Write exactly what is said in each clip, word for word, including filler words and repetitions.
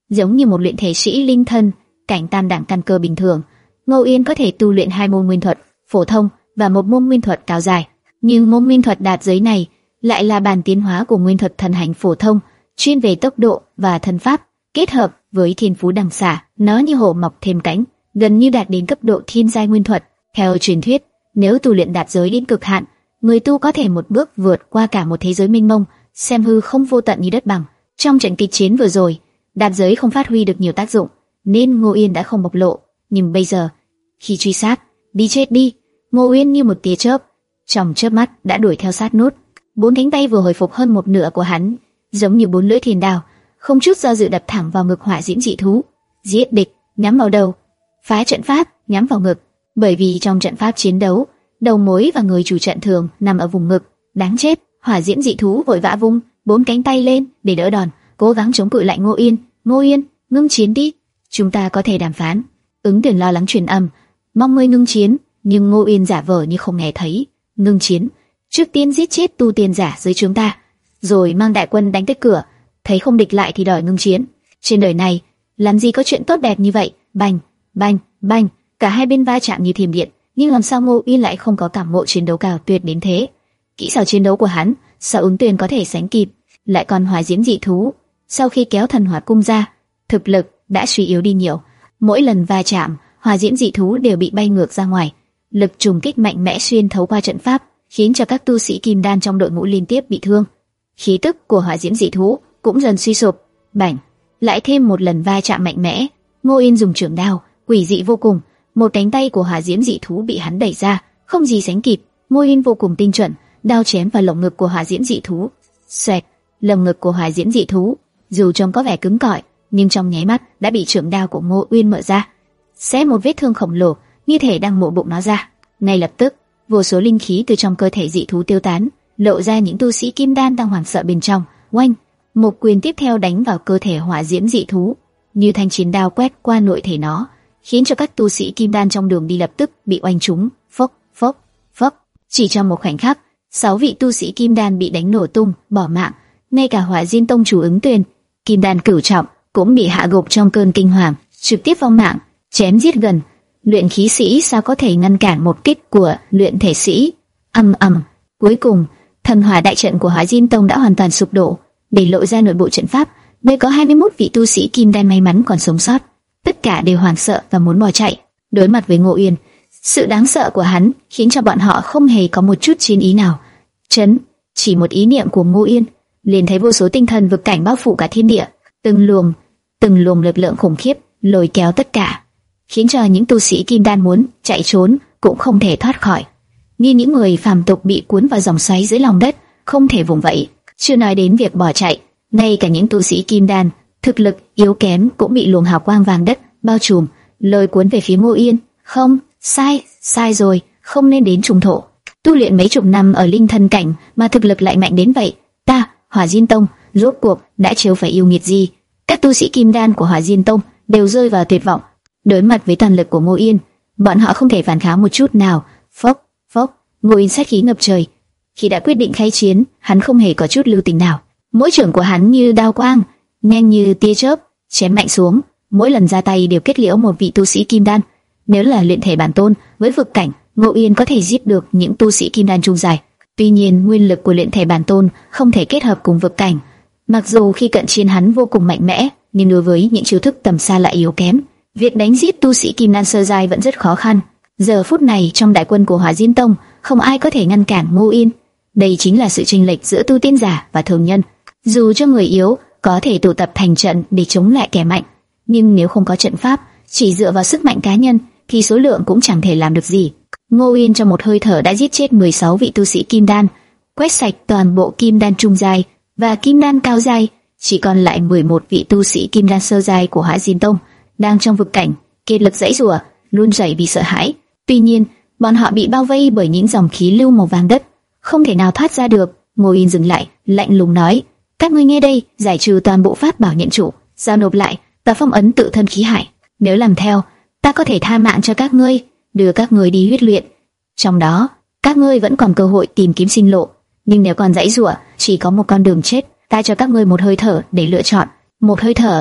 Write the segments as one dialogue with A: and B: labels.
A: giống như một luyện thể sĩ linh thân, cảnh tam đẳng căn cơ bình thường. Ngô Yên có thể tu luyện hai môn nguyên thuật phổ thông và một môn nguyên thuật cao dài, nhưng môn nguyên thuật đạt giới này lại là bản tiến hóa của nguyên thuật thần hành phổ thông, chuyên về tốc độ và thân pháp, kết hợp với thiên phú đằng xả, nó như hổ mọc thêm cánh, gần như đạt đến cấp độ thiên giai nguyên thuật. Theo truyền thuyết, nếu tu luyện đạt giới đến cực hạn, người tu có thể một bước vượt qua cả một thế giới mênh mông, xem hư không vô tận như đất bằng. Trong trận kịch chiến vừa rồi, đạt giới không phát huy được nhiều tác dụng, nên Ngô Yên đã không bộc lộ. Nhưng bây giờ, khi truy sát, đi chết đi! Ngô Yên như một tia chớp, trong chớp mắt đã đuổi theo sát nút. Bốn cánh tay vừa hồi phục hơn một nửa của hắn, giống như bốn lưỡi thiên đao, không chút do dự đập thẳng vào ngực hỏa diễm dị thú. Giết địch, nhắm vào đầu; phá trận pháp, nhắm vào ngực. Bởi vì trong trận pháp chiến đấu, đầu mối và người chủ trận thường nằm ở vùng ngực. Đáng chết! Hỏa diễm dị thú vội vã vung bốn cánh tay lên để đỡ đòn, cố gắng chống cự lại Ngô Yên. Ngô Yên, ngưng chiến đi, chúng ta có thể đàm phán. Ứng Tuyển lo lắng truyền âm, mong ngươi ngưng chiến, nhưng Ngô Yên giả vờ như không nghe thấy. Ngưng chiến? Trước tiên giết chết tu tiên giả dưới chúng ta, rồi mang đại quân đánh tới cửa, thấy không địch lại thì đòi ngưng chiến. Trên đời này, làm gì có chuyện tốt đẹp như vậy? Bành, bành, bành, cả hai bên va chạm như thiểm điện, nhưng làm sao Ngô Yên lại không có cảm ngộ chiến đấu cao tuyệt đến thế? Kỹ xảo chiến đấu của hắn, sao Ứng Tuyển có thể sánh kịp? Lại còn hỏa diễm dị thú, sau khi kéo thần hỏa cung ra, thực lực đã suy yếu đi nhiều. Mỗi lần va chạm, hỏa diễm dị thú đều bị bay ngược ra ngoài, lực trùng kích mạnh mẽ xuyên thấu qua trận pháp, khiến cho các tu sĩ kim đan trong đội ngũ liên tiếp bị thương. Khí tức của hỏa diễm dị thú cũng dần suy sụp. Bảnh, lại thêm một lần va chạm mạnh mẽ. Ngô Yên dùng trường đao, quỷ dị vô cùng, một cánh tay của hỏa diễm dị thú bị hắn đẩy ra, không gì sánh kịp. Ngô Yên vô cùng tinh chuẩn, đao chém vào lồng ngực của hỏa diễm dị thú. Xoẹt, lồng ngực của hỏa diễm dị thú, dù trông có vẻ cứng cỏi, nhưng trong nháy mắt đã bị trường đao của Ngô Uyên mở ra, xé một vết thương khổng lồ, như thể đang mổ bụng nó ra. Ngay lập tức, vô số linh khí từ trong cơ thể dị thú tiêu tán, lộ ra những tu sĩ kim đan đang hoảng sợ bên trong. Oanh, một quyền tiếp theo đánh vào cơ thể hỏa diễm dị thú, như thanh chiến đao quét qua nội thể nó, khiến cho các tu sĩ kim đan trong đường đi lập tức bị oanh trúng. Phốc, phốc, phốc. Chỉ trong một khoảnh khắc, sáu vị tu sĩ kim đan bị đánh nổ tung, bỏ mạng. Ngay cả Hỏa Diên tông chủ Ứng Tuyển, kim đan cửu trọng, cũng bị hạ gục trong cơn kinh hoàng, trực tiếp vong mạng. Chém giết gần, luyện khí sĩ sao có thể ngăn cản một kích của luyện thể sĩ? Ầm ầm. Cuối cùng, thần hỏa đại trận của Hỏa Diên tông đã hoàn toàn sụp đổ, để lộ ra nội bộ trận pháp. Nơi có hai mươi mốt vị tu sĩ kim đan may mắn còn sống sót, tất cả đều hoảng sợ và muốn bỏ chạy. Đối mặt với Ngô Uyên, sự đáng sợ của hắn khiến cho bọn họ không hề có một chút chiến ý nào. Chấn, chỉ một ý niệm của Ngô Uyên, liền thấy vô số tinh thần vực cảnh bao phủ cả thiên địa, từng luồng, từng luồng lực lượng khủng khiếp lôi kéo tất cả, khiến cho những tu sĩ kim đan muốn chạy trốn cũng không thể thoát khỏi, như những người phàm tục bị cuốn vào dòng xoáy dưới lòng đất, không thể vùng vẫy. Chưa nói đến việc bỏ chạy, ngay cả những tu sĩ kim đan thực lực yếu kém cũng bị luồng hào quang vàng đất bao trùm, lôi cuốn về phía Ngô Yên. Không, sai, sai rồi, không nên đến trùng thổ. Tu luyện mấy chục năm ở linh thân cảnh mà thực lực lại mạnh đến vậy. Ta, Hỏa Diên tông, rốt cuộc đã chiếu phải yêu nghiệt gì? Các tu sĩ kim đan của Hỏa Diên tông đều rơi vào tuyệt vọng. Đối mặt với toàn lực của Ngô Yên, bọn họ không thể phản kháng một chút nào. Phốc, phốc, Ngô Yên sát khí ngập trời. Khi đã quyết định khai chiến, hắn không hề có chút lưu tình nào. Mỗi chưởng của hắn như đao quang, nhanh như tia chớp, chém mạnh xuống. Mỗi lần ra tay đều kết liễu một vị tu sĩ kim đan. Nếu là luyện thể bản tôn với vực cảnh, Ngô Yên có thể giết được những tu sĩ kim đan trung dài. Tuy nhiên, nguyên lực của luyện thể bản tôn không thể kết hợp cùng vực cảnh. Mặc dù khi cận chiến hắn vô cùng mạnh mẽ, nhưng đối với những chiêu thức tầm xa lại yếu kém. Việc đánh giết tu sĩ kim đan sơ giai vẫn rất khó khăn. Giờ phút này trong đại quân của Hỏa Diên tông, không ai có thể ngăn cản Ngô Yên. Đây chính là sự chênh lệch giữa tu tiên giả và thường nhân. Dù cho người yếu có thể tụ tập thành trận để chống lại kẻ mạnh, nhưng nếu không có trận pháp, chỉ dựa vào sức mạnh cá nhân thì số lượng cũng chẳng thể làm được gì. Ngô Yên trong một hơi thở đã giết chết mười sáu vị tu sĩ kim đan, quét sạch toàn bộ kim đan trung giai và kim đan cao giai, chỉ còn lại mười một vị tu sĩ kim đan sơ giai của Hỏa Diên tông đang trong vực cảnh, kiệt lực giãy giụa, run rẩy vì sợ hãi. Tuy nhiên, bọn họ bị bao vây bởi những dòng khí lưu màu vàng đất, không thể nào thoát ra được. Ngô Yên dừng lại, lạnh lùng nói: "Các ngươi nghe đây, giải trừ toàn bộ pháp bảo nhận chủ, giao nộp lại và phong ấn tự thân khí hải. Nếu làm theo, ta có thể tha mạng cho các ngươi, đưa các ngươi đi huyết luyện. Trong đó, các ngươi vẫn còn cơ hội tìm kiếm sinh lộ, nhưng nếu còn giãy giụa, chỉ có một con đường chết. Ta cho các ngươi một hơi thở để lựa chọn, một hơi thở,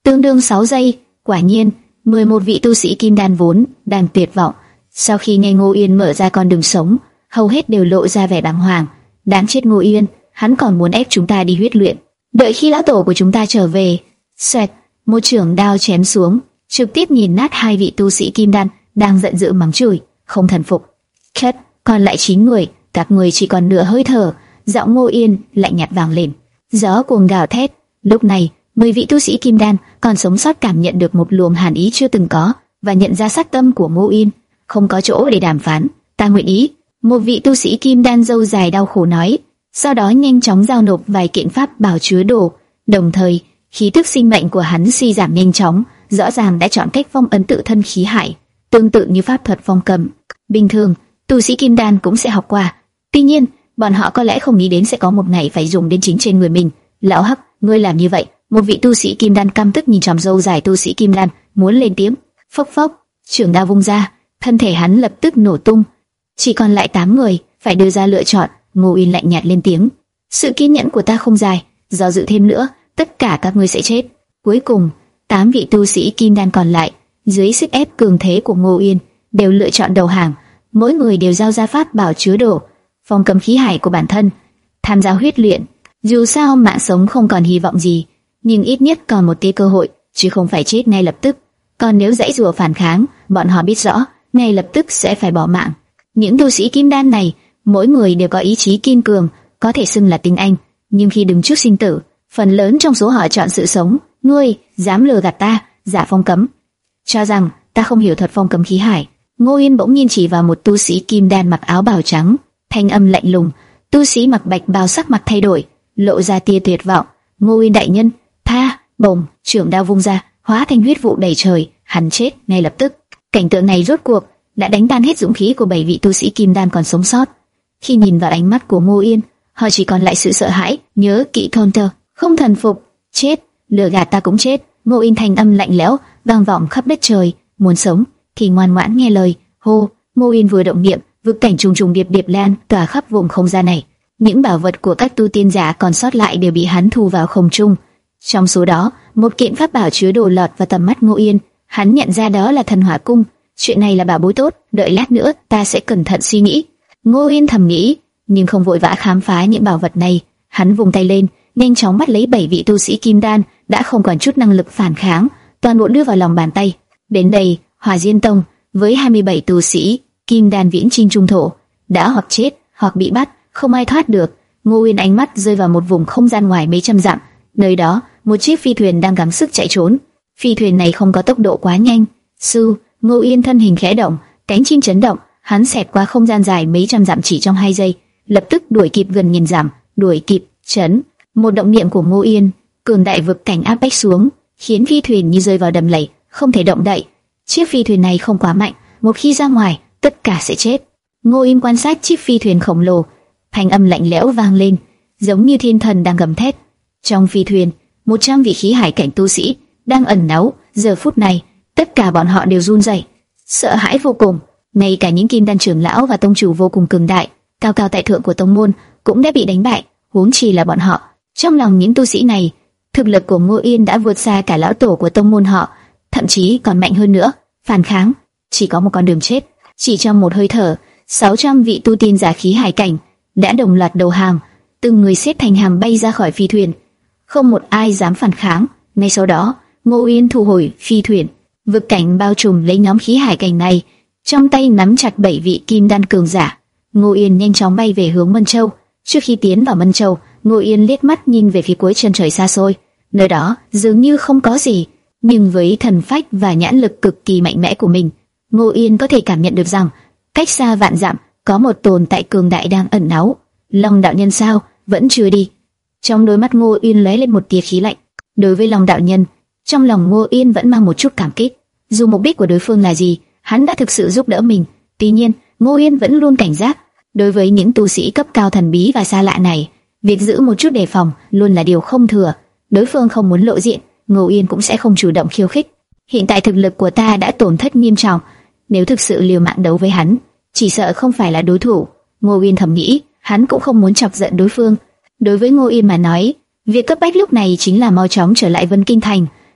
A: tương đương sáu giây. Quả nhiên, mười một vị tu sĩ kim đan vốn đang tuyệt vọng, sau khi nghe Ngô Yên mở ra con đường sống, hầu hết đều lộ ra vẻ bàng hoàng. Đáng chết Ngô Yên, hắn còn muốn ép chúng ta đi huyết luyện. Đợi khi lão tổ của chúng ta trở về. Xoẹt, một chưởng đao chém xuống, trực tiếp nhìn nát hai vị tu sĩ kim đan đang giận dữ mắng chửi, không thần phục. Chết, còn lại chín người, các người chỉ còn nửa hơi thở. Giọng Ngô Yên lạnh nhạt vang lên. Gió cuồng gào thét. Lúc này, mười vị tu sĩ kim đan còn sống sót cảm nhận được một luồng hàn ý chưa từng có và nhận ra sát tâm của Ngô Yên. Không có chỗ để đàm phán, ta nguyện ý. Một vị tu sĩ kim đan râu dài đau khổ nói. Sau đó nhanh chóng giao nộp vài kiện pháp bảo chứa đồ. Đồng thời, khí tức sinh mệnh của hắn suy giảm nhanh chóng, rõ ràng đã chọn cách phong ấn tự thân khí hải, tương tự như pháp thuật phong cầm. Bình thường, tu sĩ kim đan cũng sẽ học qua. Tuy nhiên, bọn họ có lẽ không nghĩ đến sẽ có một ngày phải dùng đến chính trên người mình. Lão Hắc, ngươi làm như vậy? Một vị tu sĩ kim đan căm tức nhìn chằm râu dài tu sĩ kim đan, muốn lên tiếng. Phốc phốc, trường đao vung ra, thân thể hắn lập tức nổ tung. Chỉ còn lại tám người, phải đưa ra lựa chọn. Ngô Yên lạnh nhạt lên tiếng. Sự kiên nhẫn của ta không dài, do dự thêm nữa, tất cả các ngươi sẽ chết. Cuối cùng, tám vị tu sĩ kim đan còn lại, dưới sức ép cường thế của Ngô Yên, đều lựa chọn đầu hàng. Mỗi người đều giao ra pháp bảo chứa đồ, phong cấm khí hải của bản thân, tham gia huyết luyện. Dù sao mạng sống không còn hy vọng gì, nhưng ít nhất còn một tia cơ hội, chứ không phải chết ngay lập tức. Còn nếu giãy giụa phản kháng, bọn họ biết rõ, ngay lập tức sẽ phải bỏ mạng. Những tu sĩ kim đan này, mỗi người đều có ý chí kiên cường, có thể xưng là tinh anh, nhưng khi đứng trước sinh tử, phần lớn trong số họ chọn sự sống. Ngươi dám lừa gạt ta, giả phong cấm, cho rằng ta không hiểu thuật phong cấm khí hải. Ngô Yên bỗng nhiên chỉ vào một tu sĩ kim đan mặc áo bào trắng, thanh âm lạnh lùng. Tu sĩ mặc bạch bào sắc mặt thay đổi, lộ ra tia tuyệt vọng. Ngô Yên đại nhân, tha! Bồng, chưởng đao vung ra, hóa thành huyết vụ đầy trời, hắn chết ngay lập tức. Cảnh tượng này rốt cuộc đã đánh tan hết dũng khí của bảy vị tu sĩ kim đan còn sống sót. Khi nhìn vào ánh mắt của Ngô Yên, họ chỉ còn lại sự sợ hãi. Nhớ kỹ counter, không thần phục, chết, lừa gạt ta cũng chết. Ngô Yên thanh âm lạnh lẽo vang vọng khắp đất trời. Muốn sống thì ngoan ngoãn nghe lời. Hô! Ngô Yên vừa động niệm, vực cảnh trùng trùng điệp điệp lan tỏa khắp vùng không gian này. Những bảo vật của các tu tiên giả còn sót lại đều bị hắn thu vào không trung. Trong số đó, một kiện pháp bảo chứa đồ lọt vào tầm mắt Ngô Yên. Hắn nhận ra đó là Thần Hỏa Cung. Chuyện này là bảo bối tốt, đợi lát nữa ta sẽ cẩn thận suy nghĩ. Ngô Yên thầm nghĩ, nhưng không vội vã khám phá những bảo vật này. Hắn vùng tay lên, nhanh chóng bắt lấy bảy vị tu sĩ kim đan đã không còn chút năng lực phản kháng, toàn bộ đưa vào lòng bàn tay. Đến đây, Hỏa Diên Tông với hai mươi bảy tu sĩ kim đan viễn chinh trung thổ đã hoặc chết hoặc bị bắt, không ai thoát được. Ngô Yên ánh mắt rơi vào một vùng không gian ngoài mấy trăm dặm. Nơi đó, một chiếc phi thuyền đang gắng sức chạy trốn. Phi thuyền này không có tốc độ quá nhanh. Sư, Ngô Yên thân hình khẽ động, cánh chim chấn động, hắn xẹt qua không gian dài mấy trăm dặm chỉ trong hai giây, lập tức đuổi kịp gần nghìn dặm, đuổi kịp. Chấn, một động niệm của Ngô Yên, cường đại vực cảnh áp bách xuống, khiến phi thuyền như rơi vào đầm lầy, không thể động đậy. Chiếc phi thuyền này không quá mạnh, một khi ra ngoài, tất cả sẽ chết. Ngô Yên quan sát chiếc phi thuyền khổng lồ, thanh âm lạnh lẽo vang lên, giống như thiên thần đang gầm thét. Trong phi thuyền, một trăm vị khí hải cảnh tu sĩ đang ẩn náu. Giờ phút này, tất cả bọn họ đều run rẩy, sợ hãi vô cùng. Ngay cả những kim đan trưởng lão và tông chủ vô cùng cường đại, cao cao tại thượng của tông môn cũng đã bị đánh bại, huống chi là bọn họ. Trong lòng những tu sĩ này, thực lực của Ngô Yên đã vượt xa cả lão tổ của tông môn họ, thậm chí còn mạnh hơn nữa. Phản kháng chỉ có một con đường chết. Chỉ trong một hơi thở, sáu trăm vị tu tiên giả khí hải cảnh đã đồng loạt đầu hàng, từng người xếp thành hàng bay ra khỏi phi thuyền. Không một ai dám phản kháng. Ngay sau đó, Ngô Yên thu hồi phi thuyền, vực cảnh bao trùm lấy nhóm khí hải cảnh này, trong tay nắm chặt bảy vị kim đan cường giả. Ngô Yên nhanh chóng bay về hướng Mân Châu. Trước khi tiến vào Mân Châu, Ngô Yên liếc mắt nhìn về phía cuối chân trời xa xôi. Nơi đó dường như không có gì, nhưng với thần phách và nhãn lực cực kỳ mạnh mẽ của mình, Ngô Yên có thể cảm nhận được rằng cách xa vạn dặm có một tồn tại cường đại đang ẩn náu. Long đạo nhân sao? Vẫn chưa đi. Trong đôi mắt Ngô Yên lóe lên một tia khí lạnh. Đối với Long đạo nhân, trong lòng Ngô Yên vẫn mang một chút cảm kích. Dù mục đích của đối phương là gì, hắn đã thực sự giúp đỡ mình. Tuy nhiên, Ngô Yên vẫn luôn cảnh giác. Đối với những tu sĩ cấp cao thần bí và xa lạ này, việc giữ một chút đề phòng luôn là điều không thừa. Đối phương không muốn lộ diện, Ngô Yên cũng sẽ không chủ động khiêu khích. Hiện tại thực lực của ta đã tổn thất nghiêm trọng, nếu thực sự liều mạng đấu với hắn, chỉ sợ không phải là đối thủ. Ngô Yên thầm nghĩ, hắn cũng không muốn chọc giận đối phương. Đối với Ngô Yên mà nói, việc cấp bách lúc này chính là mau chóng trở lại Vân Kinh Thành.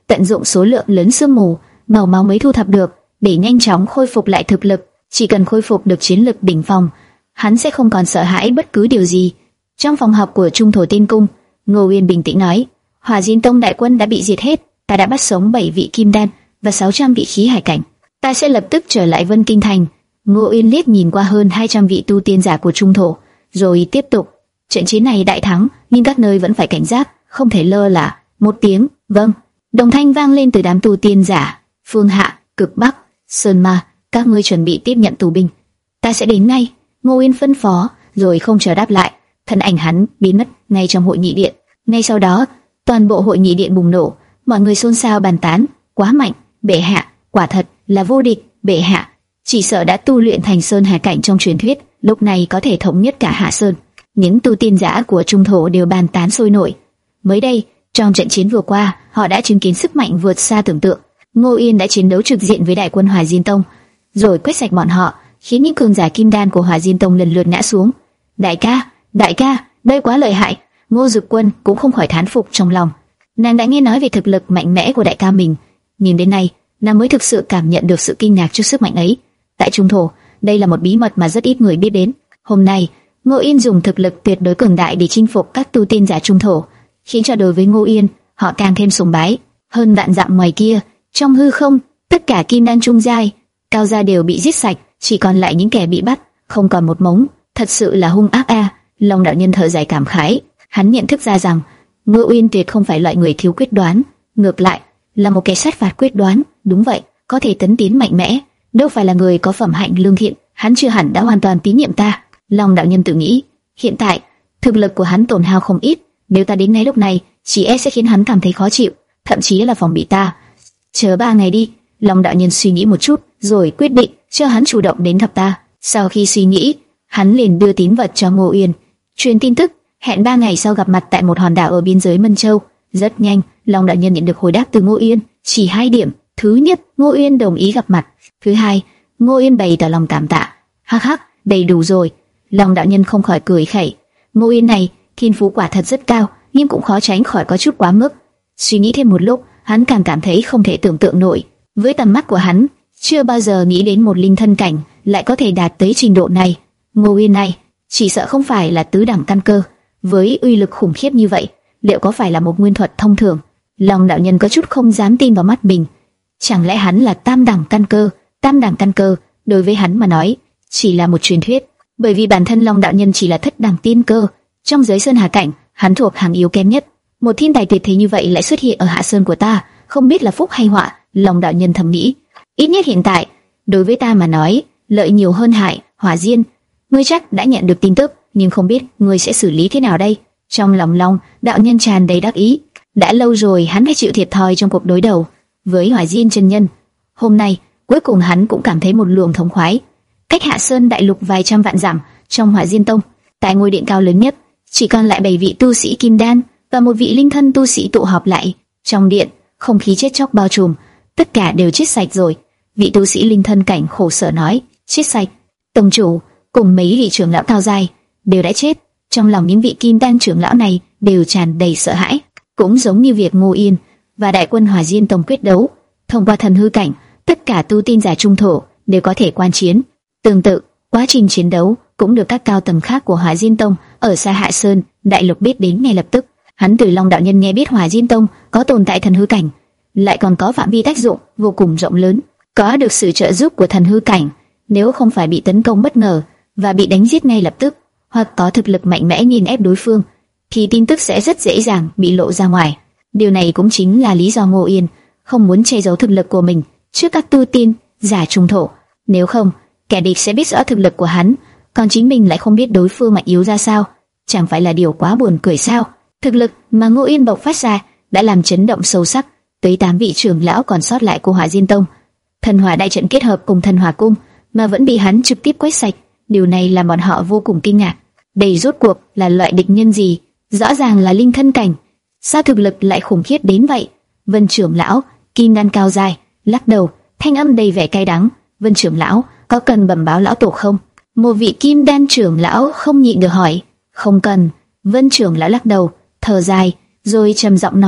A: tận dụng số lượng lớn sương mù, màu máu mới thu thập được để nhanh chóng khôi phục lại thực lực. Chỉ cần khôi phục được chiến lực đỉnh phong, hắn sẽ không còn sợ hãi bất cứ điều gì. Trong phòng họp của Trung Thổ Tiên Cung, Ngô Uyên bình tĩnh nói: Hỏa Diên Tông đại quân đã bị diệt hết, ta đã bắt sống bảy vị kim đan và sáu trăm vị khí hải cảnh. Ta sẽ lập tức trở lại Vân Kinh Thành. Ngô Uyên liếc nhìn qua hơn hai trăm vị tu tiên giả của Trung Thổ, rồi tiếp tục: trận chiến này đại thắng, nhưng các nơi vẫn phải cảnh giác, không thể lơ là. Một tiếng vâng đồng thanh vang lên từ đám tu tiên giả. Phương Hạ, Cực Bắc, Sơn Ma, các ngươi chuẩn bị tiếp nhận tù binh. Ta sẽ đến ngay. Ngô Uyên phân phó, rồi không chờ đáp lại, thân ảnh hắn biến mất ngay trong hội nghị điện. Ngay sau đó, toàn bộ hội nghị điện bùng nổ, mọi người xôn xao bàn tán: quá mạnh, bệ hạ, quả thật là vô địch, bệ hạ chỉ sợ đã tu luyện thành sơn hà cảnh trong truyền thuyết, lúc này có thể thống nhất cả Hạ Sơn. Những tu tiên giả của Trung Thổ đều bàn tán sôi nổi. Mới đây, trong trận chiến vừa qua, họ đã chứng kiến sức mạnh vượt xa tưởng tượng. Ngô Uyên đã chiến đấu trực diện với đại quân Hỏa Diên Tông, rồi quét sạch bọn họ, khiến những cường giả kim đan của Hỏa Diên Tông lần lượt ngã xuống. Đại ca, đại ca, đây quá lợi hại. Ngô Dực Quân cũng không khỏi thán phục trong lòng. Nàng đã nghe nói về thực lực mạnh mẽ của đại ca mình, nhưng đến nay nàng mới thực sự cảm nhận được sự kinh ngạc trước sức mạnh ấy. Tại Trung Thổ, đây là một bí mật mà rất ít người biết đến. Hôm nay, Ngô Uyên dùng thực lực tuyệt đối cường đại để chinh phục các tu tiên giả Trung Thổ, khiến cho đối với Ngô Uyên, họ càng thêm sùng bái. Hơn vạn dặm ngoài kia, trong hư không, tất cả kim đan trung giai, cao gia đều bị giết sạch, chỉ còn lại những kẻ bị bắt, không còn một mống. Thật sự là hung ác a. Long đạo nhân thở dài cảm khái. Hắn nhận thức ra rằng Ngô Uyên tuyệt không phải loại người thiếu quyết đoán, ngược lại là một kẻ sát phạt quyết đoán. Đúng vậy, có thể tấn tiến mạnh mẽ, đâu phải là người có phẩm hạnh lương thiện. Hắn chưa hẳn đã hoàn toàn tín nhiệm ta. Long đạo nhân tự nghĩ, hiện tại thực lực của hắn tổn hao không ít, nếu ta đến ngay lúc này, chỉ e sẽ khiến hắn cảm thấy khó chịu, thậm chí là phòng bị ta. Chờ ba ngày đi. Long đạo nhân suy nghĩ một chút, rồi quyết định cho hắn chủ động đến gặp ta. Sau khi suy nghĩ, hắn liền đưa tín vật cho Ngô Uyên, truyền tin tức hẹn ba ngày sau gặp mặt tại một hòn đảo ở biên giới Mân Châu. Rất nhanh, Long đạo nhân nhận được hồi đáp từ Ngô Uyên, chỉ hai điểm. Thứ nhất, Ngô Uyên đồng ý gặp mặt. Thứ hai, Ngô Uyên bày tỏ lòng cảm tạ. Hắc hắc, đầy đủ rồi. Long đạo nhân không khỏi cười khẩy. Ngô Uyên này, thiên phú quả thật rất cao, nhưng cũng khó tránh khỏi có chút quá mức. Suy nghĩ thêm một lúc, hắn càng cảm thấy không thể tưởng tượng nổi. Với tầm mắt của hắn, chưa bao giờ nghĩ đến một linh thân cảnh lại có thể đạt tới trình độ này. Ngô Uyên này, chỉ sợ không phải là tứ đẳng căn cơ. Với uy lực khủng khiếp như vậy, liệu có phải là một nguyên thuật thông thường? Long đạo nhân có chút không dám tin vào mắt mình. Chẳng lẽ hắn là tam đẳng căn cơ? Tam đẳng căn cơ, đối với hắn mà nói, chỉ là một truyền thuyết. Bởi vì bản thân Long đạo nhân chỉ là thất đẳng tiên cơ. Trong giới sơn hà cảnh, hắn thuộc hàng yếu kém nhất. Một thiên tài tuyệt thế như vậy lại xuất hiện ở Hạ Sơn của ta, không biết là phúc hay họa. Long đạo nhân thầm nghĩ. Ít nhất hiện tại, đối với ta mà nói, lợi nhiều hơn hại. Hỏa Diên, ngươi chắc đã nhận được tin tức, nhưng không biết ngươi sẽ xử lý thế nào đây? Trong lòng Long đạo nhân tràn đầy đắc ý. Đã lâu rồi hắn phải chịu thiệt thòi trong cuộc đối đầu với Hỏa Diên chân nhân. Hôm nay, cuối cùng hắn cũng cảm thấy một luồng thống khoái. Cách Hạ Sơn đại lục vài trăm vạn dặm, trong Hỏa Diên Tông, tại ngôi điện cao lớn nhất, chỉ còn lại bảy vị tu sĩ kim đan và một vị linh thân tu sĩ tụ họp lại. Trong điện, không khí chết chóc bao trùm, tất cả đều chết sạch rồi. Vị tu sĩ linh thân cảnh khổ sở nói: chết sạch. Tông chủ cùng mấy vị trưởng lão cao giai đều đã chết. Trong lòng những vị kim đan trưởng lão này đều tràn đầy sợ hãi, cũng giống như việc Ngô Yên và đại quân Hỏa Diên Tông quyết đấu. Thông qua thần hư cảnh, tất cả tu tiên giả Trung Thổ đều có thể quan chiến. Tương tự, quá trình chiến đấu cũng được các cao tầng khác của Hỏa Diên Tông ở xa Hạ Sơn đại lục biết đến ngay lập tức. Hắn từ Long đạo nhân nghe biết Hỏa Diên Tông có tồn tại thần hư cảnh, lại còn có phạm vi tác dụng vô cùng rộng lớn, có được sự trợ giúp của thần hư cảnh. Nếu không phải bị tấn công bất ngờ và bị đánh giết ngay lập tức, hoặc có thực lực mạnh mẽ nghiền ép đối phương, thì tin tức sẽ rất dễ dàng bị lộ ra ngoài. Điều này cũng chính là lý do Ngô Yên không muốn che giấu thực lực của mình trước các tu tiên giả Trung Thổ. Nếu không, kẻ địch sẽ biết rõ thực lực của hắn, còn chính mình lại không biết đối phương mạnh yếu ra sao. Chẳng phải là điều quá buồn cười sao? Thực lực mà Ngô Yên bộc phát ra đã làm chấn động sâu sắc tới tám vị trưởng lão còn sót lại của Hỏa Diên Tông. Thần hỏa đại trận kết hợp cùng thần hỏa cung mà vẫn bị hắn trực tiếp quét sạch, điều này làm bọn họ vô cùng kinh ngạc. Đây rốt cuộc là loại địch nhân gì? Rõ ràng là linh thân cảnh, sao thực lực lại khủng khiếp đến vậy? Vân trưởng lão, kim đan cao dài, lắc đầu, thanh âm đầy vẻ cay đắng. Vân trưởng lão, có cần bẩm báo lão tổ không? Một vị kim đan trưởng lão không nhịn được hỏi. Không cần. Vân trưởng lão lắc đầu, thở dài, rồi trầm giọng nói: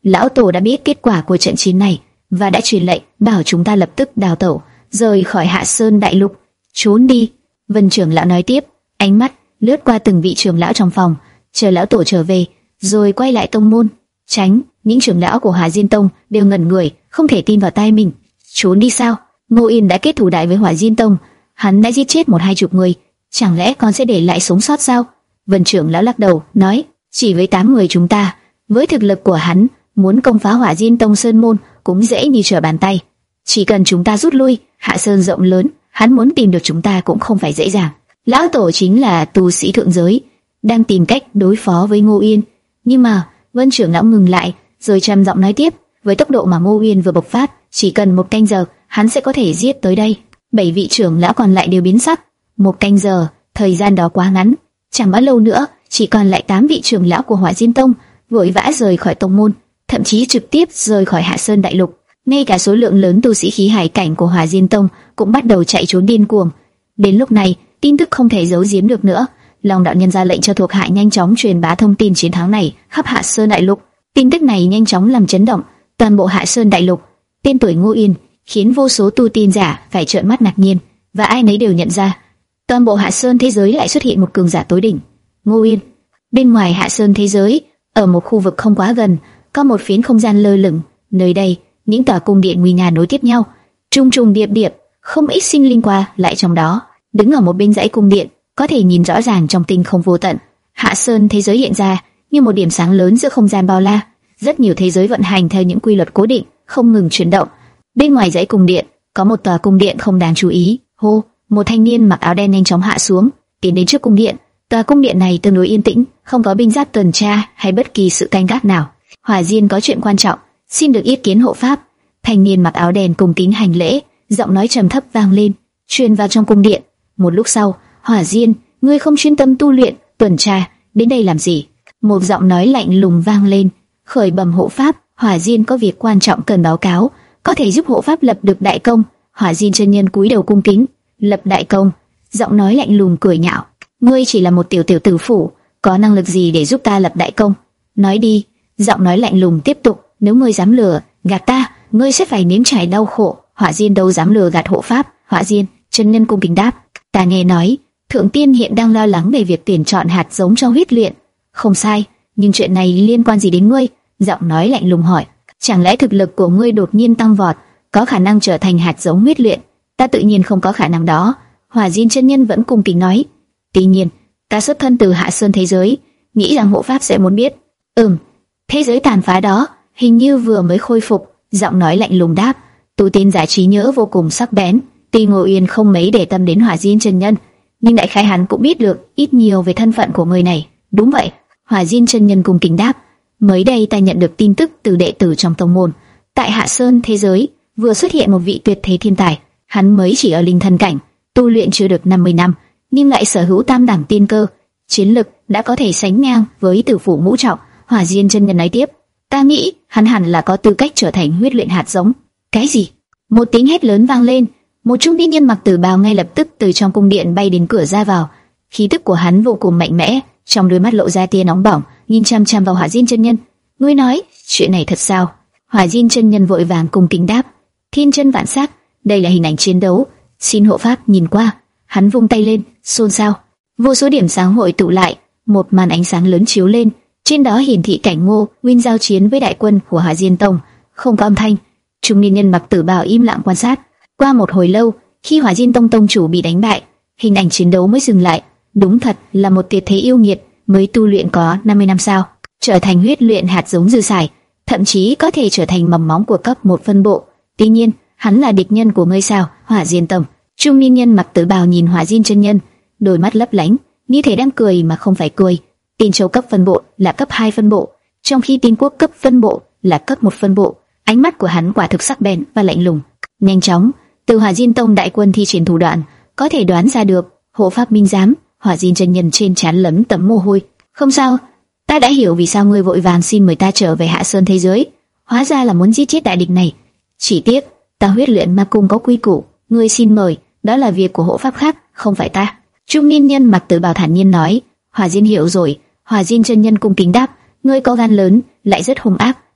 A: Lão tổ đã biết kết quả của trận chiến này và đã truyền lệnh bảo chúng ta lập tức đào tẩu, rời khỏi Hạ Sơn Đại Lục, trốn đi. Vân trưởng lão nói tiếp, ánh mắt lướt qua từng vị trưởng lão trong phòng, chờ lão tổ trở về, rồi quay lại tông môn. Tránh, những trưởng lão của Hỏa Diên Tông đều ngẩn người, không thể tin vào tai mình. Trốn đi sao? Ngô Yên đã kết thù đại với Hỏa Diên Tông, hắn đã giết chết một hai chục người, chẳng lẽ còn sẽ để lại sống sót sao? Vân trưởng lão lắc đầu, nói, chỉ với tám người chúng ta, với thực lực của hắn, muốn công phá Hỏa Diên Tông sơn môn cũng dễ như trở bàn tay. Chỉ cần chúng ta rút lui, Hạ Sơn rộng lớn, hắn muốn tìm được chúng ta cũng không phải dễ dàng. Lão tổ chính là tu sĩ thượng giới, đang tìm cách đối phó với Ngô Yên. Nhưng mà Vân trưởng lão ngừng lại, rồi trầm giọng nói tiếp, với tốc độ mà Ngô Yên vừa bộc phát, chỉ cần một canh giờ, hắn sẽ có thể giết tới đây. Bảy vị trưởng lão còn lại đều biến sắc. Một canh giờ, thời gian đó quá ngắn. Chẳng bao lâu nữa, chỉ còn lại tám vị trưởng lão của Hỏa Diên Tông, vội vã rời khỏi tông môn, thậm chí trực tiếp rời khỏi Hạ Sơn Đại Lục. Ngay cả số lượng lớn tu sĩ khí hải cảnh của Hỏa Diên Tông cũng bắt đầu chạy trốn điên cuồng. Đến lúc này, tin tức không thể giấu giếm được nữa. Long đạo nhân ra lệnh cho thuộc hạ nhanh chóng truyền bá thông tin chiến thắng này khắp Hạ Sơn Đại Lục. Tin tức này nhanh chóng làm chấn động toàn bộ Hạ Sơn Đại Lục. Tên tuổi Ngô Yên khiến vô số tu tiên giả phải trợn mắt ngạc nhiên, và ai nấy đều nhận ra, toàn bộ Hạ Sơn thế giới lại xuất hiện một cường giả tối đỉnh, Ngô Yên. Bên ngoài Hạ Sơn thế giới, ở một khu vực không quá gần, có một phiến không gian lơ lửng. Nơi đây, những tòa cung điện nguy nga nối tiếp nhau, trùng trùng điệp điệp, không ít sinh linh qua lại trong đó. Đứng ở một bên dãy cung điện, có thể nhìn rõ ràng trong tinh không vô tận, Hạ Sơn thế giới hiện ra như một điểm sáng lớn giữa không gian bao la. Rất nhiều thế giới vận hành theo những quy luật cố định, không ngừng chuyển động. Bên ngoài dãy cung điện, có một tòa cung điện không đáng chú ý. Hô, một thanh niên mặc áo đen nhanh chóng hạ xuống, tiến đến trước cung điện. Tòa cung điện này tương đối yên tĩnh, không có binh giáp tuần tra hay bất kỳ sự canh gác nào. Hỏa Diên có chuyện quan trọng, xin được ý kiến hộ pháp. Thanh niên mặc áo đen cung kính hành lễ, giọng nói trầm thấp vang lên, truyền vào trong cung điện. Một lúc sau, Hỏa Diên, ngươi không chuyên tâm tu luyện, tuần tra, đến đây làm gì? Một giọng nói lạnh lùng vang lên. Khởi bẩm hộ pháp, Hỏa Diên có việc quan trọng cần báo cáo, có thể giúp hộ pháp lập được đại công. Hỏa Diên chân nhân cúi đầu cung kính, lập đại công. Giọng nói lạnh lùng cười nhạo, ngươi chỉ là một tiểu tiểu tử phủ, có năng lực gì để giúp ta lập đại công? Nói đi. Giọng nói lạnh lùng tiếp tục, nếu ngươi dám lừa gạt ta, ngươi sẽ phải nếm trải đau khổ. Hỏa Diên đâu dám lừa gạt hộ pháp. Hỏa Diên chân nhân cung kính đáp, ta nghe nói thượng tiên hiện đang lo lắng về việc tuyển chọn hạt giống cho huyết luyện. Không sai, nhưng chuyện này liên quan gì đến ngươi? Giọng nói lạnh lùng hỏi, chẳng lẽ thực lực của ngươi đột nhiên tăng vọt, có khả năng trở thành hạt giống huyết luyện? Ta tự nhiên không có khả năng đó. Hỏa Diên chân nhân vẫn cung kính nói, tuy nhiên ta xuất thân từ Hạ Sơn thế giới, nghĩ rằng hộ pháp sẽ muốn biết. Ừm, thế giới tàn phá đó hình như vừa mới khôi phục. Giọng nói lạnh lùng đáp, tu tiên giả trí nhớ vô cùng sắc bén. Tuy Ngô Yên không mấy để tâm đến Hỏa Diên chân nhân, nhưng đại khái hắn cũng biết được ít nhiều về thân phận của người này. Đúng vậy. Hỏa Diên chân nhân cung kính đáp, mới đây ta nhận được tin tức từ đệ tử trong tông môn, tại Hạ Sơn thế giới vừa xuất hiện một vị tuyệt thế thiên tài. Hắn mới chỉ ở linh thân cảnh, tu luyện chưa được năm mươi năm, nhưng lại sở hữu tam đẳng tiên cơ, chiến lực đã có thể sánh ngang với tử phủ ngũ trọng. Hỏa Diên chân nhân nói tiếp, ta nghĩ hắn hẳn là có tư cách trở thành huyết luyện hạt giống. Cái gì? Một tiếng hét lớn vang lên, một trung niên nhân mặc tử bào ngay lập tức từ trong cung điện bay đến cửa ra vào. Khí tức của hắn vô cùng mạnh mẽ, trong đôi mắt lộ ra tia nóng bỏng, nhìn chăm chăm vào Hỏa Diên chân nhân. Ngươi nói, chuyện này thật sao? Hỏa Diên chân nhân vội vàng cung kính đáp, thiên chân vạn sắc, đây là hình ảnh chiến đấu, xin hộ pháp nhìn qua. Hắn vung tay lên, xôn xao, vô số điểm sáng hội tụ lại, một màn ánh sáng lớn chiếu lên, trên đó hiển thị cảnh Ngô Nguyên giao chiến với đại quân của Hỏa Diên Tông. Không có âm thanh, trung niên nhân mặc tử bào im lặng quan sát. Qua một hồi lâu, khi Hỏa Diên Tông tông chủ bị đánh bại, hình ảnh chiến đấu mới dừng lại. Đúng thật là một tuyệt thế yêu nghiệt, mới tu luyện có năm mươi năm sao, trở thành huyết luyện hạt giống dư xài, thậm chí có thể trở thành mầm móng của cấp một phân bộ. Tuy nhiên, hắn là địch nhân của ngươi sao? Hỏa Diên Tông. Trung niên nhân mặc tử bào nhìn Hỏa Diên chân nhân, đôi mắt lấp lánh, như thể đang cười mà không phải cười. Tiên Châu cấp phân bộ là cấp hai phân bộ, trong khi Tiên Quốc cấp phân bộ là cấp một phân bộ. Ánh mắt của hắn quả thực sắc bén và lạnh lùng. Nhanh chóng, từ Hỏa Diên Tông đại quân thi triển thủ đoạn, có thể đoán ra được. Hộ pháp minh giám. Hỏa Diên chân nhân trên trán lấm tấm mồ hôi. Không sao, ta đã hiểu vì sao ngươi vội vàng xin mời ta trở về Hạ Sơn thế giới. Hóa ra là muốn giết chết đại địch này. Chỉ tiếc, ta huyết luyện ma cung có quy củ, ngươi xin mời, đó là việc của hộ pháp khác, không phải ta. Trung niên nhân mặc tử bào thản nhiên nói. Hỏa Diên hiểu rồi. Hỏa Diên chân nhân cung kính đáp, ngươi có gan lớn, lại rất hung ác,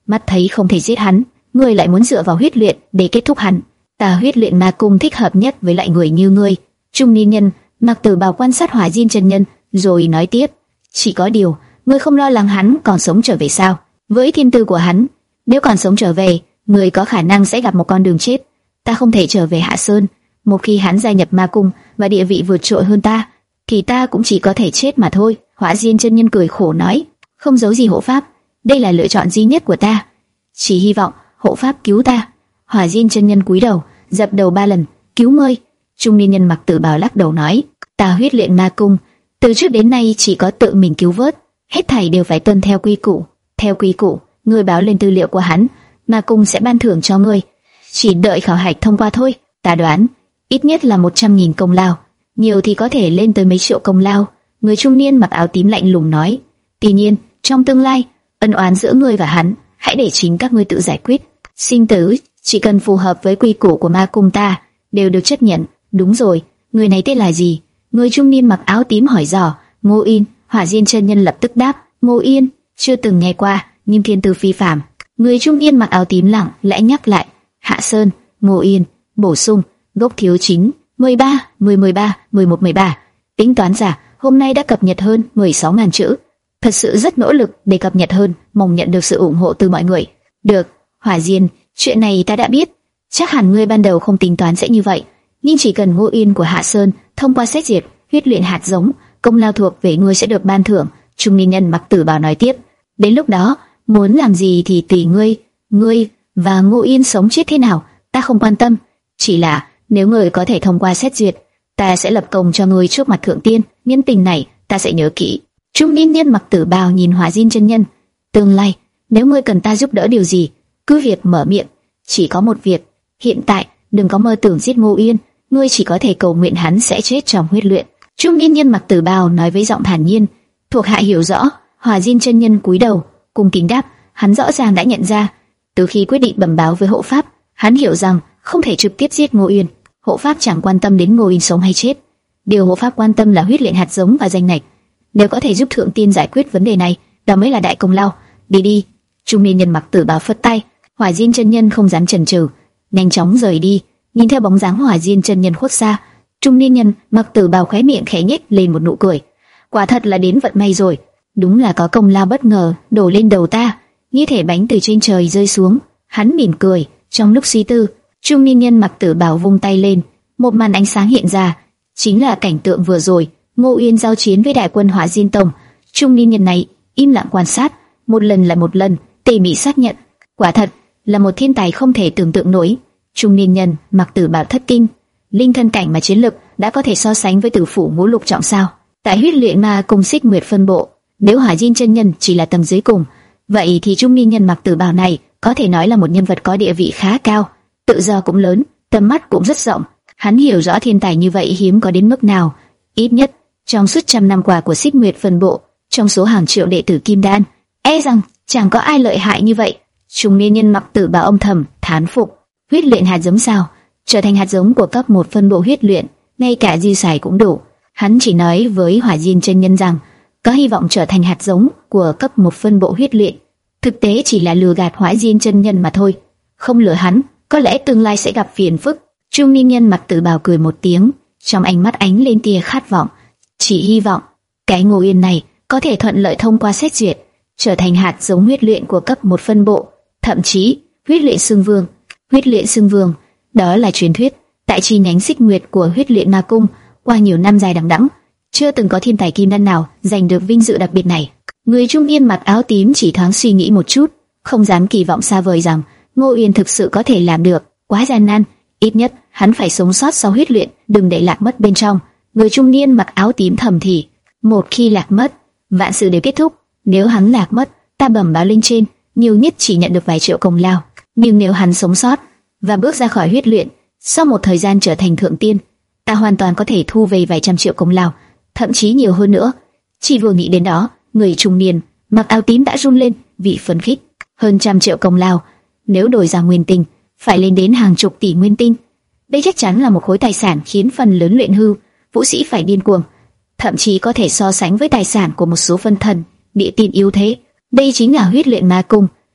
A: mắt thấy không thể giết hắn, ngươi lại muốn dựa vào huyết luyện để kết thúc hắn. Ta huyết luyện ma cung thích hợp nhất với loại người như ngươi. Trung niên nhân mặc tử bào quan sát Hỏa Diên chân nhân, rồi nói tiếp: chỉ có điều, ngươi không lo lắng hắn còn sống trở về sao? Với thiên tư của hắn, nếu còn sống trở về, ngươi có khả năng sẽ gặp một con đường chết. Ta không thể trở về Hạ Sơn. Một khi hắn gia nhập ma cung và địa vị vượt trội hơn ta, thì ta cũng chỉ có thể chết mà thôi. Hỏa Diên chân nhân cười khổ nói: không giấu gì hộ pháp, đây là lựa chọn duy nhất của ta. Chỉ hy vọng hộ pháp cứu ta. Hỏa Diên chân nhân cúi đầu, dập đầu ba lần: cứu ngươi. Trung niên nhân mặc tử bào lắc đầu nói: ta huyết luyện ma cung, từ trước đến nay chỉ có tự mình cứu vớt, hết thảy đều phải tuân theo quy củ. Theo quy củ, ngươi báo lên tư liệu của hắn, ma cung sẽ ban thưởng cho ngươi. Chỉ đợi khảo hạch thông qua thôi. Ta đoán ít nhất là một trăm nghìn công lao, nhiều thì có thể lên tới mấy triệu công lao. Người trung niên mặc áo tím lạnh lùng nói: tuy nhiên, trong tương lai, ân oán giữa ngươi và hắn, hãy để chính các ngươi tự giải quyết. Sinh tử chỉ cần phù hợp với quy củ của ma cung ta, đều được chấp nhận. Đúng rồi, người này tên là gì? Người trung niên mặc áo tím hỏi dò. Ngô Yên. Hỏa Diên chân nhân lập tức đáp: Ngô Yên, chưa từng nghe qua, nhưng thiên tư phi phàm. Người trung niên mặc áo tím lặng lẽ nhắc lại: Hạ Sơn, Ngô Yên. Bổ sung: gốc thiếu chính mười ba, mười, mười ba, mười một, mười ba. Tính toán giả hôm nay đã cập nhật hơn mười sáu nghìn chữ. Thật sự rất nỗ lực để cập nhật hơn, mong nhận được sự ủng hộ từ mọi người. Được, Hỏa Diên, chuyện này ta đã biết. Chắc hẳn ngươi ban đầu không tính toán sẽ như vậy, nhưng chỉ cần Ngô Yên của Hạ Sơn thông qua xét duyệt huyết luyện hạt giống, công lao thuộc về ngươi sẽ được ban thưởng. Trung niên nhân mặc tử bào nói tiếp: đến lúc đó muốn làm gì thì tùy ngươi. Ngươi và Ngô Yên sống chết thế nào ta không quan tâm, chỉ là nếu ngươi có thể thông qua xét duyệt, ta sẽ lập công cho ngươi trước mặt thượng tiên. Nhân tình này ta sẽ nhớ kỹ. Trung niên nhân mặc tử bào nhìn Hỏa Diên chân nhân: tương lai nếu ngươi cần ta giúp đỡ điều gì, cứ việc mở miệng. Chỉ có một việc, hiện tại đừng có mơ tưởng giết Ngô Yên, ngươi chỉ có thể cầu nguyện hắn sẽ chết trong huyết luyện. Trung niên nhân mặc tử bào nói với giọng thản nhiên: thuộc hạ hiểu rõ. Hỏa Diên chân nhân cúi đầu, cung kính đáp. Hắn rõ ràng đã nhận ra, từ khi quyết định bẩm báo với hộ pháp, hắn hiểu rằng không thể trực tiếp giết Ngô Yên. Hộ pháp chẳng quan tâm đến Ngô Yên sống hay chết, điều hộ pháp quan tâm là huyết luyện hạt giống và danh lệch. Nếu có thể giúp thượng tiên giải quyết vấn đề này, đó mới là đại công lao. Đi đi. Trung niên nhân mặc tử bào phất tay. Hỏa Diên chân nhân không dám chần chừ, nhanh chóng rời đi. Nhìn theo bóng dáng Hỏa Diên chân nhân khuất xa, trung niên nhân mặc tử bào khóe miệng khẽ nhếch lên một nụ cười. Quả thật là đến vận may rồi, đúng là có công lao bất ngờ đổ lên đầu ta, như thể bánh từ trên trời rơi xuống. Hắn mỉm cười, trong lúc suy tư, trung niên nhân mặc tử bào vung tay lên, một màn ánh sáng hiện ra, chính là cảnh tượng vừa rồi, Ngô Yên giao chiến với đại quân Hỏa Diên tông. Trung niên nhân này im lặng quan sát, một lần lại một lần, tỉ mỉ xác nhận, quả thật là một thiên tài không thể tưởng tượng nổi. Trung niên nhân mặc tử bào thất kinh, linh thân cảnh mà chiến lực đã có thể so sánh với tử phủ ngũ lục trọng sao? Tại huyết luyện ma cung xích nguyệt phân bộ, nếu Hỏa Diên chân nhân chỉ là tầng dưới cùng, vậy thì trung niên nhân mặc tử bào này có thể nói là một nhân vật có địa vị khá cao, tự do cũng lớn, tầm mắt cũng rất rộng. Hắn hiểu rõ thiên tài như vậy hiếm có đến mức nào. Ít nhất trong suốt trăm năm qua của xích nguyệt phân bộ, trong số hàng triệu đệ tử kim đan, e rằng chẳng có ai lợi hại như vậy. Trung niên nhân mặc tử bào âm thầm thán phục. Huyết luyện hạt giống sao? Trở thành hạt giống của cấp một phân bộ huyết luyện, ngay cả dư xài cũng đủ. Hắn chỉ nói với Hỏa Diên chân nhân rằng có hy vọng trở thành hạt giống của cấp một phân bộ huyết luyện, thực tế chỉ là lừa gạt Hỏa Diên chân nhân mà thôi. Không lừa hắn, có lẽ tương lai sẽ gặp phiền phức. Trung niên nhân mặc tử bào cười một tiếng, trong ánh mắt ánh lên tia khát vọng. Chỉ hy vọng cái Ngô Yên này có thể thuận lợi thông qua xét duyệt, trở thành hạt giống huyết luyện của cấp một phân bộ, thậm chí huyết luyện xưng vương. Huyết luyện xưng vương, đó là truyền thuyết tại chi nhánh xích nguyệt của huyết luyện ma cung. Qua nhiều năm dài đằng đẵng, chưa từng có thiên tài kim đan nào giành được vinh dự đặc biệt này. Người trung niên mặc áo tím chỉ thoáng suy nghĩ một chút, không dám kỳ vọng xa vời rằng Ngô Yên thực sự có thể làm được. Quá gian nan, ít nhất hắn phải sống sót sau huyết luyện, đừng để lạc mất bên trong. Người trung niên mặc áo tím thầm thì, một khi lạc mất, vạn sự đều kết thúc. Nếu hắn lạc mất, ta bẩm báo lên trên, nhiều nhất chỉ nhận được vài triệu công lao. Nhưng nếu hắn sống sót và bước ra khỏi huyết luyện, sau một thời gian trở thành thượng tiên, ta hoàn toàn có thể thu về vài trăm triệu công lao, thậm chí nhiều hơn nữa. Chỉ vừa nghĩ đến đó, người trung niên mặc áo tím đã run lên vì phấn khích. Hơn trăm triệu công lao, nếu đổi ra nguyên tinh, phải lên đến hàng chục tỷ nguyên tinh. Đây chắc chắn là một khối tài sản khiến phần lớn luyện hư vũ sĩ phải điên cuồng, thậm chí có thể so sánh với tài sản của một số phân thần địa tin yếu thế. Đây chính là huyết luyện ma cung,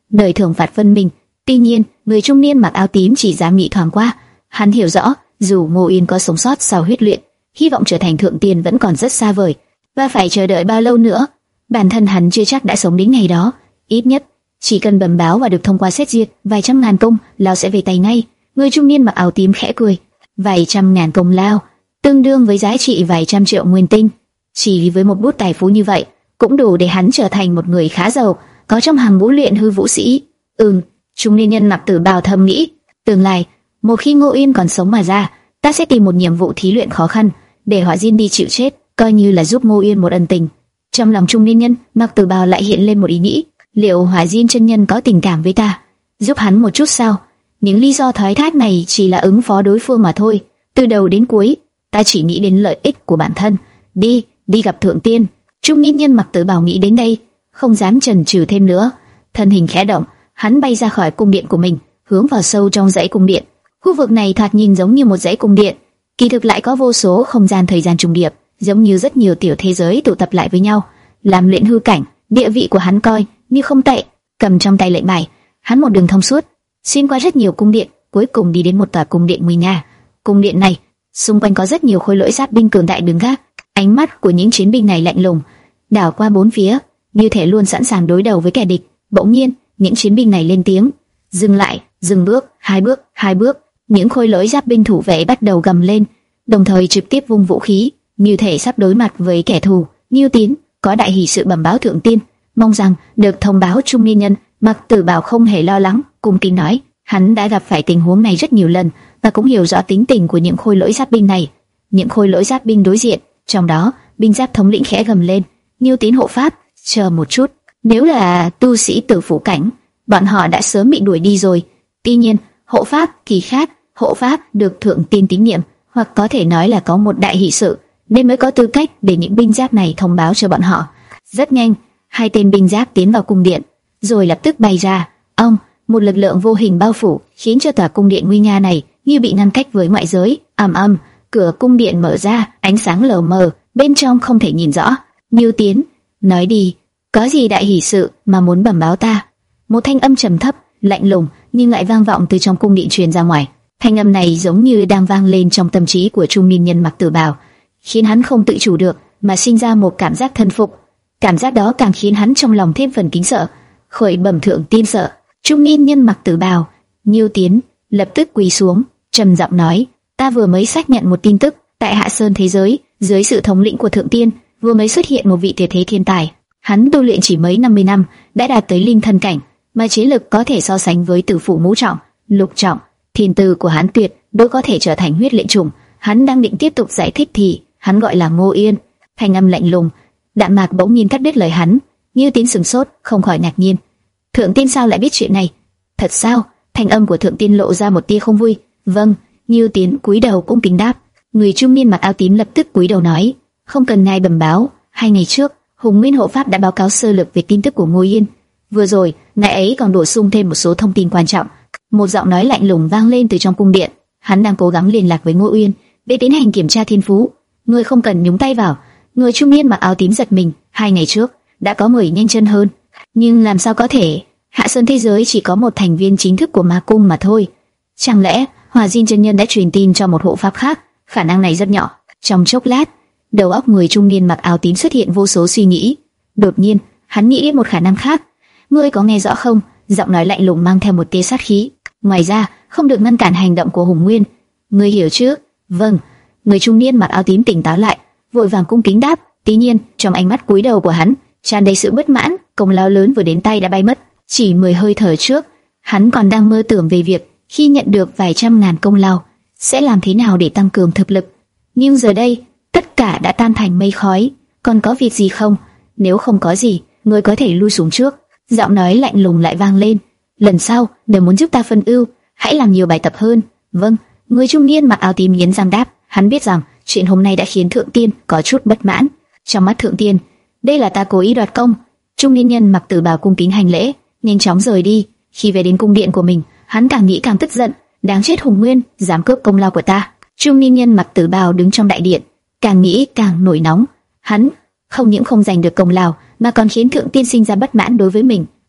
A: nơi thưởng phạt phân minh. Tuy nhiên, người trung niên mặc áo tím chỉ dám nghĩ thoáng qua. Hắn hiểu rõ, dù Ngô Yên có sống sót sau huyết luyện, hy vọng trở thành thượng tiên vẫn còn rất xa vời, và phải chờ đợi bao lâu nữa, bản thân hắn chưa chắc đã sống đến ngày đó. Ít nhất, chỉ cần bẩm báo và được thông qua xét duyệt, vài trăm ngàn công lao sẽ về tay ngay. Người trung niên mặc áo tím khẽ cười. Vài trăm ngàn công lao, tương đương với giá trị vài trăm triệu nguyên tinh. Chỉ với một bút tài phú như vậy, cũng đủ để hắn trở thành một người khá giàu, có trong hàng ngũ luyện hư vũ sĩ. Ừm, trung niên nhân mặc tử bào thầm nghĩ, tương lai, một khi Ngô Yên còn sống mà ra, ta sẽ tìm một nhiệm vụ thí luyện khó khăn, để Hỏa Diên đi chịu chết, coi như là giúp Ngô Yên một ân tình. Trong lòng trung niên nhân mặc tử bào lại hiện lên một ý nghĩ, liệu Hỏa Diên chân nhân có tình cảm với ta, giúp hắn một chút sao? Những lý do thoái thác này chỉ là ứng phó đối phương mà thôi. Từ đầu đến cuối, ta chỉ nghĩ đến lợi ích của bản thân. Đi, đi gặp thượng tiên. Trung niên nhân mặc tử bào nghĩ đến đây, không dám chần chừ thêm nữa. Thân hình khẽ động, hắn bay ra khỏi cung điện của mình, hướng vào sâu trong dãy cung điện. Khu vực này thoạt nhìn giống như một dãy cung điện, kỳ thực lại có vô số không gian thời gian trùng điệp, giống như rất nhiều tiểu thế giới tụ tập lại với nhau. Làm luyện hư cảnh, địa vị của hắn coi như không tệ. Cầm trong tay lệnh bài, hắn một đường thông suốt, xuyên qua rất nhiều cung điện, cuối cùng đi đến một tòa cung điện nguy nga. Cung điện này, xung quanh có rất nhiều khối lỗi giáp binh cường đại đứng gác. Ánh mắt của những chiến binh này lạnh lùng, đảo qua bốn phía, như thể luôn sẵn sàng đối đầu với kẻ địch. Bỗng nhiên, những chiến binh này lên tiếng, dừng lại, dừng bước, hai bước, hai bước. Những khối lỗi giáp binh thủ vệ bắt đầu gầm lên, đồng thời trực tiếp vung vũ khí, như thể sắp đối mặt với kẻ thù. Nhiêu Tín, có đại hỷ sự bẩm báo thượng tiên, mong rằng được thông báo. Trung niên nhân mặc tử bào không hề lo lắng, cung kính nói, hắn đã gặp phải tình huống này rất nhiều lần và cũng hiểu rõ tính tình của những khối lỗi giáp binh này. Những khối lỗi giáp binh đối diện, trong đó binh giáp thống lĩnh khẽ gầm lên, Nhiêu Tín hộ pháp, chờ một chút, nếu là tu sĩ tử phủ cảnh, bọn họ đã sớm bị đuổi đi rồi. Tuy nhiên, hộ pháp kỳ khác, hộ pháp được thượng tiên tín nhiệm, hoặc có thể nói là có một đại hỷ sự, nên mới có tư cách để những binh giáp này thông báo cho bọn họ. Rất nhanh, hai tên binh giáp tiến vào cung điện, rồi lập tức bay ra. Ông, một lực lượng vô hình bao phủ, khiến cho tòa cung điện nguy nga này như bị ngăn cách với ngoại giới. Ầm ầm, cửa cung điện mở ra, ánh sáng lờ mờ, bên trong không thể nhìn rõ. Nhiêu Tiến, nói đi, có gì đại hỷ sự mà muốn bẩm báo ta? Một thanh âm trầm thấp, lạnh lùng nhưng lại vang vọng từ trong cung điện truyền ra ngoài. Thanh âm này giống như đang vang lên trong tâm trí của trung niên nhân mặc tử bào, khiến hắn không tự chủ được mà sinh ra một cảm giác thân phục. Cảm giác đó càng khiến hắn trong lòng thêm phần kính sợ. Khởi bẩm thượng tiên sợ. Trung niên nhân mặc tử bào, Nhiêu Tiến, lập tức quỳ xuống, trầm giọng nói, ta vừa mới xác nhận một tin tức, tại Hạ Sơn thế giới, dưới sự thống lĩnh của thượng tiên, vừa mới xuất hiện một vị tuyệt thế thiên tài. Hắn tu luyện chỉ mấy năm mươi năm, đã đạt tới linh thân cảnh, mà chiến lực có thể so sánh với tử phụ ngũ trọng, lục trọng. Thiên tư của hắn tuyệt đối có thể trở thành huyết luyện trùng. Hắn đang định tiếp tục giải thích thì hắn gọi là Ngô Yên. Thanh âm lạnh lùng, đạm mạc bỗng nhiên cắt đứt lời hắn. Nhiêu Tín sửng sốt, không khỏi ngạc nhiên. Thượng tiên sao lại biết chuyện này? Thật sao? Thanh âm của thượng tiên lộ ra một tia không vui. Vâng. Nhiêu Tín cúi đầu cũng kính đáp. Người trung niên mặc áo tím lập tức cúi đầu nói, không cần ngài bẩm báo. Hai ngày trước, Hùng Nguyên hộ pháp đã báo cáo sơ lược về tin tức của Ngô Yên. Vừa rồi, ngài ấy còn bổ sung thêm một số thông tin quan trọng. Một giọng nói lạnh lùng vang lên từ trong cung điện. Hắn đang cố gắng liên lạc với Ngô Uyên để tiến hành kiểm tra thiên phú. Ngươi không cần nhúng tay vào. Người trung niên mặc áo tím giật mình. Hai ngày trước đã có người nhanh chân hơn, nhưng làm sao có thể? Hạ Sơn thế giới chỉ có một thành viên chính thức của Ma Cung mà thôi. Chẳng lẽ Hỏa Diên chân nhân đã truyền tin cho một hộ pháp khác? Khả năng này rất nhỏ. Trong chốc lát, đầu óc người trung niên mặc áo tím xuất hiện vô số suy nghĩ. Đột nhiên, hắn nghĩ đến một khả năng khác. Ngươi có nghe rõ không? Giọng nói lạnh lùng mang theo một tia sát khí. Ngoài ra, không được ngăn cản hành động của Hùng Nguyên. Ngươi hiểu chứ? Vâng. Người trung niên mặc áo tím tỉnh táo lại, vội vàng cung kính đáp. Tuy nhiên, trong ánh mắt cúi đầu của hắn tràn đầy sự bất mãn. Công lao lớn vừa đến tay đã bay mất. Chỉ mười hơi thở trước, hắn còn đang mơ tưởng về việc khi nhận được vài trăm ngàn công lao sẽ làm thế nào để tăng cường thực lực. Nhưng giờ đây, tất cả đã tan thành mây khói. Còn có việc gì không? Nếu không có gì, ngươi có thể lui xuống trước. Giọng nói lạnh lùng lại vang lên. Lần sau, nếu muốn giúp ta phân ưu, hãy làm nhiều bài tập hơn. Vâng. Người trung niên mặc áo tím nghiến răng đáp. Hắn biết rằng chuyện hôm nay đã khiến thượng tiên có chút bất mãn. Trong mắt thượng tiên, đây là ta cố ý đoạt công. Trung niên nhân mặc tử bào cung kính hành lễ, nhanh chóng rời đi. Khi về đến cung điện của mình, hắn càng nghĩ càng tức giận. Đáng chết Hùng Nguyên, dám cướp công lao của ta. Trung niên nhân mặc tử bào đứng trong đại điện, càng nghĩ càng nổi nóng. Hắn không những không giành được công lao, mà còn khiến thượng tiên sinh ra bất mãn đối với mình.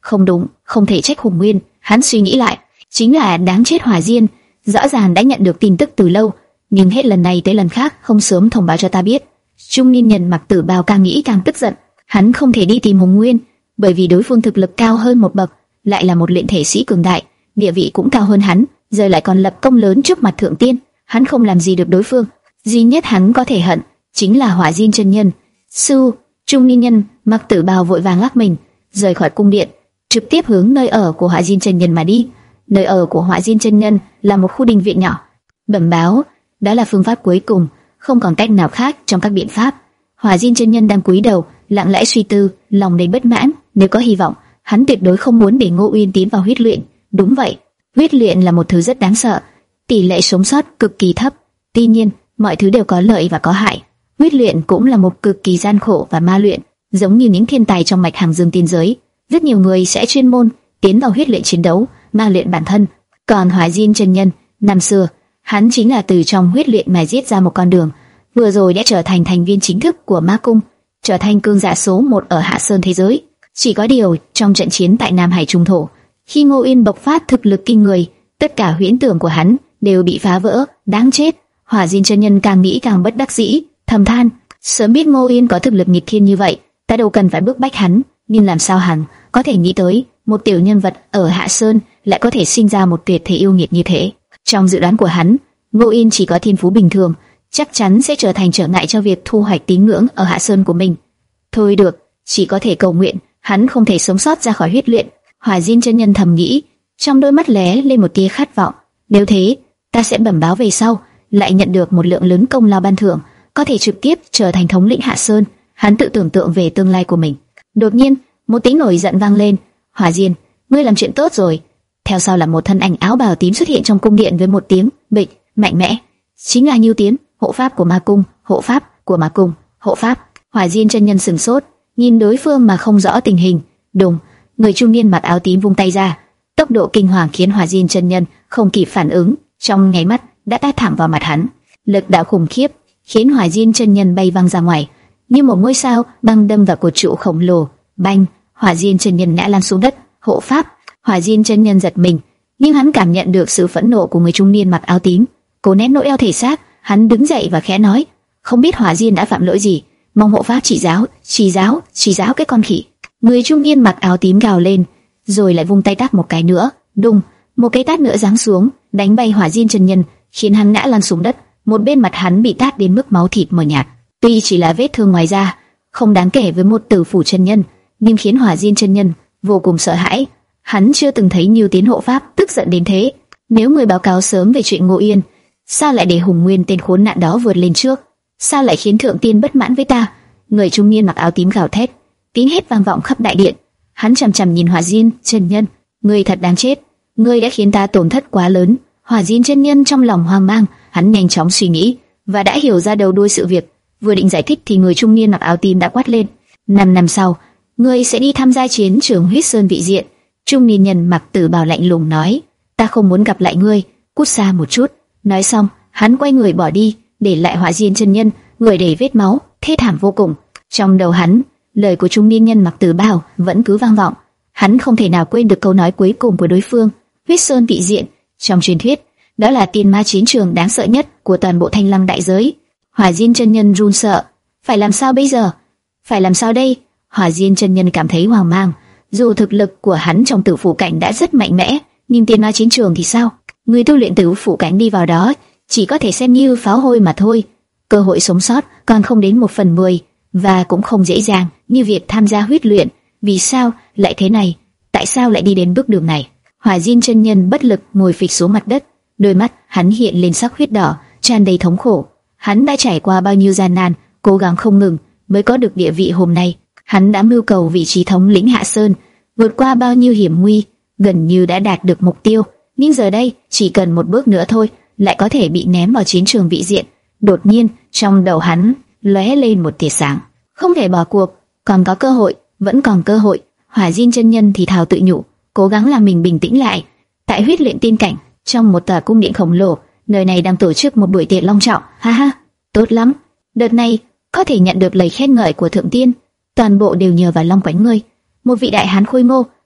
A: Không đúng, không thể trách Hùng Nguyên. Hắn suy nghĩ lại, chính là đáng chết Hỏa Diên, rõ ràng đã nhận được tin tức từ lâu, nhưng hết lần này tới lần khác không sớm thông báo cho ta biết. Trung niên nhân mặc tử bào càng nghĩ càng tức giận, hắn không thể đi tìm Hùng Nguyên, bởi vì đối phương thực lực cao hơn một bậc, lại là một luyện thể sĩ cường đại, địa vị cũng cao hơn hắn, giờ lại còn lập công lớn trước mặt thượng tiên, hắn không làm gì được đối phương. Duy nhất hắn có thể hận chính là Hỏa Diên chân nhân. Sư, trung niên nhân mặc tử bào vội vàng lắc mình rời khỏi cung điện, trực tiếp hướng nơi ở của Hỏa Diên chân nhân mà đi. Nơi ở của Hỏa Diên chân nhân là một khu đình viện nhỏ. Bẩm báo, đó là phương pháp cuối cùng, không còn cách nào khác trong các biện pháp. Hỏa Diên chân nhân đang cúi đầu, lặng lẽ suy tư, lòng đầy bất mãn. Nếu có hy vọng, hắn tuyệt đối không muốn để Ngô Uyên tiến vào huyết luyện. Đúng vậy, huyết luyện là một thứ rất đáng sợ, tỷ lệ sống sót cực kỳ thấp. Tuy nhiên, mọi thứ đều có lợi và có hại. Huyết luyện cũng là một cực kỳ gian khổ và ma luyện, giống như những thiên tài trong mạch hàng dương tiên giới, rất nhiều người sẽ chuyên môn tiến vào huyết luyện chiến đấu, ma luyện bản thân. Còn Hỏa Diên chân nhân, năm xưa, hắn chính là từ trong huyết luyện mà giết ra một con đường, vừa rồi đã trở thành thành viên chính thức của Ma Cung, trở thành cương giả số một ở Hạ Sơn thế giới. Chỉ có điều, trong trận chiến tại Nam Hải Trung Thổ, khi Ngô Uyên bộc phát thực lực kinh người, tất cả huyễn tưởng của hắn đều bị phá vỡ, đáng chết. Hỏa Diên chân nhân càng nghĩ càng bất đắc dĩ, thầm than, sớm biết Ngô Uyên có thực lực nghịch thiên như vậy, ta đâu cần phải bức bách hắn, nhưng làm sao hắn có thể nghĩ tới, một tiểu nhân vật ở Hạ Sơn lại có thể sinh ra một tuyệt thể yêu nghiệt như thế. Trong dự đoán của hắn, Ngô Uyên chỉ có thiên phú bình thường, chắc chắn sẽ trở thành trở ngại cho việc thu hoạch tín ngưỡng ở Hạ Sơn của mình. Thôi được, chỉ có thể cầu nguyện hắn không thể sống sót ra khỏi huyết luyện. Hỏa Diên chân nhân thầm nghĩ, trong đôi mắt lóe lên một tia khát vọng. Nếu thế, ta sẽ bẩm báo về sau, lại nhận được một lượng lớn công lao ban thưởng, có thể trực tiếp trở thành thống lĩnh Hạ Sơn. Hắn tự tưởng tượng về tương lai của mình. Đột nhiên, một tiếng nổi giận vang lên. Hỏa Diên, ngươi làm chuyện tốt rồi. Theo sau là một thân ảnh áo bào tím xuất hiện trong cung điện với một tiếng bịch mạnh mẽ. Chính là Nhiêu Tiến, hộ pháp của Ma Cung, hộ pháp của Ma Cung, hộ pháp. Hỏa Diên chân nhân sừng sốt, nhìn đối phương mà không rõ tình hình. Đùng, người trung niên mặc áo tím vung tay ra, tốc độ kinh hoàng khiến Hỏa Diên chân nhân không kịp phản ứng, trong nháy mắt đã tát thẳng vào mặt hắn. Lực đạo khủng khiếp khiến Hỏa Diên chân nhân bay văng ra ngoài, như một ngôi sao băng đâm vào cột trụ khổng lồ. Banh, Hỏa Diên chân nhân ngã lăn xuống đất. Hộ pháp. Hỏa Diên chân nhân giật mình, nhưng hắn cảm nhận được sự phẫn nộ của người trung niên mặc áo tím. Cố nén nỗi eo thể xác, hắn đứng dậy và khẽ nói, không biết Hỏa Diên đã phạm lỗi gì, mong hộ pháp chỉ giáo, chỉ giáo, chỉ giáo cái con khỉ. Người trung niên mặc áo tím gào lên, rồi lại vung tay tát một cái nữa. Đùng, một cái tát nữa giáng xuống, đánh bay Hỏa Diên chân nhân, khiến hắn ngã lăn xuống đất. Một bên mặt hắn bị tát đến mức máu thịt mờ nhạt. Tuy chỉ là vết thương ngoài da, không đáng kể với một tử phủ chân nhân, nhưng khiến Hỏa Diên chân nhân vô cùng sợ hãi. Hắn chưa từng thấy Nhiêu Tiến hộ pháp tức giận đến thế. Nếu người báo cáo sớm về chuyện Ngô Uyên, sao lại để Hùng Nguyên tên khốn nạn đó vượt lên trước? Sao lại khiến thượng tiên bất mãn với ta? Người trung niên mặc áo tím gào thét, tiếng hét vang vọng khắp đại điện. Hắn chằm chằm nhìn Hỏa Diên chân nhân, ngươi thật đáng chết, ngươi đã khiến ta tổn thất quá lớn. Hỏa Diên chân nhân trong lòng hoang mang, hắn nhanh chóng suy nghĩ và đã hiểu ra đầu đuôi sự việc. Vừa định giải thích thì người trung niên mặc áo tím đã quát lên, năm năm sau, ngươi sẽ đi tham gia chiến trường Huyết Sơn vị diện. Trung niên nhân mặc tử bào lạnh lùng nói, ta không muốn gặp lại ngươi, cút xa một chút. Nói xong, hắn quay người bỏ đi, để lại Hỏa Diên chân nhân người đầy vết máu, thê thảm vô cùng. Trong đầu hắn, lời của trung niên nhân mặc tử bào vẫn cứ vang vọng. Hắn không thể nào quên được câu nói cuối cùng của đối phương. Huyết Sơn vị diện, trong truyền thuyết, đó là tiên ma chiến trường đáng sợ nhất của toàn bộ Thanh Lăng đại giới. Hỏa Diên chân nhân run sợ, phải làm sao bây giờ? Phải làm sao đây? Hỏa Diên chân nhân cảm thấy hoang mang. Dù thực lực của hắn trong tử phủ cảnh đã rất mạnh mẽ, nhưng tiên ma chiến trường thì sao? Người tu luyện tử phủ cảnh đi vào đó chỉ có thể xem như pháo hôi mà thôi. Cơ hội sống sót còn không đến một phần mười, và cũng không dễ dàng như việc tham gia huyết luyện. Vì sao lại thế này? Tại sao lại đi đến bước đường này? Hỏa Diên chân nhân bất lực ngồi phịch xuống mặt đất, đôi mắt hắn hiện lên sắc huyết đỏ, tràn đầy thống khổ. Hắn đã trải qua bao nhiêu gian nan, cố gắng không ngừng mới có được địa vị hôm nay. Hắn đã mưu cầu vị trí thống lĩnh Hạ Sơn, vượt qua bao nhiêu hiểm nguy, gần như đã đạt được mục tiêu. Nhưng giờ đây, chỉ cần một bước nữa thôi, lại có thể bị ném vào chiến trường vị diện. Đột nhiên, trong đầu hắn lóe lên một tia sáng. Không thể bỏ cuộc, còn có cơ hội, vẫn còn cơ hội. Hỏa Diên chân nhân thì thào tự nhủ, cố gắng làm mình bình tĩnh lại. Tại huyết luyện tiên cảnh, trong một tòa cung điện khổng lồ, nơi này đang tổ chức một buổi tiệc long trọng. Ha ha, tốt lắm. Đợt này có thể nhận được lời khen ngợi của thượng tiên, toàn bộ đều nhờ vào Long Quánh ngươi. Một vị đại hán khôi ngô,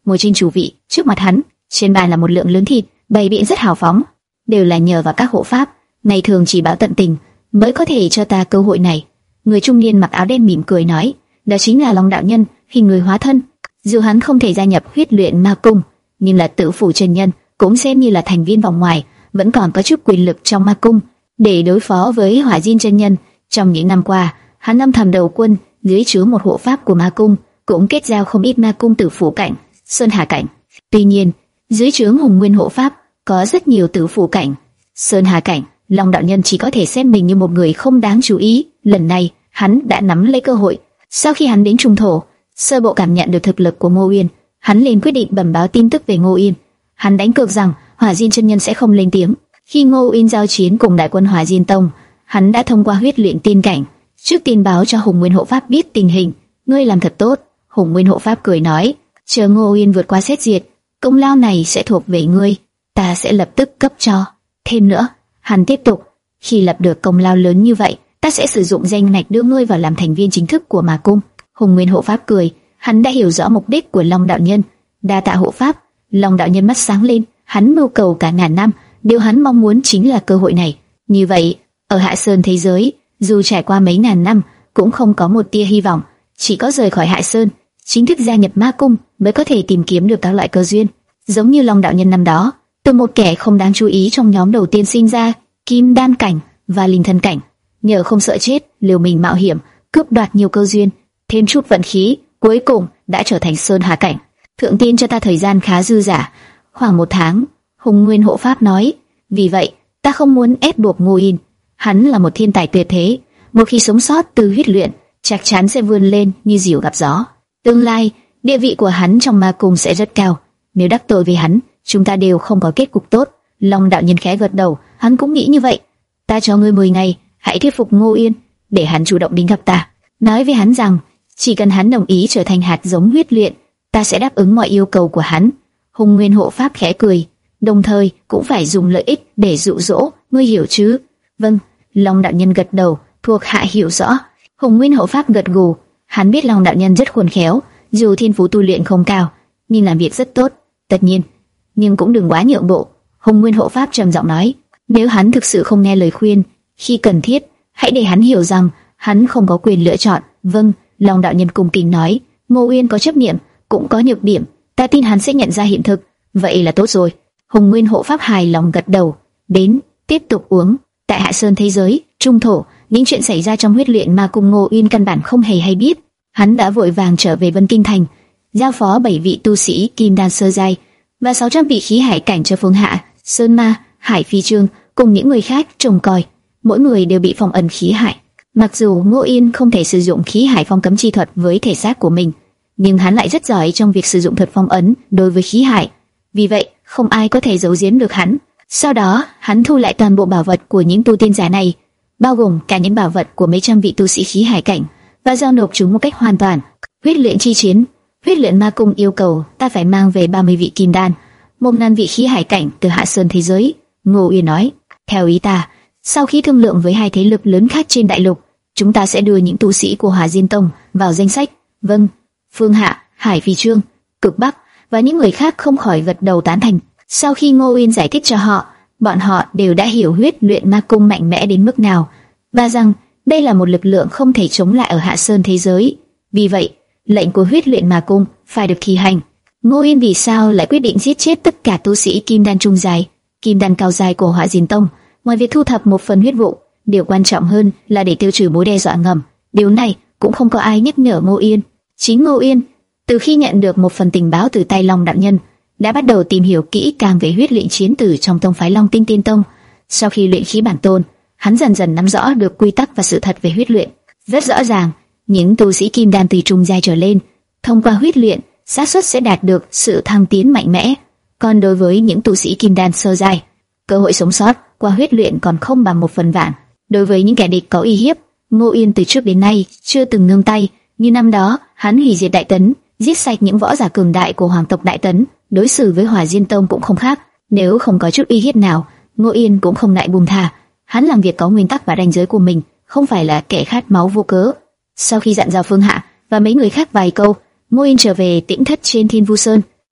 A: ngồi trên chủ vị. Trước mặt hắn, trên bàn là một lượng lớn thịt, bày biện rất hào phóng, đều là nhờ vào các hộ pháp ngày thường chỉ bảo tận tình mới có thể cho ta cơ hội này. Người trung niên mặc áo đen mỉm cười nói, đó chính là Long đạo nhân, hình người hóa thân. Dù hắn không thể gia nhập huyết luyện ma cung, nhưng là Tử Phủ chân nhân, cũng xem như là thành viên vòng ngoài, vẫn còn có chút quyền lực trong ma cung để đối phó với Hỏa Diên chân nhân. Trong những năm qua, hắn âm thầm đầu quân dưới trướng một hộ pháp của ma cung, cũng kết giao không ít ma cung Tử Phủ cảnh, Sơn Hà cảnh. Tuy nhiên, dưới trướng Hùng Nguyên hộ pháp có rất nhiều Tử Phủ cảnh, Sơn Hà cảnh. Long đạo nhân chỉ có thể xem mình như một người không đáng chú ý. Lần này, hắn đã nắm lấy cơ hội. Sau khi hắn đến Trung Thổ, sơ bộ cảm nhận được thực lực của Ngô Uyên, hắn liền quyết định bẩm báo tin tức về Ngô Uyên. Hắn đánh cược rằng Hỏa Diên chân nhân sẽ không lên tiếng. Khi Ngô Uyên giao chiến cùng đại quân Hỏa Diên tông, hắn đã thông qua huyết luyện tiên cảnh, trước tiên báo cho Hùng Nguyên hộ pháp biết tình hình. Ngươi làm thật tốt. Hùng Nguyên hộ pháp cười nói, chờ Ngô Uyên vượt qua xét duyệt, công lao này sẽ thuộc về ngươi, ta sẽ lập tức cấp cho. Thêm nữa, hắn tiếp tục, khi lập được công lao lớn như vậy, ta sẽ sử dụng danh ngạch đưa ngươi vào làm thành viên chính thức của ma cung. Hùng Nguyên hộ pháp cười, hắn đã hiểu rõ mục đích của Long đạo nhân. Đa tạ hộ pháp. Long đạo nhân mắt sáng lên, hắn mưu cầu cả ngàn năm, điều hắn mong muốn chính là cơ hội này. Như vậy, ở Hạ Sơn thế giới, dù trải qua mấy ngàn năm, cũng không có một tia hy vọng. Chỉ có rời khỏi Hạ Sơn, chính thức gia nhập ma cung, mới có thể tìm kiếm được các loại cơ duyên. Giống như Long đạo nhân năm đó, từ một kẻ không đáng chú ý trong nhóm đầu tiên sinh ra, kim đan cảnh và linh thân cảnh, nhờ không sợ chết, liều mình mạo hiểm, cướp đoạt nhiều cơ duyên, thêm chút vận khí, cuối cùng đã trở thành Sơn Hà cảnh. Thượng tiên cho ta thời gian khá dư dả, khoảng một tháng. Hùng Nguyên hộ pháp nói, vì vậy ta không muốn ép buộc Ngô Uyên. Hắn là một thiên tài tuyệt thế, một khi sống sót từ huyết luyện, chắc chắn sẽ vươn lên như diều gặp gió. Tương lai, địa vị của hắn trong ma cung sẽ rất cao. Nếu đắc tội với hắn, chúng ta đều không có kết cục tốt. Long đạo nhân khẽ gật đầu, hắn cũng nghĩ như vậy. Ta cho ngươi mười ngày, hãy thuyết phục Ngô Uyên để hắn chủ động đến gặp ta. Nói với hắn rằng, chỉ cần hắn đồng ý trở thành hạt giống huyết luyện, ta sẽ đáp ứng mọi yêu cầu của hắn. Hùng Nguyên hộ pháp khẽ cười, đồng thời cũng phải dùng lợi ích để dụ dỗ, ngươi hiểu chứ? Vâng. Long đạo nhân gật đầu, thuộc hạ hiểu rõ. Hùng Nguyên hộ pháp gật gù, hắn biết Long đạo nhân rất khôn khéo, dù thiên phú tu luyện không cao, nhưng làm việc rất tốt. Tất nhiên, nhưng cũng đừng quá nhượng bộ. Hùng Nguyên hộ pháp trầm giọng nói, nếu hắn thực sự không nghe lời khuyên, khi cần thiết, hãy để hắn hiểu rằng hắn không có quyền lựa chọn. Vâng. Long đạo nhân cung kính nói, Ngô Uyên có chấp niệm, cũng có nhược điểm, ta tin hắn sẽ nhận ra hiện thực. Vậy là tốt rồi. Hùng Nguyên hộ pháp hài lòng gật đầu. Đến, tiếp tục uống. Tại Hạ Sơn thế giới, Trung Thổ, những chuyện xảy ra trong huyết luyện ma cung Ngô Uyên căn bản không hề hay biết. Hắn đã vội vàng trở về Vân Kinh Thành, giao phó bảy vị tu sĩ kim đan sơ giai và sáu trăm vị khí hải cảnh cho Phương Hạ, Sơn Ma, Hải Phi Trương cùng những người khác trông coi. Mỗi người đều bị phong ấn khí hải. Mặc dù Ngô Uyên không thể sử dụng khí hải phong cấm chi thuật với thể xác của mình, nhưng hắn lại rất giỏi trong việc sử dụng thuật phong ấn đối với khí hải. Vì vậy, không ai có thể giấu giếm được hắn. Sau đó, hắn thu lại toàn bộ bảo vật của những tu tiên giả này, bao gồm cả những bảo vật của mấy trăm vị tu sĩ khí hải cảnh, và giao nộp chúng một cách hoàn toàn. Huyết luyện chi chiến, huyết luyện ma cung yêu cầu ta phải mang về ba mươi vị kim đan, một ngàn vị khí hải cảnh từ Hạ Sơn thế giới. Ngô Uyên nói, theo ý ta, sau khi thương lượng với hai thế lực lớn khác trên đại lục, chúng ta sẽ đưa những tu sĩ của Hỏa Diên tông vào danh sách. Vâng. Phương Hạ, Hải Phi Trương, Cực Bắc và những người khác không khỏi gật đầu tán thành. Sau khi Ngô Uyên giải thích cho họ, bọn họ đều đã hiểu huyết luyện ma cung mạnh mẽ đến mức nào, và rằng đây là một lực lượng không thể chống lại ở Hạ Sơn thế giới. Vì vậy, lệnh của huyết luyện ma cung phải được thi hành. Ngô Uyên vì sao lại quyết định giết chết tất cả tu sĩ kim đan trung dài, kim đan cao dài của Hỏa Diên tông? Ngoài việc thu thập một phần huyết vụ, điều quan trọng hơn là để tiêu trừ mối đe dọa ngầm. Điều này cũng không có ai nhắc nhở Ngô Uyên. Chính Ngô Uyên, từ khi nhận được một phần tình báo từ tay Long đạo nhân, đã bắt đầu tìm hiểu kỹ càng về huyết luyện chiến tử trong tông phái Long Tinh Tiên Tông. Sau khi luyện khí bản tôn, hắn dần dần nắm rõ được quy tắc và sự thật về huyết luyện. Rất rõ ràng, những tu sĩ kim đan từ trung giai trở lên, thông qua huyết luyện, xác suất sẽ đạt được sự thăng tiến mạnh mẽ. Còn đối với những tu sĩ kim đan sơ giai, cơ hội sống sót qua huyết luyện còn không bằng một phần vạn. Đối với những kẻ địch có uy hiếp, Ngô Uyên từ trước đến nay chưa từng nương tay. Như năm đó, hắn hủy diệt Đại Tấn, giết sạch những võ giả cường đại của hoàng tộc Đại Tấn. Đối xử với Hỏa Diên tông cũng không khác. Nếu không có chút uy hiếp nào, Ngô Uyên cũng không ngại buông tha. Hắn làm việc có nguyên tắc và ranh giới của mình, không phải là kẻ khát máu vô cớ. Sau khi dặn dò Phương Hạ và mấy người khác vài câu, Ngô Uyên trở về tĩnh thất trên Thiên Vu Sơn.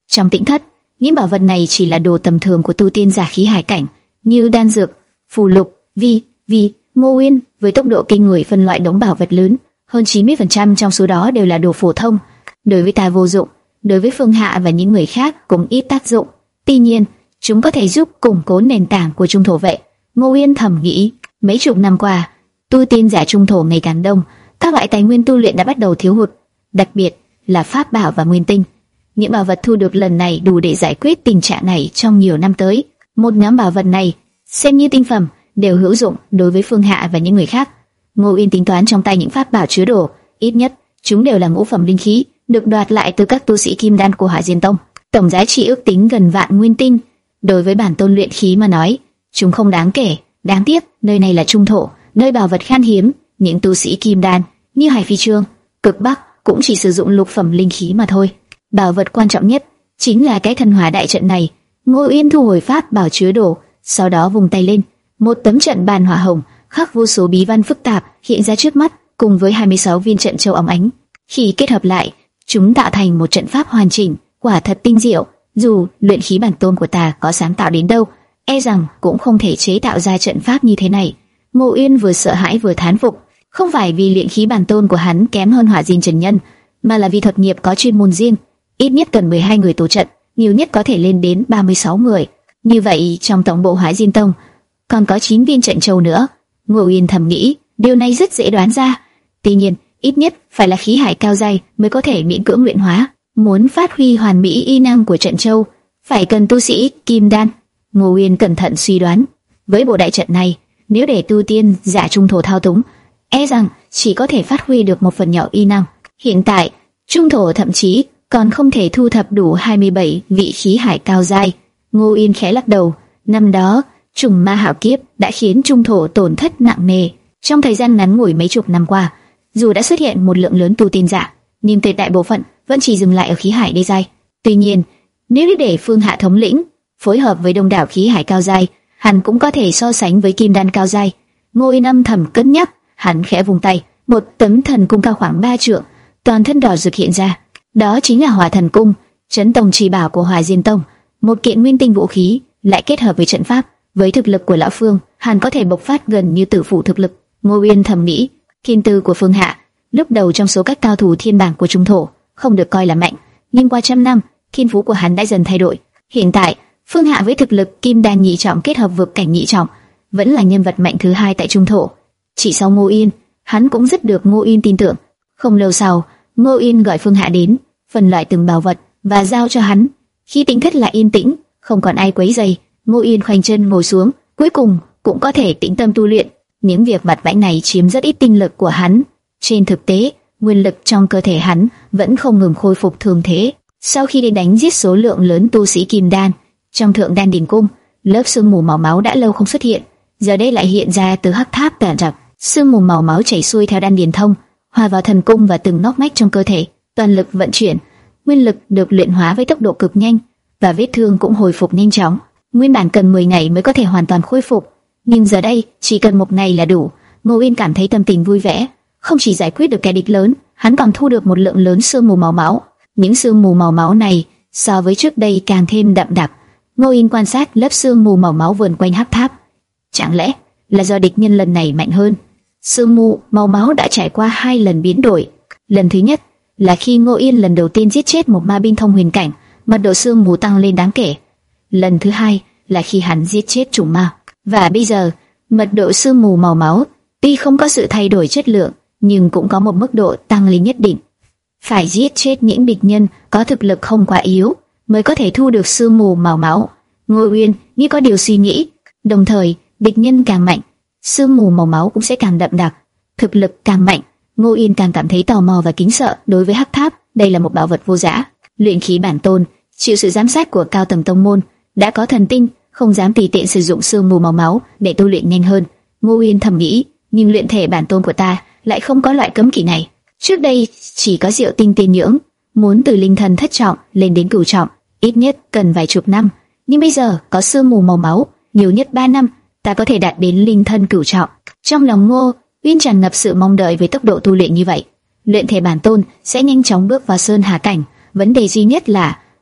A: Trong tĩnh thất, những bảo vật này chỉ là đồ tầm thường của tu tiên giả khí hải cảnh, như đan dược, phù lục, vi, vi, Ngô Uyên với tốc độ kinh người phân loại đống bảo vật lớn, hơn chín mươi phần trăm trong số đó đều là đồ phổ thông. Đối với ta vô dụng, đối với Phương Hạ và những người khác cũng ít tác dụng. Tuy nhiên, chúng có thể giúp củng cố nền tảng của trung thổ vệ. Ngô Uyên thầm nghĩ, mấy chục năm qua, tu tiên giả trung thổ ngày càng đông, các loại tài nguyên tu luyện đã bắt đầu thiếu hụt, đặc biệt là pháp bảo và nguyên tinh. Những bảo vật thu được lần này đủ để giải quyết tình trạng này trong nhiều năm tới. Một nhóm bảo vật này, xem như tinh phẩm, đều hữu dụng đối với Phương Hạ và những người khác. Ngô Uyên tính toán trong tay những pháp bảo chứa đồ, ít nhất chúng đều là ngũ phẩm linh khí, được đoạt lại từ các tu sĩ kim đan của Hỏa Diên Tông. Tổng giá trị ước tính gần vạn nguyên tinh. Đối với bản tôn luyện khí mà nói, chúng không đáng kể. Đáng tiếc, nơi này là trung thổ, nơi bảo vật khan hiếm, những tu sĩ kim đan như Hải Phi Trương, Cực Bắc cũng chỉ sử dụng lục phẩm linh khí mà thôi. Bảo vật quan trọng nhất chính là cái thần hỏa đại trận này. Ngô Uyên thu hồi pháp bảo chứa đồ, sau đó vùng tay lên, một tấm trận bàn hỏa hồng khắc vô số bí văn phức tạp hiện ra trước mắt, cùng với hai mươi sáu viên trận châu óng ánh. Khi kết hợp lại, chúng tạo thành một trận pháp hoàn chỉnh, quả thật tinh diệu. Dù luyện khí bản tôn của ta có sáng tạo đến đâu, e rằng cũng không thể chế tạo ra trận pháp như thế này. Ngô Uyên vừa sợ hãi vừa thán phục, không phải vì luyện khí bản tôn của hắn kém hơn Hỏa Diên Trần Nhân, mà là vì thuật nghiệp có chuyên môn riêng, ít nhất cần mười hai người tổ trận, nhiều nhất có thể lên đến ba mươi sáu người. Như vậy, trong tổng bộ Hỏa Diên Tông còn có chín viên trận châu nữa. Ngô Uyên thầm nghĩ, điều này rất dễ đoán ra. Tuy nhiên, ít nhất phải là khí hải cao giai mới có thể miễn cưỡng luyện hóa. Muốn phát huy hoàn mỹ y năng của trận châu, phải cần tu sĩ kim đan. Ngô Uyên cẩn thận suy đoán, với bộ đại trận này, nếu để tu tiên giả trung thổ thao túng, e rằng chỉ có thể phát huy được một phần nhỏ y năng. Hiện tại, trung thổ thậm chí còn không thể thu thập đủ hai mươi bảy vị khí hải cao giai. Ngô Uyên khẽ lắc đầu, năm đó trùng ma hạo kiếp đã khiến trung thổ tổn thất nặng nề. Trong thời gian ngắn ngủi mấy chục năm qua, dù đã xuất hiện một lượng lớn tu tiên giả, nhưng tuyệt đại bộ phận vẫn chỉ dừng lại ở khí hải đê giai. Tuy nhiên, nếu để Phương Hạ thống lĩnh, phối hợp với đông đảo khí hải cao giai, hắn cũng có thể so sánh với kim đan cao giai. Ngô Uyên âm thầm cân nhắc, hắn khẽ vùng tay, một tấm thần cung cao khoảng ba trượng, toàn thân đỏ rực hiện ra. Đó chính là Hỏa Thần Cung, trấn tông chi bảo của Hỏa Diên Tông, một kiện nguyên tinh vũ khí, lại kết hợp với trận pháp. Với thực lực của lão Phương, hắn có thể bộc phát gần như tử phụ thực lực. Ngô Uyên thầm nghĩ, thiên tư của Phương Hạ lúc đầu trong số các cao thủ thiên bảng của trung thổ không được coi là mạnh, nhưng qua trăm năm, thiên phú của hắn đã dần thay đổi. Hiện tại, Phương Hạ với thực lực kim đan nhị trọng kết hợp vực cảnh nhị trọng, vẫn là nhân vật mạnh thứ hai tại trung thổ. Chỉ sau Ngô Uyên, hắn cũng rất được Ngô Uyên tin tưởng. Không lâu sau, Ngô Uyên gọi Phương Hạ đến, phân loại từng bảo vật và giao cho hắn. Khi tĩnh thất lại yên tĩnh, không còn ai quấy rầy, Ngô Uyên khoanh chân ngồi xuống, cuối cùng cũng có thể tĩnh tâm tu luyện. Những việc vặt vãnh này chiếm rất ít tinh lực của hắn. Trên thực tế, nguyên lực trong cơ thể hắn vẫn không ngừng khôi phục thường thế. Sau khi đi đánh giết số lượng lớn tu sĩ kim đan, trong thượng đan đỉnh cung, lớp sương mù màu máu đã lâu không xuất hiện, giờ đây lại hiện ra từ hắc tháp tản rập. Sương mù màu máu chảy xuôi theo đan điền thông, hòa vào thần cung và từng ngóc ngách trong cơ thể, toàn lực vận chuyển, nguyên lực được luyện hóa với tốc độ cực nhanh, và vết thương cũng hồi phục nhanh chóng. Nguyên bản cần mười ngày mới có thể hoàn toàn khôi phục, nhưng giờ đây chỉ cần một ngày là đủ. Ngô Uyên cảm thấy tâm tình vui vẻ, không chỉ giải quyết được kẻ địch lớn, hắn còn thu được một lượng lớn sương mù màu máu. Những sương mù màu máu này so với trước đây càng thêm đậm đặc. Ngô Uyên quan sát lớp sương mù màu máu vờn quanh hắc tháp. Chẳng lẽ là do địch nhân lần này mạnh hơn? Sương mù màu máu đã trải qua hai lần biến đổi. Lần thứ nhất là khi Ngô Uyên lần đầu tiên giết chết một ma binh thông huyền cảnh, mật độ sương mù tăng lên đáng kể. Lần thứ hai là khi hắn giết chết trùng ma. Và bây giờ, mật độ sương mù màu máu tuy không có sự thay đổi chất lượng, nhưng cũng có một mức độ tăng lên nhất định. Phải giết chết những địch nhân có thực lực không quá yếu mới có thể thu được sương mù màu máu. Ngô Uyên như có điều suy nghĩ. Đồng thời, địch nhân càng mạnh, sương mù màu máu cũng sẽ càng đậm đặc. Thực lực càng mạnh, Ngô Uyên càng cảm thấy tò mò và kính sợ đối với hắc tháp. Đây là một bảo vật vô giá. Luyện khí bản tôn chịu sự giám sát của cao tầng tông môn, đã có thần tinh, không dám tùy tiện sử dụng sương mù màu máu để tu luyện nhanh hơn. Ngô Uyên thầm nghĩ, nhưng luyện thể bản tôn của ta lại không có loại cấm kỵ này. Trước đây chỉ có diệu tinh tiên nhưỡng, muốn từ linh thần thất trọng lên đến cửu trọng, ít nhất cần vài chục năm. Nhưng bây giờ có sương mù màu máu, nhiều nhất ba năm, ta có thể đạt đến linh thân cửu trọng. Trong lòng Ngô Uyên tràn ngập sự mong đợi với tốc độ tu luyện như vậy. Luyện thể bản tôn sẽ nhanh chóng bước vào sơn hà cảnh. Vấn đề duy nhất là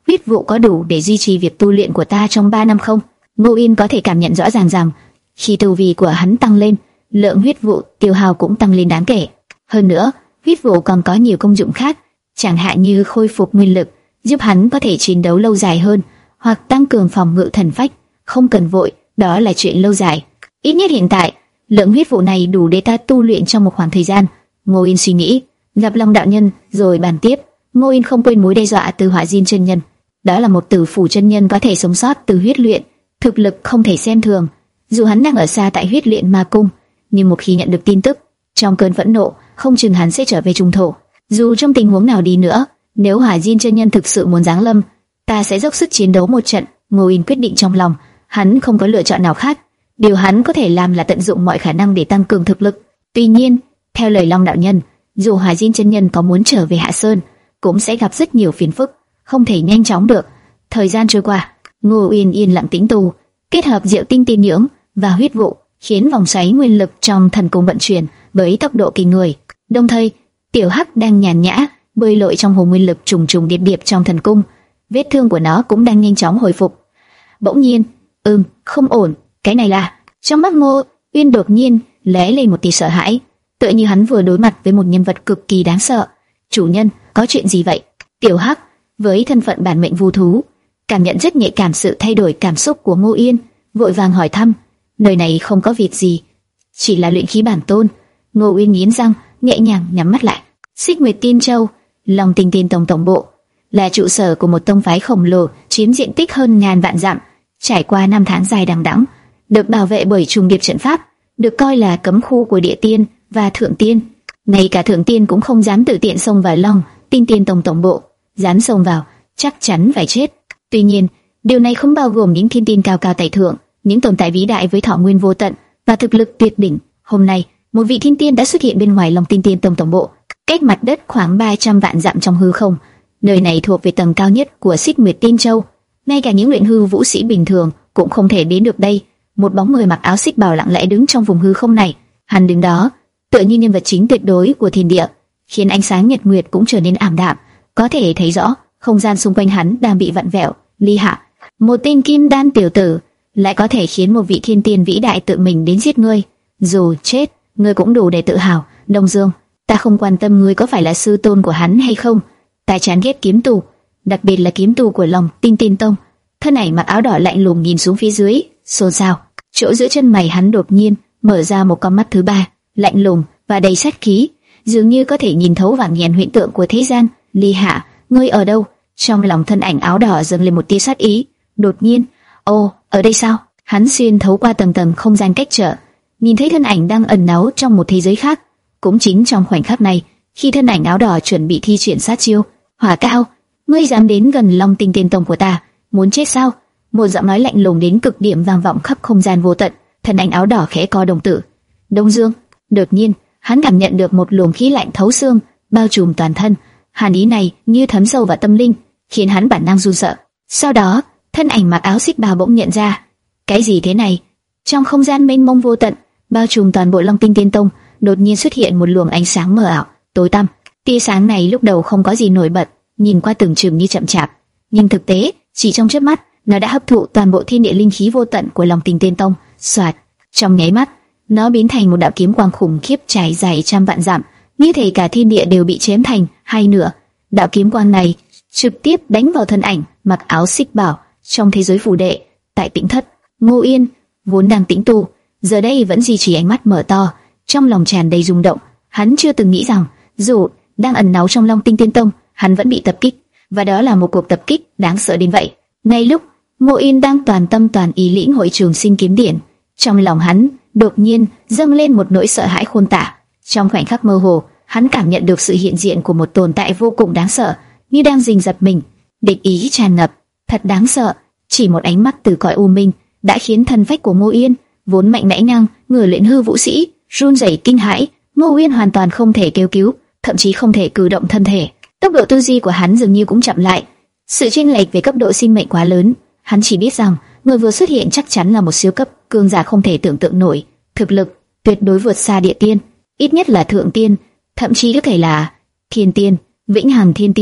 A: huyết vụ có đủ để duy trì việc tu luyện của ta trong ba năm không? Ngô Yên có thể cảm nhận rõ ràng rằng khi tu vi của hắn tăng lên, lượng huyết vụ tiêu hao cũng tăng lên đáng kể. Hơn nữa, huyết vụ còn có nhiều công dụng khác, chẳng hạn như khôi phục nguyên lực, giúp hắn có thể chiến đấu lâu dài hơn, hoặc tăng cường phòng ngự thần phách. Không cần vội, đó là chuyện lâu dài. Ít nhất hiện tại, lượng huyết vụ này đủ để ta tu luyện trong một khoảng thời gian. Ngô Yên suy nghĩ, gặp Long đạo nhân rồi bàn tiếp. Ngô Yên không quên mối đe dọa từ Hỏa Diên chân nhân. Đó là một tử phủ chân nhân có thể sống sót từ huyết luyện, thực lực không thể xem thường. Dù hắn đang ở xa tại huyết luyện ma cung, nhưng một khi nhận được tin tức, trong cơn phẫn nộ, không chừng hắn sẽ trở về trung thổ. Dù trong tình huống nào đi nữa, nếu Hỏa Diên chân nhân thực sự muốn giáng lâm, ta sẽ dốc sức chiến đấu một trận. Ngô Yên quyết định trong lòng, hắn không có lựa chọn nào khác. Điều hắn có thể làm là tận dụng mọi khả năng để tăng cường thực lực. Tuy nhiên, theo lời Long đạo nhân, dù Hỏa Diên chân nhân có muốn trở về Hạ Sơn, cũng sẽ gặp rất nhiều phiền phức, không thể nhanh chóng được. Thời gian trôi qua, Ngô Yên yên lặng tĩnh tu, kết hợp Diệu Tinh tiên nhưỡng và huyết vụ, khiến vòng xoáy nguyên lực trong thần cung vận chuyển với tốc độ kinh người. Đồng thời, Tiểu Hắc đang nhàn nhã bơi lội trong hồ nguyên lực trùng trùng điệp điệp trong thần cung, vết thương của nó cũng đang nhanh chóng hồi phục. Bỗng nhiên, ừm, không ổn, cái này là... Trong mắt Ngô Uyên đột nhiên lóe lên một tia sợ hãi, tựa như hắn vừa đối mặt với một nhân vật cực kỳ đáng sợ. Chủ nhân, có chuyện gì vậy? Tiểu Hắc với thân phận bản mệnh vu thú, cảm nhận rất nhạy cảm sự thay đổi cảm xúc của Ngô Uyên, vội vàng hỏi thăm. Nơi này không có việc gì, chỉ là luyện khí bản tôn. Ngô Uyên nghiến răng, nhẹ nhàng nhắm mắt lại. Xích Nguyệt Tiên Châu, Long Tinh Tiên Tông tổng bộ, là trụ sở của một tông phái khổng lồ, chiếm diện tích hơn ngàn vạn dặm. Trải qua năm tháng dài đằng đẵng, được bảo vệ bởi trùng điệp trận pháp, được coi là cấm khu của địa tiên và thượng tiên. Ngay cả thượng tiên cũng không dám tự tiện xông vào Long Tinh Tiên Tông tổng bộ, dám xông vào chắc chắn phải chết. Tuy nhiên, điều này không bao gồm những thiên tiên cao cao tại thượng, những tồn tại vĩ đại với thọ nguyên vô tận và thực lực tuyệt đỉnh. Hôm nay, một vị thiên tiên đã xuất hiện bên ngoài Long Tinh Tiên Tông tổng bộ, cách mặt đất khoảng ba trăm vạn dặm trong hư không. Nơi này thuộc về tầng cao nhất của Xích Nguyệt Tiên Châu, ngay cả những luyện hư vũ sĩ bình thường cũng không thể đến được đây. Một bóng người mặc áo xích bào lặng lẽ đứng trong vùng hư không này. Hắn đứng đó, tựa như nhân vật chính tuyệt đối của thiên địa, khiến ánh sáng nhật nguyệt cũng trở nên ảm đạm. Có thể thấy rõ, không gian xung quanh hắn đang bị vặn vẹo. Ly Hạ, một tên kim đan tiểu tử, lại có thể khiến một vị thiên tiên vĩ đại tự mình đến giết ngươi. Dù chết, ngươi cũng đủ để tự hào. Đông Dương, ta không quan tâm ngươi có phải là sư tôn của hắn hay không. Ta chán ghét kiếm tù, đặc biệt là kiếm tù của Long Tinh Tiên Tông. Thân ảnh mặc áo đỏ lạnh lùng nhìn xuống phía dưới, xôn xao. Chỗ giữa chân mày hắn đột nhiên mở ra một con mắt thứ ba, lạnh lùng và đầy sát khí, dường như có thể nhìn thấu vạn ngàn huyễn tượng của thế gian. Ly Hạ, ngươi ở đâu? Trong lòng thân ảnh áo đỏ dâng lên một tia sát ý. Đột nhiên, ô, ở đây sao? Hắn xuyên thấu qua tầng tầng không gian cách trở, nhìn thấy thân ảnh đang ẩn náu trong một thế giới khác. Cũng chính trong khoảnh khắc này, khi thân ảnh áo đỏ chuẩn bị thi triển sát chiêu, Hỏa Cao, ngươi dám đến gần Long Tinh Tiên Tông của ta, muốn chết sao? Một giọng nói lạnh lùng đến cực điểm vang vọng khắp không gian vô tận. Thân ảnh áo đỏ khẽ co đồng tử. Đông Dương. Đột nhiên, hắn cảm nhận được một luồng khí lạnh thấu xương bao trùm toàn thân. Hàn ý này như thấm sâu vào tâm linh, khiến hắn bản năng run sợ. Sau đó, thân ảnh mặc áo xích bào bỗng nhận ra, cái gì thế này? Trong không gian mênh mông vô tận, bao trùm toàn bộ Long Tinh Tiên Tông, đột nhiên xuất hiện một luồng ánh sáng mờ ảo, tối tăm. Tia sáng này lúc đầu không có gì nổi bật, nhìn qua tưởng chừng như chậm chạp, nhưng thực tế, chỉ trong chớp mắt, nó đã hấp thụ toàn bộ thiên địa linh khí vô tận của Long Tinh Tiên Tông. Soạt, trong nháy mắt, nó biến thành một đạo kiếm quang khủng khiếp trải dài trăm vạn dặm, như thể cả thiên địa đều bị chém thành hai nửa. Đạo kiếm quang này trực tiếp đánh vào thân ảnh mặc áo xích bảo trong thế giới phù đệ. Tại Tĩnh Thất, Ngô Yên vốn đang tĩnh tu, giờ đây vẫn duy trì ánh mắt mở to, trong lòng tràn đầy rung động. Hắn chưa từng nghĩ rằng, dù đang ẩn náu trong Long Tinh Tiên Tông, hắn vẫn bị tập kích, và đó là một cuộc tập kích đáng sợ đến vậy. Ngay lúc Ngô Yên đang toàn tâm toàn ý lĩnh hội Trường Sinh Kiếm Điển, trong lòng hắn đột nhiên dâng lên một nỗi sợ hãi khôn tả. Trong khoảnh khắc mơ hồ, hắn cảm nhận được sự hiện diện của một tồn tại vô cùng đáng sợ, như đang rình rập mình. Địch ý tràn ngập, thật đáng sợ. Chỉ một ánh mắt từ cõi u minh đã khiến thân phách của Ngô Yên, vốn mạnh mẽ ngang ngửa luyện hư vũ sĩ, run rẩy kinh hãi. Ngô Yên hoàn toàn không thể kêu cứu, thậm chí không thể cử động thân thể. Tốc độ tư duy của hắn dường như cũng chậm lại. Sự chênh lệch về cấp độ sinh mệnh quá lớn. Hắn chỉ biết rằng người vừa xuất hiện chắc chắn là một siêu cấp cường giả không thể tưởng tượng nổi, thực lực tuyệt đối vượt xa địa tiên, ít nhất là thượng tiên, thậm chí có thể là thiên tiên, vĩnh hằng thiên tiên.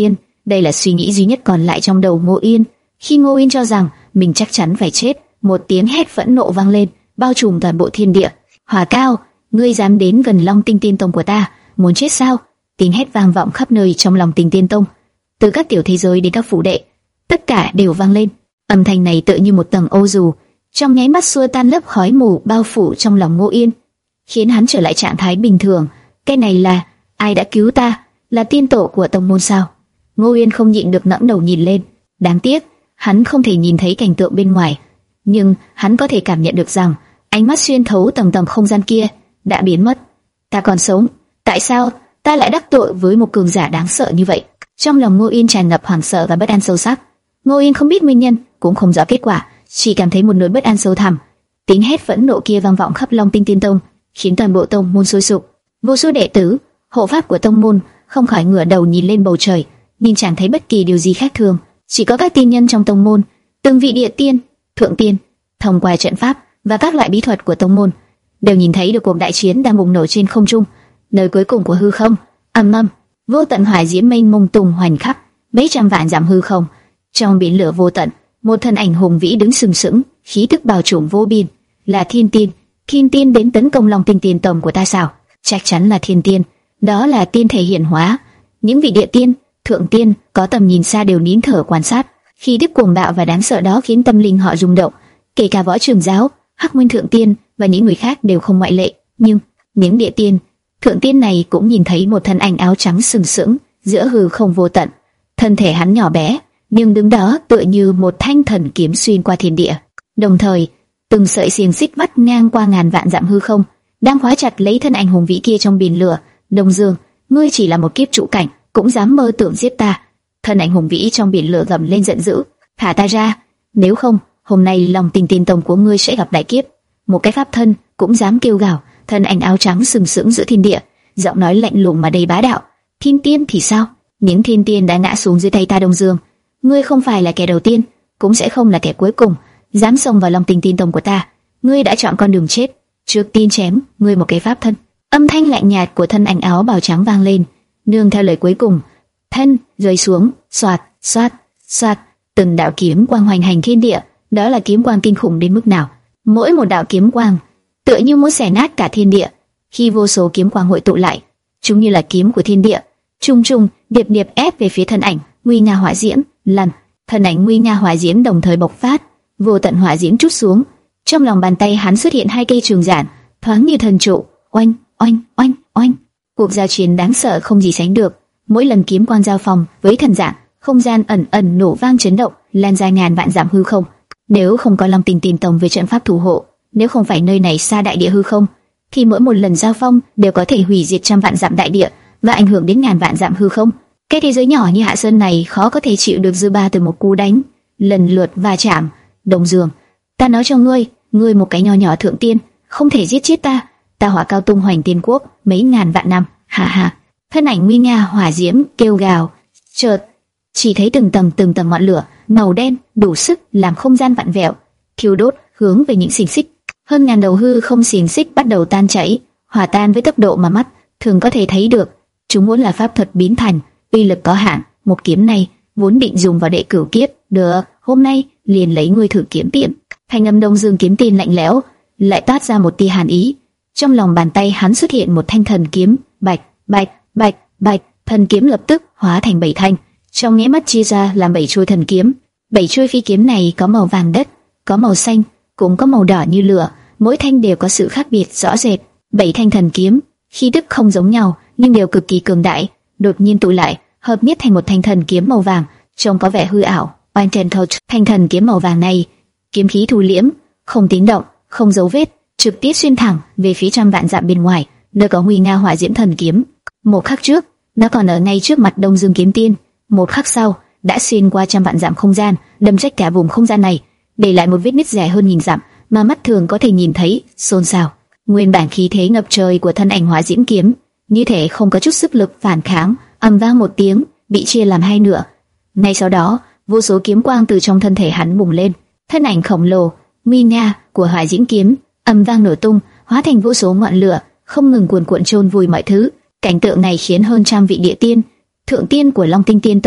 A: Đây là suy nghĩ duy nhất còn lại trong đầu Ngô Yên. Khi Ngô Yên cho rằng mình chắc chắn phải chết, một tiếng hét phẫn nộ vang lên, bao trùm toàn bộ thiên địa. Hỏa Cao, ngươi dám đến gần Long Tinh Tiên Tông của ta, muốn chết sao? Tiếng hét vang vọng khắp nơi trong Long Tinh Tiên Tông, từ các tiểu thế giới đến các phủ đệ, tất cả đều vang lên. Âm thanh này tựa như một tầng ô dù, trong nháy mắt xua tan lớp khói mù bao phủ trong lòng Ngô Yên, khiến hắn trở lại trạng thái bình thường. Cái này là ai đã cứu ta? Là tiên tổ của tông môn sao? Ngô Yên không nhịn được ngẩng đầu nhìn lên. Đáng tiếc, hắn không thể nhìn thấy cảnh tượng bên ngoài, nhưng hắn có thể cảm nhận được rằng ánh mắt xuyên thấu tầng tầng không gian kia đã biến mất. Ta còn sống, tại sao ta lại đắc tội với một cường giả đáng sợ như vậy? Trong lòng Ngô Yên tràn ngập hoảng sợ và bất an sâu sắc. Ngô Yên không biết nguyên nhân, cũng không rõ kết quả, chỉ cảm thấy một nỗi bất an sâu thẳm. Tiếng hét phẫn nộ kia vang vọng khắp Long Tinh Tiên Tông, khiến toàn bộ tông môn sôi sục. Vô số đệ tử, hộ pháp của tông môn không khỏi ngửa đầu nhìn lên bầu trời, nhưng chẳng thấy bất kỳ điều gì khác thường. Chỉ có các tiên nhân trong tông môn, từng vị địa tiên, thượng tiên, thông qua trận pháp và các loại bí thuật của tông môn, đều nhìn thấy được cuộc đại chiến đang bùng nổ trên không trung, nơi cuối cùng của hư không. Ầm ầm, vô tận hỏa diễm mênh mông tung hoành khắp mấy trăm vạn dặm hư không. Trong biển lửa vô tận, một thân ảnh hùng vĩ đứng sừng sững, khí tức bao trùm vô biên. Là Thiên Tiên. Thiên Tiên đến tấn công Long Tinh Tiên Tông của ta sao? Chắc chắn là Thiên Tiên. Đó là tiên thể hiển hóa. Những vị địa tiên, thượng tiên có tầm nhìn xa đều nín thở quan sát. Khí tức cuồng bạo và đáng sợ đó khiến tâm linh họ rung động. Kể cả Võ Trường Giáo, Hắc Nguyên Thượng Tiên và những người khác đều không ngoại lệ. Nhưng những địa tiên, thượng tiên này cũng nhìn thấy một thân ảnh áo trắng sừng sững giữa hư không vô tận. Thân thể hắn nhỏ bé, nhưng đứng đó tựa như một thanh thần kiếm xuyên qua thiên địa. Đồng thời, từng sợi xiềng xích vắt ngang qua ngàn vạn dặm hư không, đang khóa chặt lấy thân ảnh hùng vĩ kia trong biển lửa. Đông Dương, ngươi chỉ là một kiếp trụ cảnh, cũng dám mơ tưởng giết ta? Thân ảnh hùng vĩ trong biển lửa gầm lên giận dữ, thả ta ra, nếu không, hôm nay Long Tinh Tiên Tông của ngươi sẽ gặp đại kiếp. Một cái pháp thân cũng dám kêu gào. Thân ảnh áo trắng sừng sững giữa thiên địa, giọng nói lạnh lùng mà đầy bá đạo. Thiên tiên thì sao? Những thiên tiên đã ngã xuống dưới tay ta Đông Dương. Ngươi không phải là kẻ đầu tiên, cũng sẽ không là kẻ cuối cùng dám xông vào Long Tinh Tiên Tông của ta. Ngươi đã chọn con đường chết, trước tiên chém ngươi một cái pháp thân. Âm thanh lạnh nhạt của thân ảnh áo bào trắng vang lên, nương theo lời cuối cùng. Thân rơi xuống, xoạt, xoạt, xoạt, từng đạo kiếm quang hoành hành thiên địa. Đó là kiếm quang kinh khủng đến mức nào? Mỗi một đạo kiếm quang tựa như muốn xẻ nát cả thiên địa. Khi vô số kiếm quang hội tụ lại, chúng như là kiếm của thiên địa, trung trung điệp điệp ép về phía thân ảnh nguy nga hỏa diễm. Lần thân ảnh nguy nga hỏa diễm đồng thời bộc phát, vô tận hỏa diễm trút xuống. Trong lòng bàn tay hắn xuất hiện hai cây trường giản, thoáng như thần trụ. Oanh, oanh, oanh, oanh. Cuộc giao chiến đáng sợ không gì sánh được. Mỗi lần kiếm quang giao phòng với thần giản, không gian ẩn ẩn nổ vang chấn động, lan ra ngàn vạn dặm hư không. Nếu không có Long Tinh Tiên Tông về trận pháp thủ hộ, nếu không phải nơi này xa đại địa hư không, thì mỗi một lần giao phong đều có thể hủy diệt trăm vạn dặm đại địa và ảnh hưởng đến ngàn vạn dặm hư không. Cái thế giới nhỏ như Hạ Sơn này khó có thể chịu được dư ba từ một cú đánh lần lượt va chạm. Đông Dương, ta nói cho ngươi, ngươi một cái nho nhỏ thượng tiên, không thể giết chết ta. Ta Hỏa Cao tung hoành tiên quốc mấy ngàn vạn năm. Ha ha. Thân ảnh nguy nga hỏa diễm kêu gào, chợt chỉ thấy từng tầng từng tầng ngọn lửa màu đen đủ sức làm không gian vặn vẹo, thiêu đốt hướng về những xiềng xích. Hơn ngàn đầu hư không xiềng xích bắt đầu tan chảy, hòa tan với tốc độ mà mắt thường có thể thấy được. Chúng vốn là pháp thuật biến thành, uy lực có hạn. Một kiếm này vốn định dùng vào đệ cửu kiếp, được, hôm nay liền lấy ngươi thử kiếm tiệm. Thanh âm Đông Dương kiếm tiên lạnh lẽo, lại toát ra một tia hàn ý. Trong lòng bàn tay hắn xuất hiện một thanh thần kiếm, bạch, bạch, bạch, bạch. Thần kiếm lập tức hóa thành bảy thanh, trong nháy mắt chia ra làm bảy chuôi thần kiếm. Bảy chuôi phi kiếm này có màu vàng đất, có màu xanh, cũng có màu đỏ như lửa. Mỗi thanh đều có sự khác biệt rõ rệt. Bảy thanh thần kiếm, khí tức không giống nhau, nhưng đều cực kỳ cường đại. Đột nhiên tụ lại, hợp nhất thành một thanh thần kiếm màu vàng, trông có vẻ hư ảo. Oanh Ten Touch, thanh thần kiếm màu vàng này, kiếm khí thu liễm, không tiếng động, không dấu vết, trực tiếp xuyên thẳng về phía trăm vạn dặm bên ngoài, nơi có nguy nga hỏa diễm thần kiếm. Một khắc trước, nó còn ở ngay trước mặt Đông Dương kiếm tiên, một khắc sau, đã xuyên qua trăm vạn dặm không gian, đâm rách cả vùng không gian này, để lại một vết nứt dài hơn nghìn dặm mà mắt thường có thể nhìn thấy. Xôn xao, nguyên bản khí thế ngập trời của thân ảnh hỏa diễm kiếm, như thể không có chút sức lực phản kháng, ầm vang một tiếng, bị chia làm hai nửa. Ngay sau đó, vô số kiếm quang từ trong thân thể hắn bùng lên, thân ảnh khổng lồ, nguy nga của hỏa diễm kiếm ầm vang nổ tung, hóa thành vô số ngọn lửa, không ngừng cuồn cuộn chôn vùi mọi thứ. Cảnh tượng này khiến hơn trăm vị địa tiên, thượng tiên của Long Tinh Tiên Tông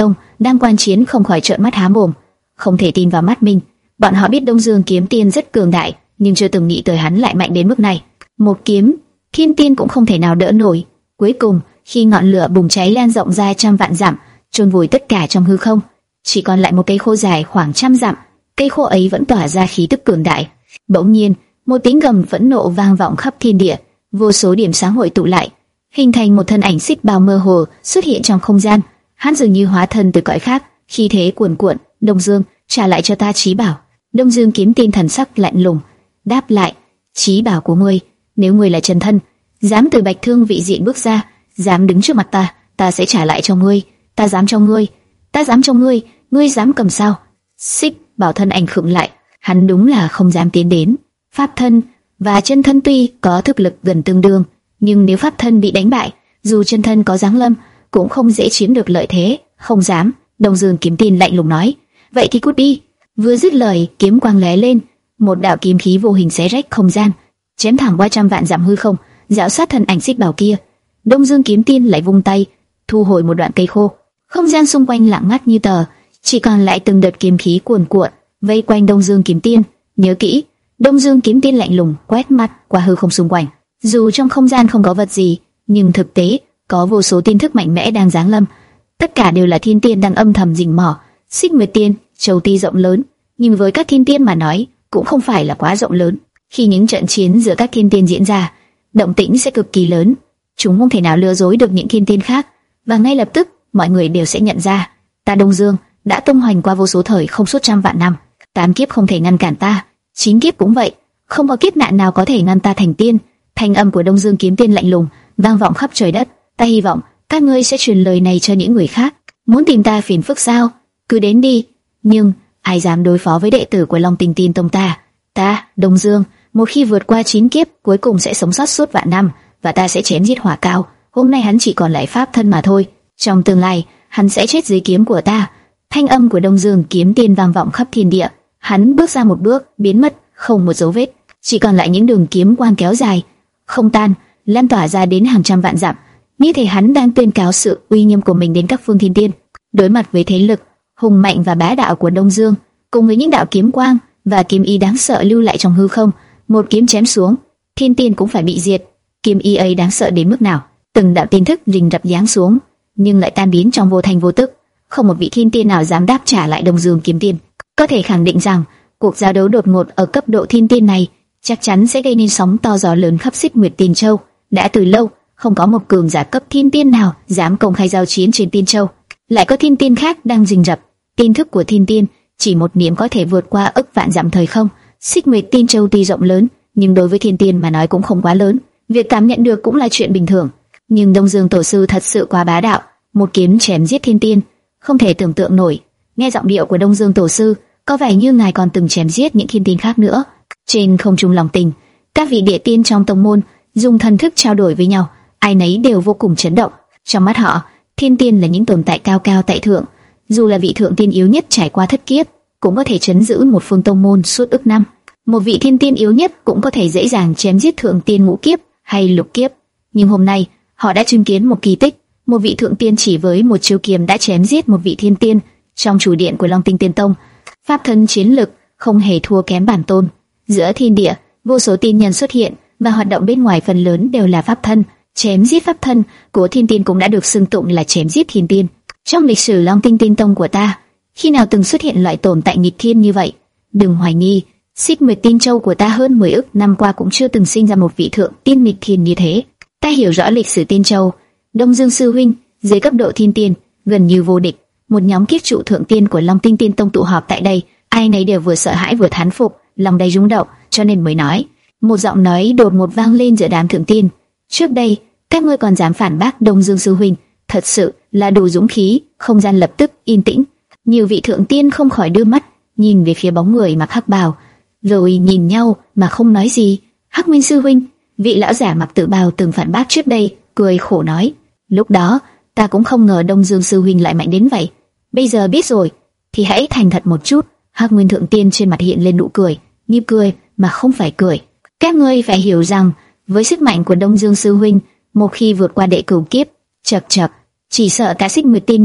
A: đang quan chiến không khỏi trợn mắt há mồm, không thể tin vào mắt mình. Bọn họ biết Đông Dương Kiếm Tiên rất cường đại, nhưng chưa từng nghĩ tới hắn lại mạnh đến mức này. Một kiếm, Thiên Tiên cũng không thể nào đỡ nổi. Cuối cùng, khi ngọn lửa bùng cháy lan rộng ra trăm vạn dặm, chôn vùi tất cả trong hư không, chỉ còn lại một cây khô dài khoảng trăm dặm. Cây khô ấy vẫn tỏa ra khí tức cường đại. Bỗng nhiên, một tiếng gầm phẫn nộ vang vọng khắp thiên địa, vô số điểm sáng hội tụ lại, hình thành một thân ảnh xích bào mơ hồ xuất hiện trong không gian. Hắn dường như hóa thân từ cõi khác, khí thế cuồn cuộn. Đông Dương, trả lại cho ta trí bảo. Đông Dương Kiếm Tiên thần sắc lạnh lùng đáp lại, trí bảo của ngươi? Nếu ngươi là chân thân, dám từ Bạch Thương vị diện bước ra, dám đứng trước mặt ta, ta sẽ trả lại cho ngươi. Ta dám cho ngươi, ta dám cho ngươi, ngươi dám cầm sao? Xích bảo thân ảnh khựng lại, hắn đúng là không dám tiến đến. Pháp thân và chân thân tuy có thực lực gần tương đương, nhưng nếu pháp thân bị đánh bại, dù chân thân có giáng lâm, cũng không dễ chiếm được lợi thế. Không dám. Đông Dương Kiếm Tiên lạnh lùng nói, vậy thì cút đi. Vừa dứt lời, kiếm quang lóe lên, một đạo kiếm khí vô hình xé rách không gian, chém thẳng qua trăm vạn dặm hư không, rảo sát thân ảnh xích bảo kia. Đông Dương Kiếm Tiên lại vung tay, thu hồi một đoạn cây khô. Không gian xung quanh lặng ngắt như tờ, chỉ còn lại từng đợt kiếm khí cuồn cuộn vây quanh Đông Dương Kiếm Tiên. Nhớ kỹ, Đông Dương Kiếm Tiên lạnh lùng quét mắt qua hư không xung quanh. Dù trong không gian không có vật gì, nhưng thực tế có vô số tin thức mạnh mẽ đang giáng lâm. Tất cả đều là thiên tiên đang âm thầm rình mò. Xích Nguyệt Tiên, Châu Ti rộng lớn, nhưng với các thiên tiên mà nói, cũng không phải là quá rộng lớn. Khi những trận chiến giữa các thiên tiên diễn ra, động tĩnh sẽ cực kỳ lớn. Chúng không thể nào lừa dối được những thiên tiên khác, và ngay lập tức mọi người đều sẽ nhận ra, ta Đông Dương đã tung hoành qua vô số thời không suốt trăm vạn năm. Tám kiếp không thể ngăn cản ta, chín kiếp cũng vậy, không có kiếp nạn nào có thể ngăn ta thành tiên. Thanh âm của Đông Dương Kiếm Tiên lạnh lùng vang vọng khắp trời đất. Ta hy vọng các ngươi sẽ truyền lời này cho những người khác. Muốn tìm ta phiền phức sao? Cứ đến đi. Nhưng ai dám đối phó với đệ tử của Long Tinh Tiên Tông ta? Ta, Đông Dương, một khi vượt qua chín kiếp, cuối cùng sẽ sống sót suốt vạn năm, và ta sẽ chém giết Hỏa Cao. Hôm nay hắn chỉ còn lại pháp thân mà thôi, trong tương lai hắn sẽ chết dưới kiếm của ta. Thanh âm của Đông Dương Kiếm Tiên vang vọng khắp thiên địa. Hắn bước ra một bước, biến mất, không một dấu vết, chỉ còn lại những đường kiếm quang kéo dài, không tan, lan tỏa ra đến hàng trăm vạn dặm. Như thể hắn đang tuyên cáo sự uy nghiêm của mình đến các phương thiên tiên. Đối mặt với thế lực hùng mạnh và bá đạo của Đông Dương, cùng với những đạo kiếm quang và kiếm ý đáng sợ lưu lại trong hư không, một kiếm chém xuống, thiên tiên cũng phải bị diệt. Kiếm ý ấy đáng sợ đến mức nào? Từng đạo tin thức rình rập giáng xuống, nhưng lại tan biến trong vô thành vô tức. Không một vị thiên tiên nào dám đáp trả lại Đông Dương Kiếm Tiên. Có thể khẳng định rằng cuộc giao đấu đột ngột ở cấp độ thiên tiên này chắc chắn sẽ gây nên sóng to gió lớn khắp Xích Nguyệt Tiên Châu. Đã từ lâu không có một cường giả cấp thiên tiên nào dám công khai giao chiến trên Tiên Châu. Lại có thiên tiên khác đang rình rập. Tin thức của thiên tiên chỉ một niệm có thể vượt qua ức vạn dặm thời không. Xích Nguyệt Tiên Châu tuy rộng lớn, nhưng đối với thiên tiên mà nói cũng không quá lớn. Việc cảm nhận được cũng là chuyện bình thường. Nhưng Đông Dương Tổ sư thật sự quá bá đạo, một kiếm chém giết thiên tiên, không thể tưởng tượng nổi. Nghe giọng điệu của Đông Dương Tổ sư, có vẻ như ngài còn từng chém giết những thiên tiên khác nữa. Trên không trung lòng tình, các vị địa tiên trong tông môn dùng thần thức trao đổi với nhau, ai nấy đều vô cùng chấn động. Trong mắt họ, thiên tiên là những tồn tại cao cao tại thượng, dù là vị thượng tiên yếu nhất trải qua thất kiếp, cũng có thể trấn giữ một phương tông môn suốt ức năm. Một vị thiên tiên yếu nhất cũng có thể dễ dàng chém giết thượng tiên ngũ kiếp hay lục kiếp. Nhưng hôm nay, họ đã chứng kiến một kỳ tích, một vị thượng tiên chỉ với một chiêu kiếm đã chém giết một vị thiên tiên trong chủ điện của Long Tinh Tiên Tông. Pháp thân chiến lực không hề thua kém bản tôn. Giữa thiên địa, vô số tiên nhân xuất hiện và hoạt động bên ngoài phần lớn đều là pháp thân. Chém giết pháp thân của thiên tiên cũng đã được xưng tụng là chém giết thiên tiên. Trong lịch sử Long Tinh Tiên Tông của ta, khi nào từng xuất hiện loại tồn tại nghịch thiên như vậy? Đừng hoài nghi, Xích Nguyệt Tiên Châu của ta hơn mười ức năm qua cũng chưa từng sinh ra một vị thượng tiên nghịch thiên như thế. Ta hiểu rõ lịch sử Tiên Châu. Đông Dương sư huynh, dưới cấp độ thiên tiên, gần như vô địch. Một nhóm kiếp trụ thượng tiên của Long Tinh Tiên Tông tụ họp tại đây, ai nấy đều vừa sợ hãi vừa thán phục, lòng đầy rung động, cho nên mới nói. Một giọng nói đột ngột vang lên giữa đám thượng tiên. Trước đây, các ngươi còn dám phản bác Đông Dương sư huynh, thật sự là đủ dũng khí. Không gian lập tức yên tĩnh. Nhiều vị thượng tiên không khỏi đưa mắt nhìn về phía bóng người mặc hắc bào, rồi nhìn nhau mà không nói gì. Hắc Nguyên sư huynh, vị lão giả mặc tự bào từng phản bác trước đây, cười khổ nói: lúc đó ta cũng không ngờ Đông Dương sư huynh lại mạnh đến vậy. Bây giờ biết rồi, thì hãy thành thật một chút. Hắc Nguyên thượng tiên trên mặt hiện lên nụ cười, nghiêm cười mà không phải cười. Các ngươi phải hiểu rằng, với sức mạnh của Đông Dương sư huynh, một khi vượt qua đệ cửu kiếp, chậc chậc, chỉ sợ cả Xích Nguyệt tiên nhân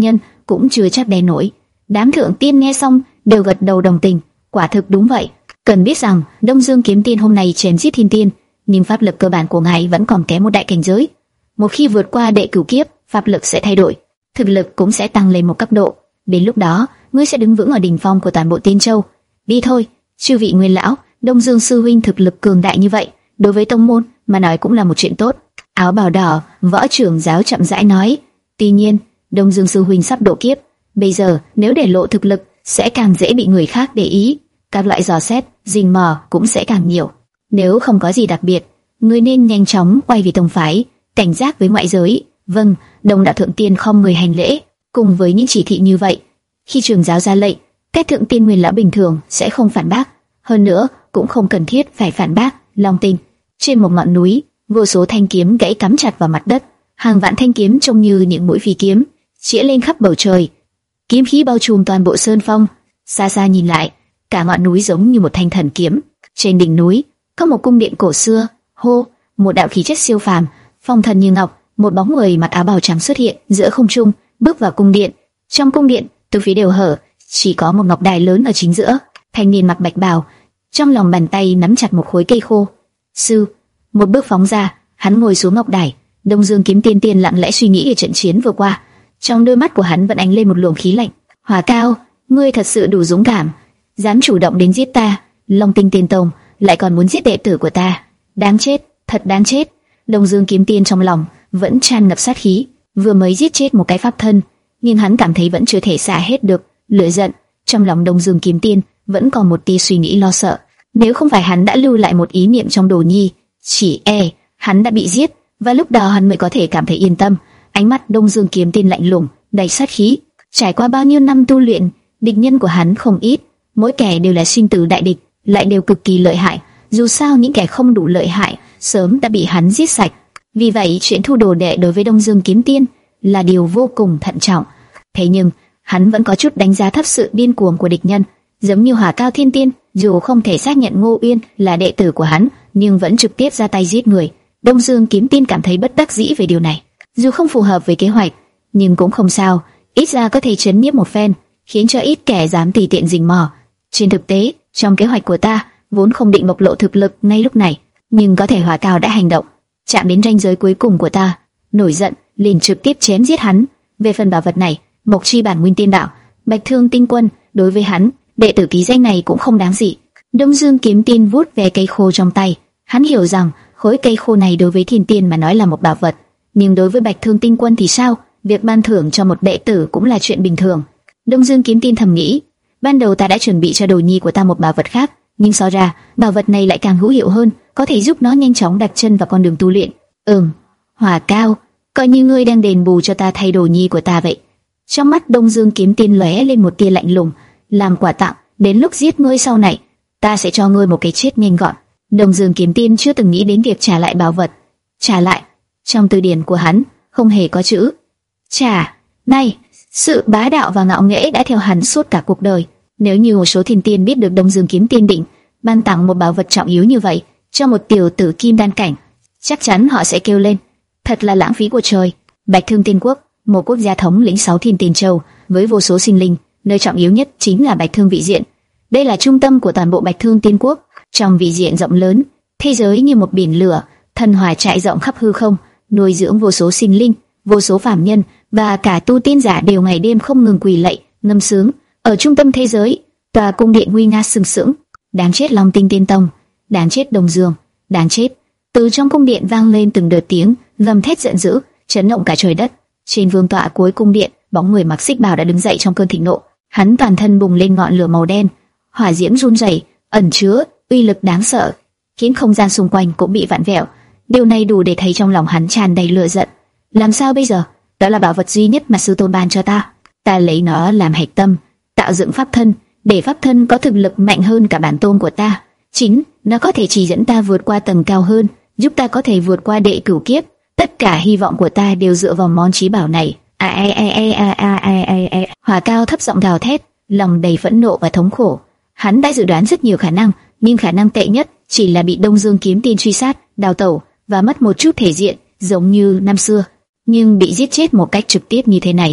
A: cũng chưa chắc đè nổi. Đám thượng tiên nghe xong đều gật đầu đồng tình, quả thực đúng vậy. Cần biết rằng Đông Dương Kiếm Tiên hôm nay chém giết thiên tiên, nhưng pháp lực cơ bản của ngài vẫn còn kém một đại cảnh giới. Một khi vượt qua đệ cửu kiếp, pháp lực sẽ thay đổi, thực lực cũng sẽ tăng lên một cấp độ. Đến lúc đó, ngươi sẽ đứng vững ở đỉnh phong của toàn bộ Tiên Châu. Đi thôi, chư vị nguyên lão, Đông Dương sư huynh thực lực cường đại như vậy, đối với tông môn mà nói cũng là một chuyện tốt. Áo bào đỏ, võ trưởng giáo chậm rãi nói. Tuy nhiên, Đông Dương sư huynh sắp độ kiếp, bây giờ nếu để lộ thực lực sẽ càng dễ bị người khác để ý, các loại dò xét, rình mò cũng sẽ càng nhiều. Nếu không có gì đặc biệt, ngươi nên nhanh chóng quay về tông phái, cảnh giác với ngoại giới. Vâng, Đông đạo thượng tiên không người hành lễ. Cùng với những chỉ thị như vậy, khi trưởng giáo ra lệnh, các thượng tiên nguyên lão bình thường sẽ không phản bác. Hơn nữa, cũng không cần thiết phải phản bác. Long Tinh, trên một ngọn núi, vô số thanh kiếm gãy cắm chặt vào mặt đất, hàng vạn thanh kiếm trông như những mũi phi kiếm chĩa lên khắp bầu trời, kiếm khí bao trùm toàn bộ sơn phong. Xa xa nhìn lại, cả ngọn núi giống như một thanh thần kiếm. Trên đỉnh núi có một cung điện cổ xưa. Hô, một đạo khí chất siêu phàm, phong thần như ngọc, một bóng người mặc áo bào trắng xuất hiện giữa không trung, bước vào cung điện. Trong cung điện, từ phía đều hở, chỉ có một ngọc đài lớn ở chính giữa. Thanh niên mặc bạch bào, trong lòng bàn tay nắm chặt một khối cây khô. Sư, một bước phóng ra, hắn ngồi xuống ngọc đài. Đông Dương Kiếm Tiên tiên lặng lẽ suy nghĩ về trận chiến vừa qua, trong đôi mắt của hắn vẫn ánh lên một luồng khí lạnh. Hỏa Cao, ngươi thật sự đủ dũng cảm, dám chủ động đến giết ta. Long Tinh Tiên Tông lại còn muốn giết đệ tử của ta, đáng chết, thật đáng chết. Đông Dương Kiếm Tiên trong lòng vẫn tràn ngập sát khí, vừa mới giết chết một cái pháp thân, nhưng hắn cảm thấy vẫn chưa thể xả hết được lửa giận. Trong lòng Đông Dương Kiếm Tiên vẫn còn một tia suy nghĩ lo sợ, nếu không phải hắn đã lưu lại một ý niệm trong Đồ Nhi, chỉ e hắn đã bị giết, và lúc đó hắn mới có thể cảm thấy yên tâm. Ánh mắt Đông Dương Kiếm Tiên lạnh lùng, đầy sát khí. Trải qua bao nhiêu năm tu luyện, địch nhân của hắn không ít, mỗi kẻ đều là sinh tử đại địch, lại đều cực kỳ lợi hại. Dù sao những kẻ không đủ lợi hại sớm đã bị hắn giết sạch. Vì vậy chuyện thu đồ đệ đối với Đông Dương Kiếm Tiên là điều vô cùng thận trọng. Thế nhưng hắn vẫn có chút đánh giá thấp sự điên cuồng của địch nhân. Giống như Hỏa Cao Thiên Tiên, dù không thể xác nhận Ngô Uyên là đệ tử của hắn, nhưng vẫn trực tiếp ra tay giết người. Đông Dương Kiếm Tiên cảm thấy bất đắc dĩ về điều này. Dù không phù hợp với kế hoạch, nhưng cũng không sao, ít ra có thể chấn nhiếp một phen, khiến cho ít kẻ dám tùy tiện rình mò. Trên thực tế, trong kế hoạch của ta vốn không định bộc lộ thực lực ngay lúc này, nhưng có thể Hỏa Cao đã hành động, chạm đến ranh giới cuối cùng của ta, nổi giận liền trực tiếp chém giết hắn. Về phần bảo vật này, Mộc Chi Bản Nguyên Tiên Đạo, Bạch Thương Tinh Quân, đối với hắn, đệ tử ký danh này cũng không đáng gì. Đông Dương Kiếm Tiên vuốt về cây khô trong tay, hắn hiểu rằng khối cây khô này đối với thiên tiên mà nói là một bảo vật, nhưng đối với Bạch Thương Tinh Quân thì sao? Việc ban thưởng cho một đệ tử cũng là chuyện bình thường. Đông Dương Kiếm Tiên thầm nghĩ, ban đầu ta đã chuẩn bị cho Đồ Nhi của ta một bảo vật khác, nhưng so ra bảo vật này lại càng hữu hiệu hơn, có thể giúp nó nhanh chóng đặt chân vào con đường tu luyện. Ừm, Hỏa Cao, coi như ngươi đang đền bù cho ta thay Đồ Nhi của ta vậy. Trong mắt Đông Dương Kiếm Tiên lóe lên một tia lạnh lùng, làm quà tặng, đến lúc giết ngươi sau này, ta sẽ cho ngươi một cái chết nhanh gọn. Đông Dương Kiếm Tiên chưa từng nghĩ đến việc trả lại bảo vật. Trả lại, trong từ điển của hắn không hề có chữ trả. Này, sự bá đạo và ngạo nghễ đã theo hắn suốt cả cuộc đời. Nếu như một số thiên tiên biết được Đông Dương Kiếm Tiên định ban tặng một bảo vật trọng yếu như vậy cho một tiểu tử kim đan cảnh, chắc chắn họ sẽ kêu lên, thật là lãng phí của trời. Bạch Thương Tiên Quốc, một quốc gia thống lĩnh sáu thiên tiên châu với vô số sinh linh, nơi trọng yếu nhất chính là Bạch Thương Vị Diện. Đây là trung tâm của toàn bộ Bạch Thương Tiên Quốc. Trong vị diện rộng lớn, thế giới như một biển lửa, thần hỏa trải rộng khắp hư không, nuôi dưỡng vô số sinh linh, vô số phàm nhân và cả tu tiên giả đều ngày đêm không ngừng quỳ lạy, ngâm sướng. Ở trung tâm thế giới, tòa cung điện nguy nga sừng sững. Đáng chết Long Tinh Tiên Tông, đáng chết Đông Dương, đáng chết. Từ trong cung điện vang lên từng đợt tiếng gầm thét giận dữ, chấn động cả trời đất. Trên vương tọa cuối cung điện, bóng người mặc xích bào đã đứng dậy trong cơn thịnh nộ. Hắn toàn thân bùng lên ngọn lửa màu đen, hỏa diễm run rẩy, ẩn chứa uy lực đáng sợ, khiến không gian xung quanh cũng bị vặn vẹo. Điều này đủ để thấy trong lòng hắn tràn đầy lửa giận. Làm sao bây giờ? Đó là bảo vật duy nhất mà sư tôn ban cho ta. Ta lấy nó làm hạch tâm, tạo dựng pháp thân, để pháp thân có thực lực mạnh hơn cả bản tôn của ta. Chính nó có thể chỉ dẫn ta vượt qua tầng cao hơn, giúp ta có thể vượt qua đệ cửu kiếp. Tất cả hy vọng của ta đều dựa vào món chí bảo này. A a a a a a a a. Hỏa Cao thấp giọng gào thét, lòng đầy phẫn nộ và thống khổ. Hắn đã dự đoán rất nhiều khả năng, nhưng khả năng tệ nhất chỉ là bị Đông Dương Kiếm Tiên truy sát, đào tẩu và mất một chút thể diện, giống như năm xưa. Nhưng bị giết chết một cách trực tiếp như thế này,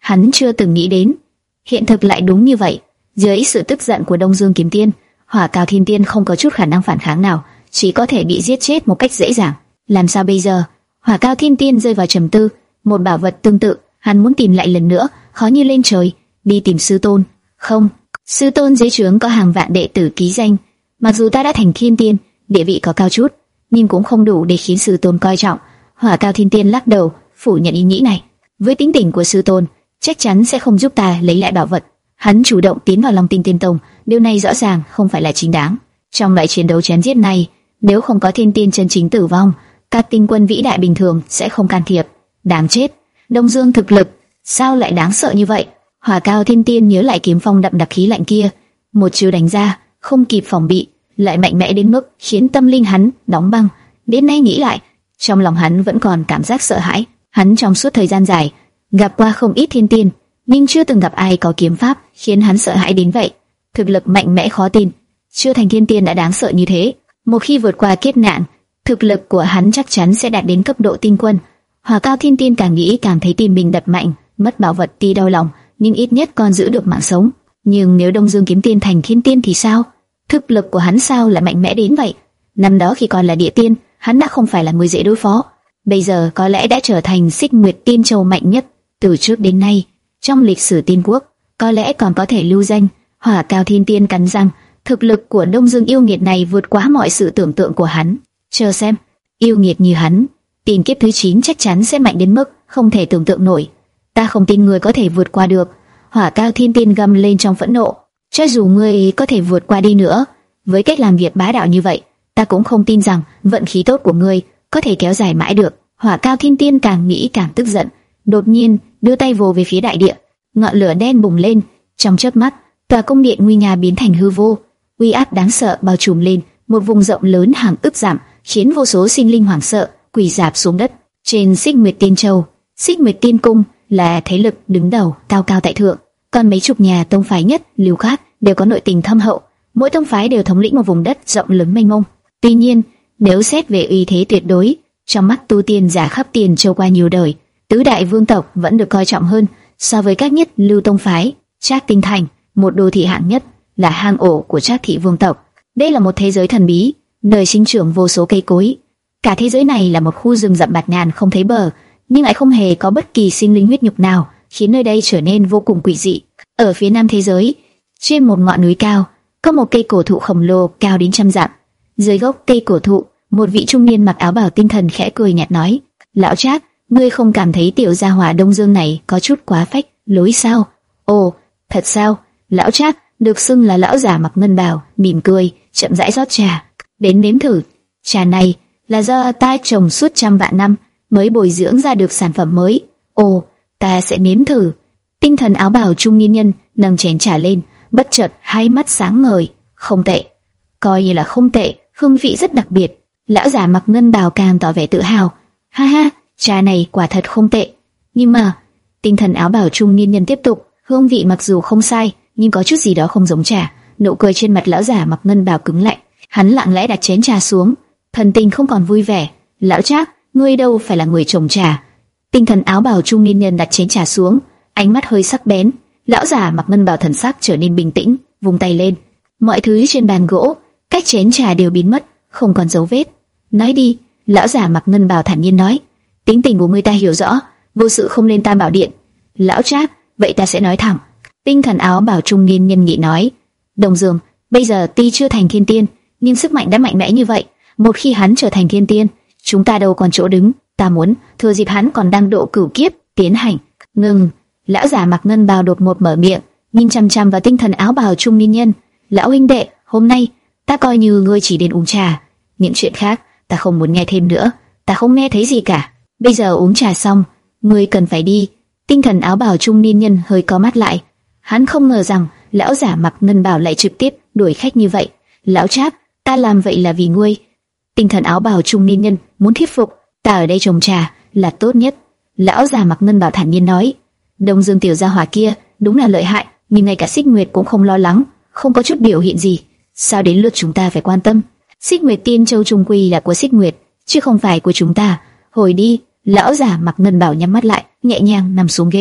A: hắn chưa từng nghĩ đến. Hiện thực lại đúng như vậy. Dưới sự tức giận của Đông Dương Kiếm Tiên, Hỏa Cao Thiên Tiên không có chút khả năng phản kháng nào, chỉ có thể bị giết chết một cách dễ dàng. Làm sao bây giờ? Hỏa Cao Thiên Tiên rơi vào trầm tư. Một bảo vật tương tự, hắn muốn tìm lại lần nữa, khó như lên trời. Đi tìm sư tôn? Không, sư tôn dưới trướng có hàng vạn đệ tử ký danh. Mặc dù ta đã thành Thiên Tiên, địa vị có cao chút, nhưng cũng không đủ để khiến sư tôn coi trọng. Hỏa Cao Thiên Tiên lắc đầu, phủ nhận ý nghĩ này. Với tính tình của sư tôn, chắc chắn sẽ không giúp ta lấy lại bảo vật. Hắn chủ động tiến vào Long Tinh Tiên Tông, điều này rõ ràng không phải là chính đáng. Trong loại chiến đấu chém giết này, nếu không có thiên tiên chân chính tử vong, các tinh quân vĩ đại bình thường sẽ không can thiệp. Đáng chết, Đông Dương thực lực sao lại đáng sợ như vậy? Hỏa Cao Thiên Tiên nhớ lại kiếm phong đậm đặc khí lạnh kia, một chiêu đánh ra, không kịp phòng bị, lại mạnh mẽ đến mức khiến tâm linh hắn đóng băng. Đến nay nghĩ lại, trong lòng hắn vẫn còn cảm giác sợ hãi. Hắn trong suốt thời gian dài gặp qua không ít thiên tiên, nhưng chưa từng gặp ai có kiếm pháp khiến hắn sợ hãi đến vậy. Thực lực mạnh mẽ khó tin, chưa thành thiên tiên đã đáng sợ như thế. Một khi vượt qua kiếp nạn, thực lực của hắn chắc chắn sẽ đạt đến cấp độ tinh quân. Hỏa Cao Thiên Tiên càng nghĩ càng thấy tim mình đập mạnh, mất bảo vật tuy đau lòng, nhưng ít nhất còn giữ được mạng sống. Nhưng nếu Đông Dương Kiếm Tiên thành thiên tiên thì sao? Thực lực của hắn sao lại mạnh mẽ đến vậy? Năm đó khi còn là địa tiên, hắn đã không phải là người dễ đối phó, bây giờ có lẽ đã trở thành Xích Nguyệt Tiên Châu mạnh nhất từ trước đến nay trong lịch sử tiên quốc, có lẽ còn có thể lưu danh. Hỏa Cao Thiên Tiên cắn răng, thực lực của Đông Dương yêu nghiệt này vượt quá mọi sự tưởng tượng của hắn. Chờ xem, yêu nghiệt như hắn, tiền kiếp thứ chín chắc chắn sẽ mạnh đến mức không thể tưởng tượng nổi. Ta không tin người có thể vượt qua được. Hỏa Cao Thiên Tiên gầm lên trong phẫn nộ. Cho dù ngươi có thể vượt qua đi nữa, với cách làm việc bá đạo như vậy, ta cũng không tin rằng vận khí tốt của ngươi có thể kéo dài mãi được. Hỏa Cao Thiên Tiên càng nghĩ càng tức giận, đột nhiên đưa tay vồ về phía đại địa, ngọn lửa đen bùng lên, trong chớp mắt, tòa cung điện nguy nga biến thành hư vô, uy áp đáng sợ bao trùm lên một vùng rộng lớn hàng ức dặm, khiến vô số sinh linh hoảng sợ, quỳ rạp xuống đất. Trên Xích Nguyệt Tiên Châu, Xích Nguyệt Tiên Cung là thế lực đứng đầu, cao cao tại thượng, còn mấy chục nhà tông phái nhất lưu khác đều có nội tình thâm hậu, mỗi tông phái đều thống lĩnh một vùng đất rộng lớn mênh mông. Tuy nhiên, nếu xét về uy thế tuyệt đối, trong mắt tu tiên giả khắp Tiền Châu qua nhiều đời, tứ đại vương tộc vẫn được coi trọng hơn so với các nhất lưu tông phái. Trác Tinh Thành, một đô thị hạng nhất, là hang ổ của Trác thị vương tộc. Đây là một thế giới thần bí, nơi sinh trưởng vô số cây cối. Cả thế giới này là một khu rừng rậm bạt ngàn không thấy bờ, nhưng lại không hề có bất kỳ sinh linh huyết nhục nào, khiến nơi đây trở nên vô cùng quỷ dị. Ở phía nam thế giới, trên một ngọn núi cao, có một cây cổ thụ khổng lồ cao đến trăm dặm. Dưới gốc cây cổ thụ, một vị trung niên mặc áo bào tinh thần khẽ cười nhạt nói: "Lão Trác, ngươi không cảm thấy tiểu gia hỏa Đông Dương này có chút quá phách lối sao?" "Ồ, thật sao?" Lão Trác, được xưng là lão già mặc ngân bào, mỉm cười, chậm rãi rót trà. "Đến nếm thử. Trà này là do ta trồng suốt trăm vạn năm mới bồi dưỡng ra được sản phẩm mới." "Ồ, ta sẽ nếm thử." Tinh thần áo bào trung niên nhân nâng chén trà lên, bất chợt hai mắt sáng ngời. "Không tệ, coi như là không tệ, hương vị rất đặc biệt." Lão già mặc ngân bào càng tỏ vẻ tự hào. "Ha ha, trà này quả thật không tệ. Nhưng mà," tinh thần áo bào trung niên nhân tiếp tục, "hương vị mặc dù không sai, nhưng có chút gì đó không giống trà." Nụ cười trên mặt lão già mặc ngân bào cứng lại, hắn lặng lẽ đặt chén trà xuống, thần tình không còn vui vẻ. "Lão Trác, ngươi đâu phải là người trồng trà." Tinh thần áo bào trung niên nhân đặt chén trà xuống, ánh mắt hơi sắc bén. Lão già mặc ngân bào thần sắc trở nên bình tĩnh, vung tay lên, mọi thứ trên bàn gỗ, cách chén trà đều biến mất, không còn dấu vết. "Nói đi." Lão già mặc ngân bào thản nhiên nói. "Tính tình của ngươi ta hiểu rõ, vô sự không lên Tam Bảo Điện." "Lão Trác, vậy ta sẽ nói thẳng." Tinh thần áo bào trung niên nhân nghị nói. "Đông Dương bây giờ tuy chưa thành thiên tiên, nhưng sức mạnh đã mạnh mẽ như vậy. Một khi hắn trở thành thiên tiên, chúng ta đâu còn chỗ đứng. Ta muốn thừa dịp hắn còn đang độ cửu kiếp tiến hành." "Ngừng." Lão già mặc ngân bào đột ngột mở miệng, nhìn chăm chăm vào tinh thần áo bào trung niên nhân. "Lão huynh đệ, hôm nay ta coi như ngươi chỉ đến uống trà, những chuyện khác ta không muốn nghe thêm nữa. Ta không nghe thấy gì cả. Bây giờ uống trà xong, ngươi cần phải đi." Tinh thần áo bào trung niên nhân hơi co mắt lại, hắn không ngờ rằng lão giả mặc ngân bào lại trực tiếp đuổi khách như vậy. "Lão Trác, ta làm vậy là vì ngươi." Tinh thần áo bào trung niên nhân muốn thuyết phục, "Ta ở đây trồng trà là tốt nhất." Lão già mặc ngân bào thản nhiên nói. Đông Dương tiểu gia hỏa kia đúng là lợi hại, nhưng ngay cả Xích Nguyệt cũng không lo lắng, không có chút biểu hiện gì. Sao đến lượt chúng ta phải quan tâm? Xích Nguyệt Tiên Châu trung quy là của Xích Nguyệt, chứ không phải của chúng ta. Hồi đi. Lão già mặc ngân bào nhắm mắt lại, nhẹ nhàng nằm xuống ghế.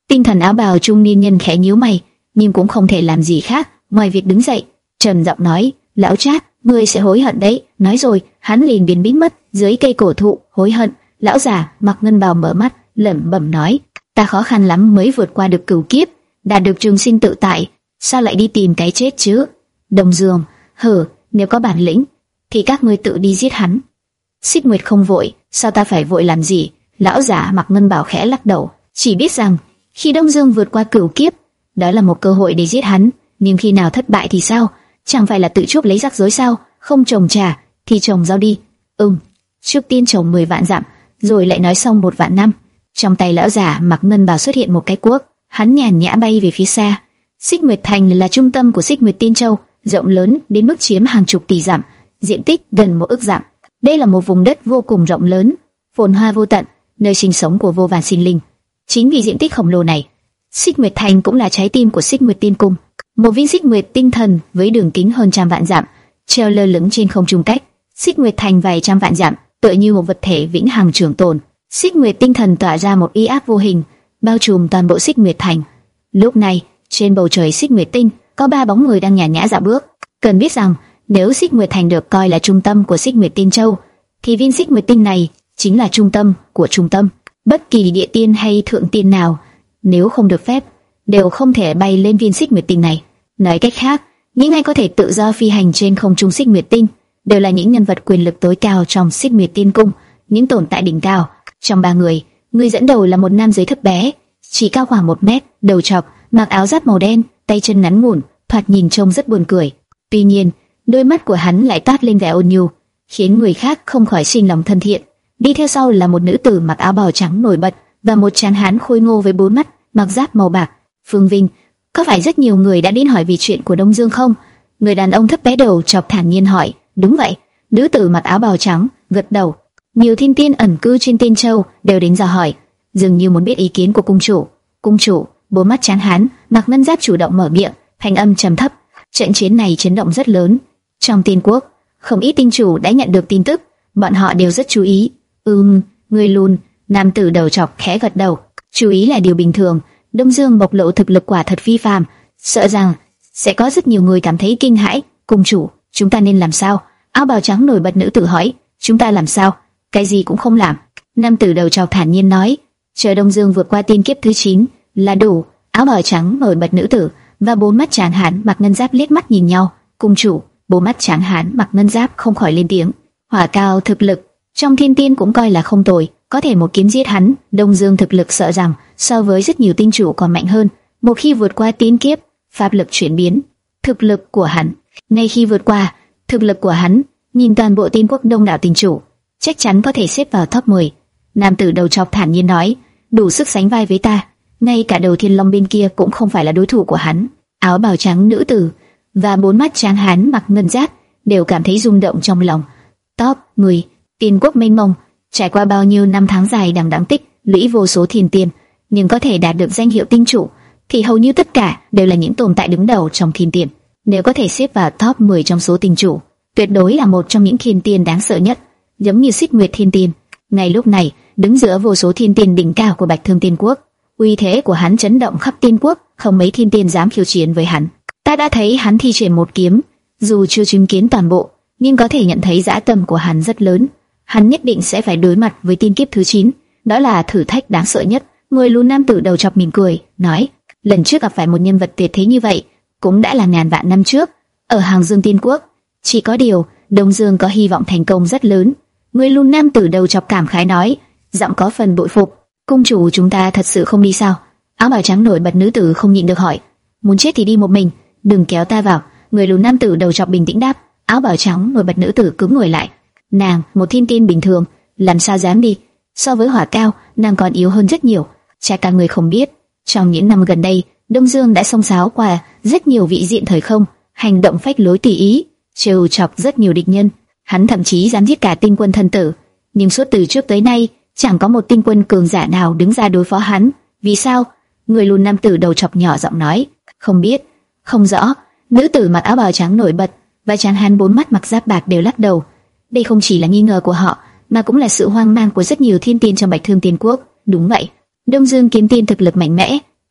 A: Tinh thần áo bào trung niên nhân khẽ nhíu mày, nhưng cũng không thể làm gì khác ngoài việc đứng dậy, trầm giọng nói: "Lão Trác, ngươi sẽ hối hận đấy." Nói rồi, hắn liền biến biến mất dưới cây cổ thụ. Hối hận? Lão già mặc ngân bào mở mắt, lẩm bẩm nói: "Ta khó khăn lắm mới vượt qua được cửu kiếp, đạt được trường sinh tự tại, sao lại đi tìm cái chết chứ?" Đông Dương: "Hừ, nếu có bản lĩnh thì các ngươi tự đi giết hắn." Xích Nguyệt không vội. "Sao ta phải vội làm gì?" Lão giả mặc ngân bào khẽ lắc đầu, chỉ biết rằng khi Đông Dương vượt qua cửu kiếp, đó là một cơ hội để giết hắn, nhưng khi nào thất bại thì sao? Chẳng phải là tự chuốc lấy rắc rối sao? Không trồng trà thì trồng rau đi. Ừm, trước tiên trồng mười vạn dặm, rồi lại nói xong một vạn năm. Trong tay lão giả mặc ngân bào xuất hiện một cái cuốc, hắn nhàn nhã bay về phía xa. Xích Nguyệt Thành là trung tâm của Xích Nguyệt Tiên Châu, rộng lớn đến mức chiếm hàng chục tỷ dặm, diện tích gần một ức dặm. Đây là một vùng đất vô cùng rộng lớn, phồn hoa vô tận, nơi sinh sống của vô vàn sinh linh. Chính vì diện tích khổng lồ này, Xích Nguyệt Thành cũng là trái tim của Xích Nguyệt Tiên Cung, một viên xích nguyệt tinh thần với đường kính hơn trăm vạn dặm, treo lơ lửng trên không trung cách Xích Nguyệt Thành vài trăm vạn dặm, tựa như một vật thể vĩnh hằng trường tồn. Xích Nguyệt tinh thần tỏa ra một uy áp vô hình, bao trùm toàn bộ Xích Nguyệt Thành. Lúc này, trên bầu trời Xích Nguyệt Tinh có ba bóng người đang nhàn nhã dạo bước. Cần biết rằng, nếu Xích Nguyệt Thành được coi là trung tâm của Xích Nguyệt Tiên Châu, thì viên Xích Nguyệt Tinh này chính là trung tâm của trung tâm. Bất kỳ địa tiên hay thượng tiên nào, nếu không được phép, đều không thể bay lên viên Xích Nguyệt Tinh này. Nói cách khác, những ai có thể tự do phi hành trên không trung Xích Nguyệt Tinh đều là những nhân vật quyền lực tối cao trong Xích Nguyệt Tiên Cung, những tồn tại đỉnh cao. Trong ba người, người dẫn đầu là một nam giới thấp bé, chỉ cao khoảng một mét, đầu trọc, mặc áo giáp màu đen, tay chân ngắn ngủn, thoạt nhìn trông rất buồn cười. Tuy nhiên, đôi mắt của hắn lại toát lên vẻ ôn nhu, khiến người khác không khỏi sinh lòng thân thiện. Đi theo sau là một nữ tử mặc áo bào trắng nổi bật và một tráng hán khôi ngô với bốn mắt, mặc giáp màu bạc. Phương Vinh, có phải rất nhiều người đã đến hỏi vì chuyện của Đông Dương không? Người đàn ông thấp bé đầu chọc thản nhiên hỏi. Đúng vậy. Nữ tử mặc áo bào trắng gật đầu. Nhiều thiên tiên ẩn cư trên Tiên Châu đều đến dò hỏi, dường như muốn biết ý kiến của cung chủ. Cung chủ, bốn mắt tráng hán mặc ngân giáp chủ động mở miệng, thanh âm trầm thấp. Trận chiến này chấn động rất lớn. Trong Tiên Quốc, không ít tinh chủ đã nhận được tin tức, bọn họ đều rất chú ý. Ừm, người lùn, nam tử đầu chọc khẽ gật đầu. Chú ý là điều bình thường. Đông Dương bộc lộ thực lực quả thật phi phàm, sợ rằng sẽ có rất nhiều người cảm thấy kinh hãi. Cung chủ, chúng ta nên làm sao? Áo bào trắng nổi bật nữ tử hỏi. Chúng ta làm sao? Cái gì cũng không làm. Nam tử đầu trọc thản nhiên nói. Chờ Đông Dương vượt qua tiên kiếp thứ chín là đủ. Áo bào trắng nổi bật nữ tử và bốn mắt tráng hán mặc ngân giáp liếc mắt nhìn nhau. Cung chủ, bốn mắt tráng hán mặc ngân giáp không khỏi lên tiếng. Hỏa cao thực lực trong thiên tiên cũng coi là không tồi, có thể một kiếm giết hắn. Đông Dương thực lực sợ rằng so với rất nhiều tinh chủ còn mạnh hơn. Một khi vượt qua tiên kiếp, pháp lực chuyển biến, thực lực của hắn, ngay khi vượt qua, thực lực của hắn, nhìn toàn bộ Tiên Quốc đông đảo tinh chủ, chắc chắn có thể xếp vào top mười. Nam tử đầu trọc thản nhiên nói, đủ sức sánh vai với ta, ngay cả đầu Thiên Long bên kia cũng không phải là đối thủ của hắn. Áo bào trắng nữ tử và bốn mắt tráng hán mặc ngân giáp đều cảm thấy rung động trong lòng. Top mười, Tiên Quốc mênh mông, trải qua bao nhiêu năm tháng dài đằng đẵng tích lũy vô số thiên tiên, nhưng có thể đạt được danh hiệu tinh chủ thì hầu như tất cả đều là những tồn tại đứng đầu trong thiên tiên. Nếu có thể xếp vào top mười trong số tinh chủ, tuyệt đối là một trong những thiên tiên đáng sợ nhất, giống như Xích Nguyệt Thiên Tiên. Ngay lúc này, đứng giữa vô số thiên tiên đỉnh cao của Bạch Thương Tiên Quốc, uy thế của hắn chấn động khắp Tiên Quốc, không mấy thiên tiên dám khiêu chiến với hắn. Ta đã thấy hắn thi triển một kiếm, dù chưa chứng kiến toàn bộ, nhưng có thể nhận thấy dã tâm của hắn rất lớn. Hắn nhất định sẽ phải đối mặt với tiên kiếp thứ chín, đó là thử thách đáng sợ nhất. Người lùn nam tử đầu chọc mỉm cười, nói, lần trước gặp phải một nhân vật tuyệt thế như vậy, cũng đã là ngàn vạn năm trước, ở Hàng Dương Tiên Quốc. Chỉ có điều, Đông Dương có hy vọng thành công rất lớn. Người lùn nam tử đầu chọc cảm khái nói, giọng có phần bội phục. Cung chủ, chúng ta thật sự không đi sao? Áo bào trắng nổi bật nữ tử không nhịn được hỏi. Muốn chết thì đi một mình, đừng kéo ta vào. Người lùn nam tử đầu chọc bình tĩnh đáp. Áo bào trắng nổi bật nữ tử cứng người lại. Nàng, một thiên tiên bình thường, làm sao dám đi? So với Hỏa Cao, nàng còn yếu hơn rất nhiều. Chắc cả người không biết, trong những năm gần đây, Đông Dương đã xông xáo qua rất nhiều vị diện thời không, hành động phách lối tùy ý, trêu chọc rất nhiều địch nhân. Hắn thậm chí dám giết cả tinh quân thân tử, nhưng suốt từ trước tới nay, chẳng có một tinh quân cường giả nào đứng ra đối phó hắn. Vì sao? Người lùn nam tử đầu chọc nhỏ giọng nói, không biết, không rõ. Nữ tử mặc áo bào trắng nổi bật và tráng hán bốn mắt mặc giáp bạc đều lắc đầu. Đây không chỉ là nghi ngờ của họ, mà cũng là sự hoang mang của rất nhiều thiên tiên trong Bạch Thương Tiên Quốc. Đúng vậy, Đông Dương kiếm tiên thực lực mạnh mẽ,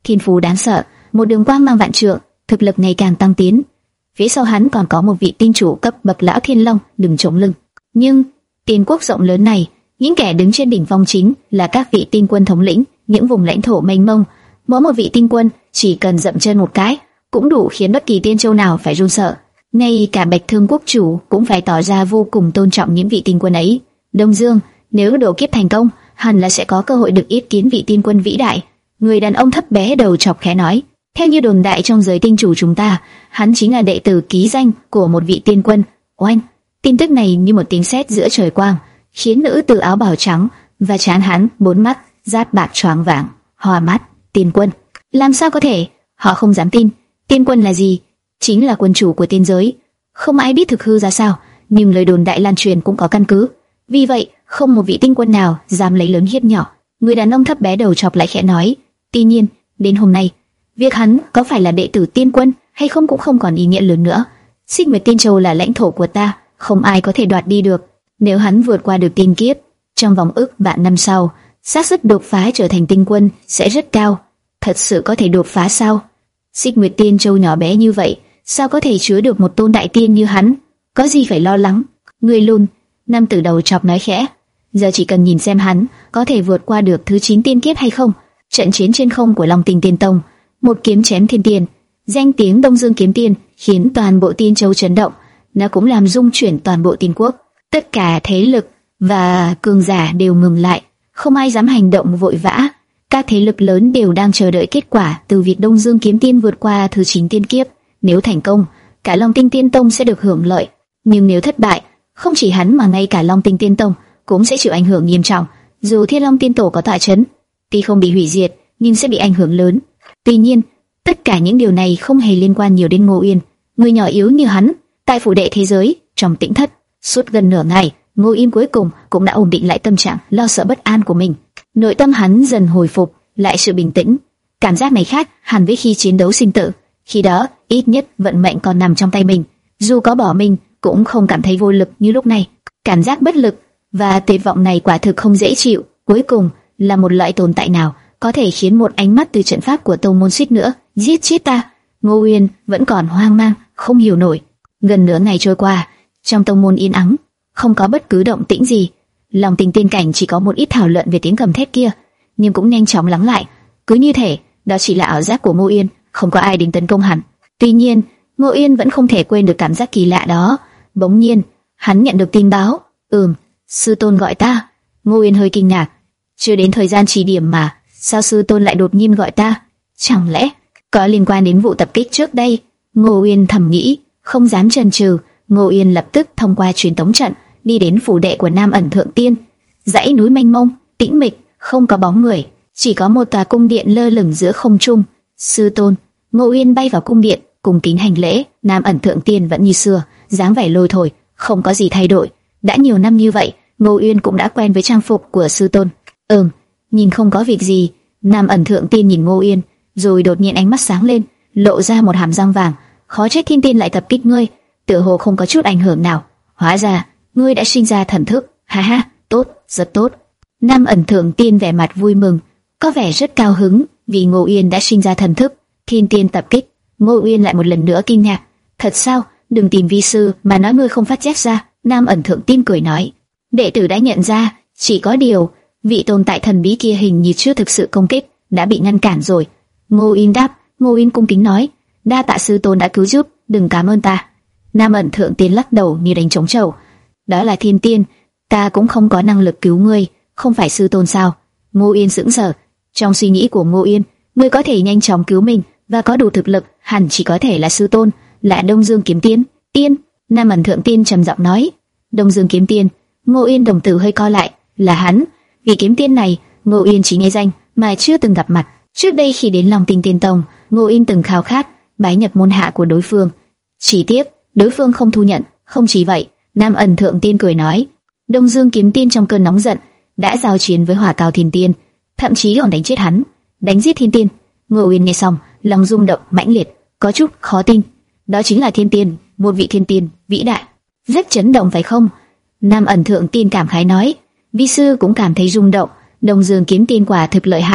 A: thiên phú đáng sợ, một đường quang mang vạn trượng, thực lực ngày càng tăng tiến. Phía sau hắn còn có một vị tinh chủ cấp bậc lão thiên long đứng chống lưng. Nhưng Tiên quốc rộng lớn này, những kẻ đứng trên đỉnh phong chính là các vị tinh quân thống lĩnh những vùng lãnh thổ mênh mông. Mỗi một vị tinh quân chỉ cần dậm chân một cái cũng đủ khiến bất kỳ tiên châu nào phải run sợ. Ngay cả Bạch Thương quốc chủ cũng phải tỏ ra vô cùng tôn trọng những vị tinh quân ấy. Đông Dương, nếu độ kiếp thành công, hẳn là sẽ có cơ hội được yết kiến vị tiên quân vĩ đại. Người đàn ông thấp bé đầu chọc khẽ nói. Theo như đồn đại trong giới tinh chủ chúng ta, hắn chính là đệ tử ký danh của một vị tiên quân. Oanh! Tin tức này như một tiếng sét giữa trời quang, khiến nữ tử áo bào trắng và trán hắn bốn mắt giáp bạc choáng váng. Hoa mắt, tiên quân? Làm sao có thể? Họ không dám tin. Tiên quân là gì? Chính là quân chủ của tiên giới. Không ai biết thực hư ra sao, nhưng lời đồn đại lan truyền cũng có căn cứ. Vì vậy, không một vị tinh quân nào dám lấy lớn hiếp nhỏ. Người đàn ông thấp bé đầu chọc lại khẽ nói. Tuy nhiên, đến hôm nay, việc hắn có phải là đệ tử tiên quân hay không cũng không còn ý nghĩa lớn nữa. Xích Nguyệt Tiên Châu là lãnh thổ của ta, không ai có thể đoạt đi được. Nếu hắn vượt qua được tiên kiếp, trong vòng ức vạn năm sau, xác suất đột phá trở thành tinh quân sẽ rất cao. Thật sự có thể đột phá sao? Xích Nguyệt Tiên Châu nhỏ bé như vậy, sao có thể chứa được một tôn đại tiên như hắn? Có gì phải lo lắng? Người lùn, nam tử đầu chọc nói khẽ. Giờ chỉ cần nhìn xem hắn có thể vượt qua được thứ chín tiên kiếp hay không. Trận chiến trên không của Long Tinh Tiên Tông, một kiếm chém thiên tiên, danh tiếng Đông Dương kiếm tiên khiến toàn bộ Tiên Châu chấn động, nó cũng làm rung chuyển toàn bộ Tiên quốc. Tất cả thế lực và cường giả đều ngừng lại, không ai dám hành động vội vã. Các thế lực lớn đều đang chờ đợi kết quả từ việc Đông Dương kiếm tiên vượt qua thứ chín tiên kiếp. Nếu thành công, cả Long Tinh Tiên Tông sẽ được hưởng lợi, nhưng nếu thất bại, không chỉ hắn mà ngay cả Long Tinh Tiên Tông cũng sẽ chịu ảnh hưởng nghiêm trọng. Dù Thiên Long Tiên Tổ có tọa chấn, tuy không bị hủy diệt, nhưng sẽ bị ảnh hưởng lớn. Tuy nhiên, tất cả những điều này không hề liên quan nhiều đến Ngô Uyên, người nhỏ yếu như hắn. Tại phủ đệ thế giới, trong tĩnh thất, suốt gần nửa ngày, Ngô Uyên cuối cùng cũng đã ổn định lại tâm trạng lo sợ bất an của mình. Nội tâm hắn dần hồi phục lại sự bình tĩnh. Cảm giác này khác hẳn với khi chiến đấu sinh tử. Khi đó, ít nhất vận mệnh còn nằm trong tay mình. Dù có bỏ mình, cũng không cảm thấy vô lực như lúc này. Cảm giác bất lực và tuyệt vọng này quả thực không dễ chịu. Cuối cùng là một loại tồn tại nào có thể khiến một ánh mắt từ trận pháp của tông môn suýt nữa giết chết ta? Ngô Uyên vẫn còn hoang mang, không hiểu nổi. Gần nửa ngày trôi qua, trong tông môn yên ắng, không có bất cứ động tĩnh gì. Lòng Tình tiên cảnh chỉ có một ít thảo luận về tiếng cầm thét kia, nhưng cũng nhanh chóng lắng lại. Cứ như thể đó chỉ là ảo giác của Ngô Uyên, không có ai đến tấn công hắn. Tuy nhiên, Ngô Uyên vẫn không thể quên được cảm giác kỳ lạ đó. Bỗng nhiên, hắn nhận được tin báo. Ừm, sư tôn gọi ta. Ngô Uyên hơi kinh ngạc. Chưa đến thời gian chỉ điểm mà, sao sư tôn lại đột nhiên gọi ta? Chẳng lẽ có liên quan đến vụ tập kích trước đây? Ngô Uyên thầm nghĩ, không dám chần chừ. Ngô Uyên lập tức thông qua truyền tống trận đi đến phủ đệ của Nam Ẩn Thượng Tiên. Dãy núi mênh mông, tĩnh mịch, không có bóng người, chỉ có một tòa cung điện lơ lửng giữa không trung. Sư tôn. Ngô Uyên bay vào cung điện, cung kính hành lễ. Nam Ẩn Thượng Tiên vẫn như xưa, dáng vẻ lôi thôi, không có gì thay đổi. Đã nhiều năm như vậy, Ngô Uyên cũng đã quen với trang phục của sư tôn. Ừm, nhìn không có việc gì. Nam Ẩn Thượng Tiên nhìn Ngô Uyên, rồi đột nhiên ánh mắt sáng lên, lộ ra một hàm răng vàng. Khó trách thiên tiên lại tập kích ngươi, tựa hồ không có chút ảnh hưởng nào. Hóa ra ngươi đã sinh ra thần thức. Ha ha, tốt, rất tốt. Nam Ẩn Thượng Tiên vẻ mặt vui mừng, có vẻ rất cao hứng vì Ngô Uyên đã sinh ra thần thức. Thiên tiên tập kích. Ngô Uyên lại một lần nữa kinh ngạc. Thật sao? Đừng tìm vi sư mà nói ngươi không phát giác ra. Nam Ẩn Thượng Tiên cười nói, đệ tử đã nhận ra, chỉ có điều vị tồn tại thần bí kia hình như chưa thực sự công kích, đã bị ngăn cản rồi. Ngô Uyên đáp. Ngô Uyên cung kính nói, đa tạ sư tôn đã cứu giúp, đừng cảm ơn ta. Nam Ẩn Thượng Tiên lắc đầu như đánh trống trầu. Đó là thiên tiên, ta cũng không có năng lực cứu ngươi, không phải sư tôn sao? Ngô Uyên sững sờ. Trong suy nghĩ của Ngô Uyên, ngươi có thể nhanh chóng cứu mình và có đủ thực lực, hẳn chỉ có thể là sư tôn, là Đông Dương kiếm tiên. Tiên? Nam Ẩn Thượng Tiên trầm giọng nói. Đông Dương kiếm tiên? Ngô Uyên đồng tử hơi co lại. Là hắn. Vì kiếm tiên này, Ngô Uyên chỉ nghe danh mà chưa từng gặp mặt. Trước đây khi đến Long Tinh Tiên Tông, Ngô Uyên từng khao khát bái nhập môn hạ của đối phương. Chỉ tiếc đối phương không thu nhận. Không chỉ vậy, Nam Ẩn Thượng Tiên cười nói, Đông Dương kiếm tiên trong cơn nóng giận đã giao chiến với Hỏa Cao Thiên Tiên, thậm chí còn đánh chết hắn, đánh giết Thiên Tiên. Ngô Uyên nghe xong, lòng rung động mãnh liệt, có chút khó tin. Đó chính là Thiên Tiên, một vị Thiên Tiên vĩ đại, rất chấn động phải không? Nam Ẩn Thượng Tiên cảm khái nói. Vi sư cũng cảm thấy rung động. Đông Dương kiếm tiên quả thực lợi hại, thực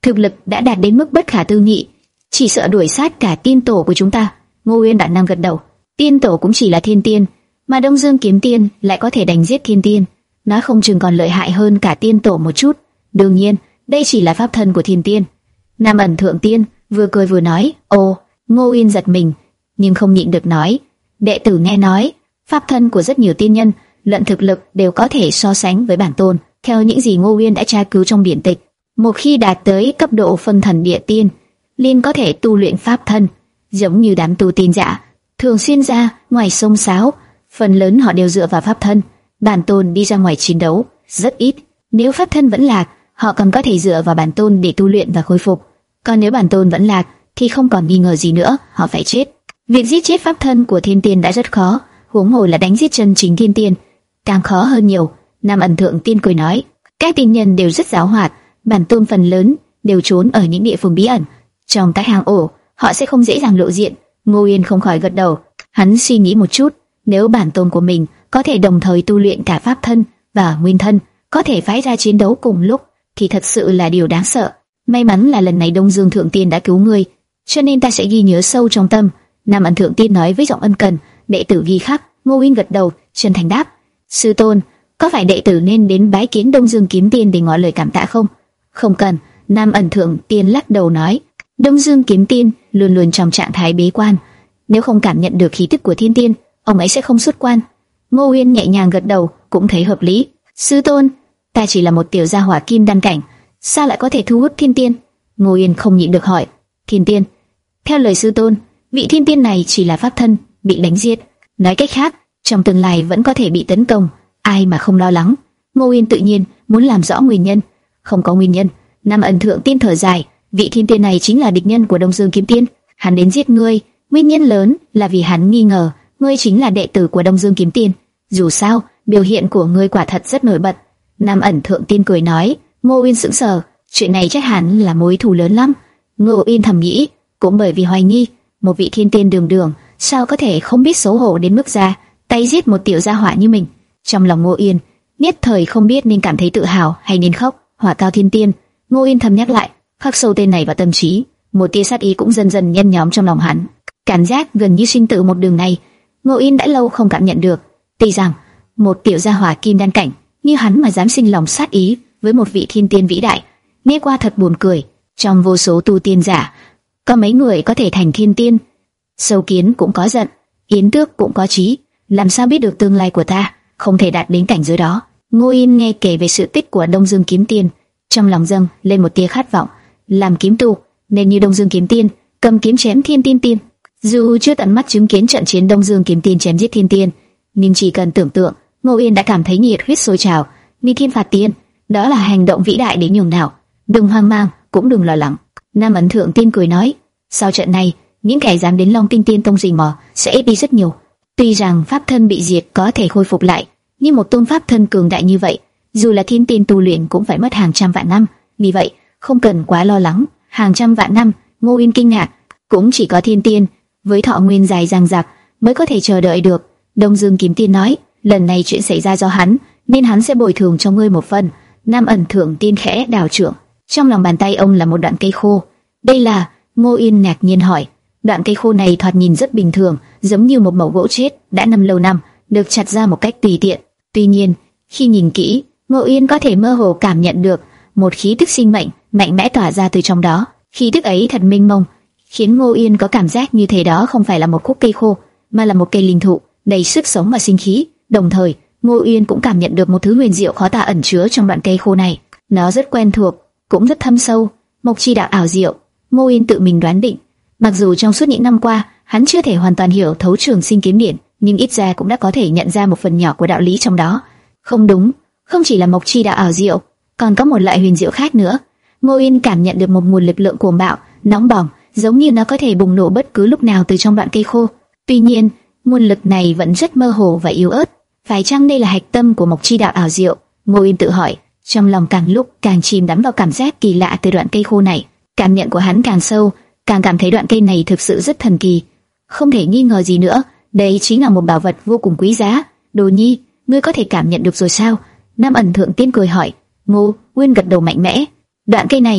A: thực lực đã đạt đến mức bất khả tư nghị, chỉ sợ đuổi sát cả tiên tổ của chúng ta. Ngô Uyên bản năng gật đầu. Tiên tổ cũng chỉ là thiên tiên, mà Đông Dương kiếm tiên lại có thể đánh giết thiên tiên, nó không chừng còn lợi hại hơn cả tiên tổ một chút. Đương nhiên, đây chỉ là pháp thân của thiên tiên. Nam ẩn thượng tiên vừa cười vừa nói. Ồ, Ngô Uyên giật mình, nhưng không nhịn được nói, đệ tử nghe nói pháp thân của rất nhiều tiên nhân lẫn thực lực đều có thể so sánh với bản tôn. Theo những gì Ngô Uyên đã tra cứu trong điển tịch, một khi đạt tới cấp độ phân thần địa tiên, liền có thể tu luyện pháp thân, giống như đám tu tiên giả thường xuyên ra ngoài sông sáo, phần lớn họ đều dựa vào pháp thân. Bản tôn đi ra ngoài chiến đấu rất ít, nếu pháp thân vẫn lạc, họ còn có thể dựa vào bản tôn để tu luyện và khôi phục. Còn nếu bản tôn vẫn lạc, thì không còn nghi ngờ gì nữa, họ phải chết. Việc giết chết pháp thân của thiên tiên đã rất khó, huống hồ là đánh giết chân chính thiên tiên, càng khó hơn nhiều. Nam ẩn thượng tiên cười nói, các tiên nhân đều rất giáo hoạt, bản tôn phần lớn đều trốn ở những địa phương bí ẩn, trong các hang ổ, họ sẽ không dễ dàng lộ diện. Ngô Uyên không khỏi gật đầu, hắn suy nghĩ một chút, nếu bản tôn của mình có thể đồng thời tu luyện cả pháp thân và nguyên thân, có thể phái ra chiến đấu cùng lúc, thì thật sự là điều đáng sợ. May mắn là lần này Đông Dương thượng tiên đã cứu ngươi, cho nên ta sẽ ghi nhớ sâu trong tâm. Nam ẩn thượng tiên nói với giọng ân cần. Đệ tử ghi khắc. Ngô Uyên gật đầu, chân thành đáp, sư tôn, có phải đệ tử nên đến bái kiến Đông Dương kiếm tiên để ngỏ lời cảm tạ không? Không cần. Nam ẩn thượng tiên lắc đầu nói, Đông Dương kiếm tiên luôn luôn trong trạng thái bế quan, nếu không cảm nhận được khí tức của thiên tiên, ông ấy sẽ không xuất quan. Ngô Uyên nhẹ nhàng gật đầu, cũng thấy hợp lý. Sư tôn, ta chỉ là một tiểu gia hỏa kim đan cảnh, sao lại có thể thu hút thiên tiên? Ngô Uyên không nhịn được hỏi. Thiên tiên? Theo lời sư tôn, vị thiên tiên này chỉ là pháp thân, bị đánh giết. Nói cách khác, trong tương lai vẫn có thể bị tấn công, ai mà không lo lắng. Ngô Uyên tự nhiên muốn làm rõ nguyên nhân. Không có nguyên nhân. Nam ẩn thượng tiên thở dài, vị thiên tiên này chính là địch nhân của Đông Dương kiếm tiên, hắn đến giết ngươi, nguyên nhân lớn là vì hắn nghi ngờ ngươi chính là đệ tử của Đông Dương kiếm tiên. Dù sao, biểu hiện của ngươi quả thật rất nổi bật. Nam ẩn thượng tiên cười nói. Ngô Uyên sững sờ, chuyện này chắc hẳn là mối thù lớn lắm. Ngô Uyên thầm nghĩ, cũng bởi vì hoài nghi, một vị thiên tiên đường đường sao có thể không biết xấu hổ đến mức ra tay giết một tiểu gia hỏa như mình. Trong lòng Ngô Uyên nhất thời không biết nên cảm thấy tự hào hay nên khóc. Hỏa Cao thiên tiên, Ngô Uyên thầm nhắc lại, khắc sâu tên này vào tâm trí, một tia sát ý cũng dần dần nhen nhóm trong lòng hắn. Cảm giác gần như sinh tử một đường này, Ngô Uyên đã lâu không cảm nhận được. Tuy rằng một tiểu gia hỏa kim đan cảnh như hắn mà dám sinh lòng sát ý với một vị thiên tiên vĩ đại, nghe qua thật buồn cười. Trong vô số tu tiên giả, có mấy người có thể thành thiên tiên? Sâu kiến cũng có giận, yến tước cũng có trí, làm sao biết được tương lai của ta không thể đạt đến cảnh giới đó. Ngô Uyên nghe kể về sự tích của Đông Dương kiếm tiên, trong lòng dâng lên một tia khát vọng, làm kiếm tu nên như Đông Dương kiếm tiên, cầm kiếm chém thiên tiên tiên. Dù chưa tận mắt chứng kiến trận chiến Đông Dương kiếm tiên chém giết thiên tiên, nhưng chỉ cần tưởng tượng, Ngô Uyên đã cảm thấy nhiệt huyết sôi trào. Ni thiên phạt tiên, đó là hành động vĩ đại đến nhường nào. Đừng hoang mang, cũng đừng lo lắng. Nam ẩn thượng tiên cười nói, sau trận này, những kẻ dám đến Long Tinh Tiên Tông rình mò sẽ ít đi rất nhiều. Tuy rằng pháp thân bị diệt có thể khôi phục lại, nhưng một tôn pháp thân cường đại như vậy, dù là thiên tiên tu luyện cũng phải mất hàng trăm vạn năm. Vì vậy, không cần quá lo lắng. Hàng trăm vạn năm? Ngô Uyên kinh ngạc, cũng chỉ có thiên tiên với thọ nguyên dài dằng dặc mới có thể chờ đợi được. Đông Dương kiếm tiên nói, lần này chuyện xảy ra do hắn, nên hắn sẽ bồi thường cho ngươi một phần. Nam ẩn thượng tiên khẽ đảo trưởng, trong lòng bàn tay ông là một đoạn cây khô. Đây là? Ngô Uyên ngạc nhiên hỏi. Đoạn cây khô này thoạt nhìn rất bình thường, giống như một mẩu gỗ chết đã nằm lâu năm, được chặt ra một cách tùy tiện. Tuy nhiên, khi nhìn kỹ, Ngô Uyên có thể mơ hồ cảm nhận được một khí tức sinh mệnh mạnh mẽ tỏa ra từ trong đó. Khí tức ấy thật mênh mông, khiến Ngô Uyên có cảm giác như thể đó không phải là một khúc cây khô, mà là một cây linh thụ đầy sức sống và sinh khí. Đồng thời, Ngô Uyên cũng cảm nhận được một thứ huyền diệu khó tả ẩn chứa trong đoạn cây khô này. Nó rất quen thuộc, cũng rất thâm sâu, một chi đạo ảo diệu. Ngô Uyên tự mình đoán định, mặc dù trong suốt những năm qua hắn chưa thể hoàn toàn hiểu thấu Trường Sinh kiếm điển, nhưng ít ra cũng đã có thể nhận ra một phần nhỏ của đạo lý trong đó. Không đúng, không chỉ là một chi đạo ảo diệu, còn có một loại huyền diệu khác nữa. Ngô Uyên cảm nhận được một nguồn lực lượng cuồng bạo, nóng bỏng, giống như nó có thể bùng nổ bất cứ lúc nào từ trong đoạn cây khô. Tuy nhiên, nguồn lực này vẫn rất mơ hồ và yếu ớt. Phải chăng đây là hạch tâm của một chi đạo ảo diệu? Ngô Uyên tự hỏi, trong lòng càng lúc càng chìm đắm vào cảm giác kỳ lạ từ đoạn cây khô này. Cảm nhận của hắn càng sâu, càng cảm thấy đoạn cây này thực sự rất thần kỳ. Không thể nghi ngờ gì nữa, đây chính là một bảo vật vô cùng quý giá. Đồ Nhi, ngươi có thể cảm nhận được rồi sao? Nam ẩn thượng tiên cười hỏi. Ngô Uyên gật đầu mạnh mẽ. Đoạn cây này,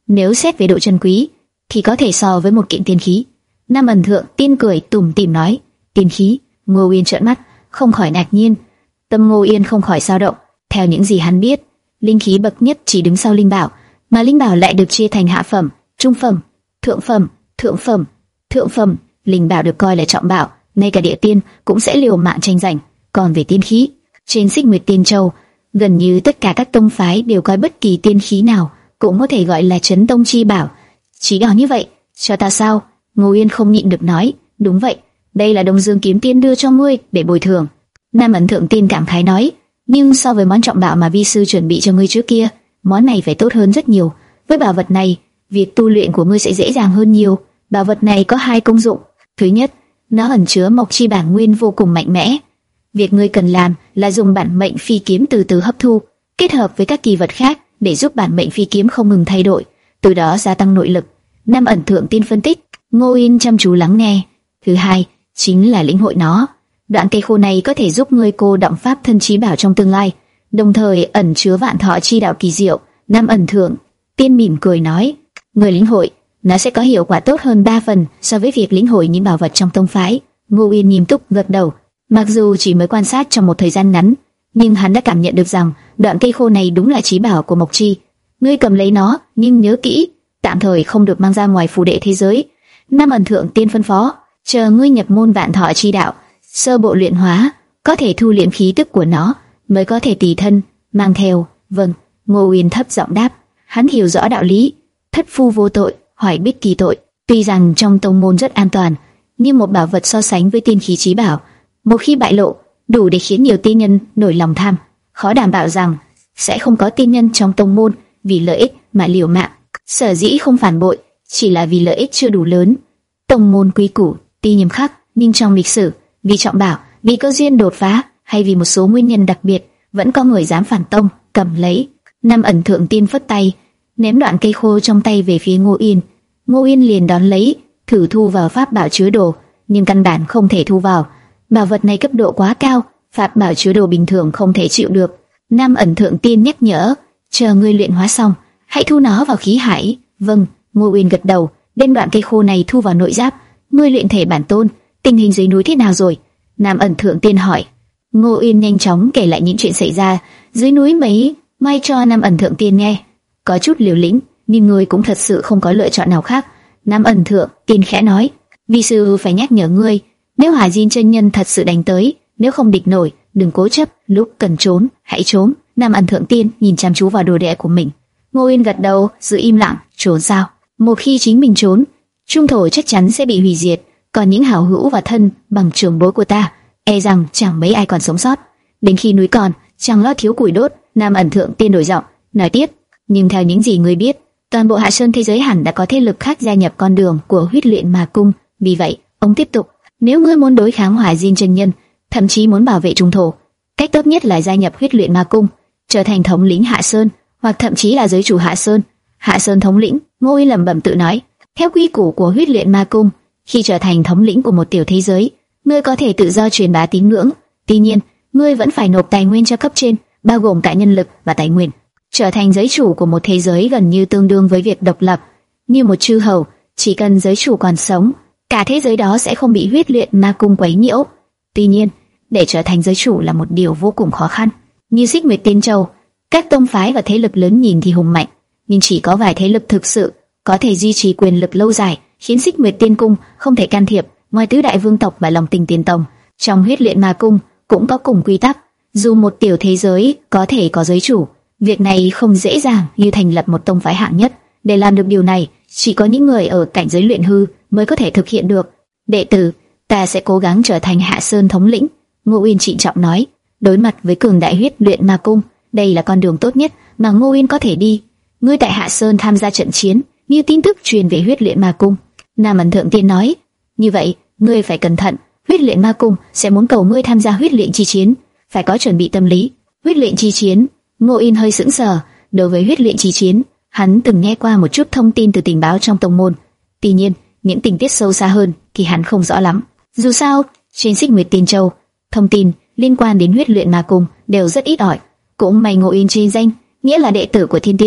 A: nếu xét về độ trân quý thì có thể so với một kiện tiên khí. Nam Ẩn Thượng Tiên cười tủm tỉm nói, tiên khí. Ngô Uyên trợn mắt, không khỏi ngạc nhiên. Tâm Ngô Yên không khỏi dao động. Theo những gì hắn biết, linh khí bậc nhất chỉ đứng sau linh bảo, mà linh bảo lại được chia thành hạ phẩm, trung phẩm, thượng phẩm, thượng phẩm, thượng phẩm. Linh bảo được coi là trọng bảo, ngay cả địa tiên cũng sẽ liều mạng tranh giành. Còn về tiên khí, trên Xích Nguyệt Tiên Châu, gần như tất cả các tông phái đều coi bất kỳ tiên khí nào cũng có thể gọi là chấn tông chi bảo. Chỉ đỏ như vậy, cho ta sao? Ngô Yên không nhịn được nói, đúng vậy, đây là Đông Dương Kiếm Tiên đưa cho ngươi để bồi thường. Nam Ẩn Thượng Tiên cảm khái nói, nhưng so với món trọng bảo mà vi sư chuẩn bị cho ngươi trước kia, món này phải tốt hơn rất nhiều. Với bảo vật này, việc tu luyện của ngươi sẽ dễ dàng hơn nhiều. Bảo vật này có hai công dụng. Thứ nhất, nó ẩn chứa mộc chi bản nguyên vô cùng mạnh mẽ. Việc ngươi cần làm là dùng bản mệnh phi kiếm từ từ hấp thu, kết hợp với các kỳ vật khác để giúp bản mệnh phi kiếm không ngừng thay đổi, từ đó gia tăng nội lực. Nam Ẩn Thượng Tiên phân tích. Ngô Yên chăm chú lắng nghe. Thứ hai, chính là lĩnh hội nó. Đoạn cây khô này có thể giúp ngươi cô động pháp thân chí bảo trong tương lai, đồng thời ẩn chứa vạn thọ chi đạo kỳ diệu. Nam Ẩn Thượng Tiên mỉm cười nói, người lĩnh hội, nó sẽ có hiệu quả tốt hơn ba phần so với việc lĩnh hội những bảo vật trong tông phái. Ngô Yên nghiêm túc gật đầu. Mặc dù chỉ mới quan sát trong một thời gian ngắn, nhưng hắn đã cảm nhận được rằng đoạn cây khô này đúng là chí bảo của Mộc Chi. Ngươi cầm lấy nó, nhưng nhớ kỹ, tạm thời không được mang ra ngoài phù đệ thế giới. Nam Ẩn Thượng Tiên phân phó, chờ ngươi nhập môn vạn thọ chi đạo, sơ bộ luyện hóa, có thể thu liễm khí tức của nó, mới có thể tùy thân mang theo. Vâng. Ngô Uyên thấp giọng đáp. Hắn hiểu rõ đạo lý, thất phu vô tội, hỏi biết kỳ tội. Tuy rằng trong tông môn rất an toàn, nhưng một bảo vật so sánh với tiên khí chí bảo, một khi bại lộ, đủ để khiến nhiều tiên nhân nổi lòng tham. Khó đảm bảo rằng sẽ không có tiên nhân trong tông môn vì lợi ích mà liều mạng. Sở dĩ không phản bội, chỉ là vì lợi ích chưa đủ lớn. Tông môn quy củ tuy nghiêm khắc, nhưng trong lịch sử, vì trọng bảo, vì cơ duyên đột phá, hay vì một số nguyên nhân đặc biệt, vẫn có người dám phản tông, cầm lấy. Nam Ẩn Thượng Tiên phất tay, ném đoạn cây khô trong tay về phía Ngô Yên. Ngô Yên liền đón lấy, thử thu vào pháp bảo chứa đồ, nhưng căn bản không thể thu vào. Bảo vật này cấp độ quá cao, pháp bảo chứa đồ bình thường không thể chịu được. Nam Ẩn Thượng Tiên nhắc nhở, chờ ngươi luyện hóa xong, hãy thu nó vào khí hải. Vâng. Ngô Uyên gật đầu, đem đoạn cây khô này thu vào nội giáp. Ngươi luyện thể bản tôn, tình hình dưới núi thế nào rồi? Nam Ẩn Thượng Tiên hỏi. Ngô Uyên nhanh chóng kể lại những chuyện xảy ra dưới núi mấy mai cho Nam Ẩn Thượng Tiên nghe. Có chút liều lĩnh, nhưng ngươi cũng thật sự không có lựa chọn nào khác. Nam Ẩn Thượng Tiên khẽ nói, vi sư phải nhắc nhở ngươi, nếu Hỏa Diên chân nhân thật sự đánh tới, nếu không địch nổi, đừng cố chấp, lúc cần trốn, hãy trốn. Nam Ẩn Thượng Tiên nhìn chăm chú vào đồ đệ của mình. Ngô Uyên gật đầu, giữ im lặng. Trốn sao? Một khi chính mình trốn, trung thổ chắc chắn sẽ bị hủy diệt. Còn những hảo hữu và thân bằng trưởng bối của ta, e rằng chẳng mấy ai còn sống sót. Đến khi núi còn, chẳng lo thiếu củi đốt. Nam Ẩn Thượng Tiên đổi giọng, nói tiếp, nhưng theo những gì ngươi biết, toàn bộ Hạ Sơn thế giới hẳn đã có thế lực khác gia nhập con đường của Huyết Luyện Ma Cung. Vì vậy, ông tiếp tục, nếu ngươi muốn đối kháng Hỏa Diên chân nhân, thậm chí muốn bảo vệ trung thổ, cách tốt nhất là gia nhập Huyết Luyện Ma Cung, trở thành thống lĩnh Hạ Sơn, hoặc thậm chí là giới chủ Hạ Sơn. Hạ Sơn thống lĩnh. Ngô Uyên lẩm bẩm tự nói, theo quy củ của Huyết Luyện Ma Cung, khi trở thành thống lĩnh của một tiểu thế giới, ngươi có thể tự do truyền bá tín ngưỡng. Tuy nhiên, ngươi vẫn phải nộp tài nguyên cho cấp trên, bao gồm cả nhân lực và tài nguyên. Trở thành giới chủ của một thế giới gần như tương đương với việc độc lập, như một chư hầu. Chỉ cần giới chủ còn sống, cả thế giới đó sẽ không bị Huyết Luyện Ma Cung quấy nhiễu. Tuy nhiên, để trở thành giới chủ là một điều vô cùng khó khăn. Như Xích Nguyệt Tiên Châu, các tông phái và thế lực lớn nhìn thì hùng mạnh, nhưng chỉ có vài thế lực thực sự có thể duy trì quyền lực lâu dài, khiến Xích Nguyệt Tiên Cung không thể can thiệp. Ngoài tứ đại vương tộc và Long Tinh Tiên Tông, trong Huyết Luyện Ma Cung cũng có cùng quy tắc. Dù một tiểu thế giới có thể có giới chủ, việc này không dễ dàng như thành lập một tông phái hạng nhất. Để làm được điều này, chỉ có những người ở cảnh giới luyện hư mới có thể thực hiện được. Đệ tử, ta sẽ cố gắng trở thành Hạ Sơn thống lĩnh. Ngô Uyên trịnh trọng nói. Đối mặt với cường đại Huyết Luyện Ma Cung, đây là con đường tốt nhất mà Ngô Uyên có thể đi. Ngươi tại Hạ Sơn tham gia trận chiến, như tin tức truyền về Huyết Luyện Ma Cung. Nam Ẩn Thượng Tiên nói. Như vậy, ngươi phải cẩn thận. Huyết Luyện Ma Cung sẽ muốn cầu ngươi tham gia huyết luyện chi chiến, phải có chuẩn bị tâm lý. Huyết luyện chi chiến. Ngô Uyên hơi sững sờ. Đối với huyết luyện chi chiến, hắn từng nghe qua một chút thông tin từ tình báo trong tông môn. Tuy nhiên, những tình tiết sâu xa hơn thì hắn không rõ lắm. Dù sao, trên Xích Nguyệt Tiên Châu, thông tin liên quan đến Huyết Luyện Ma Cung đều rất ít ỏi. Cũng may Ngô Uyên chi danh, nghĩa là đệ tử của Thiên Tiên,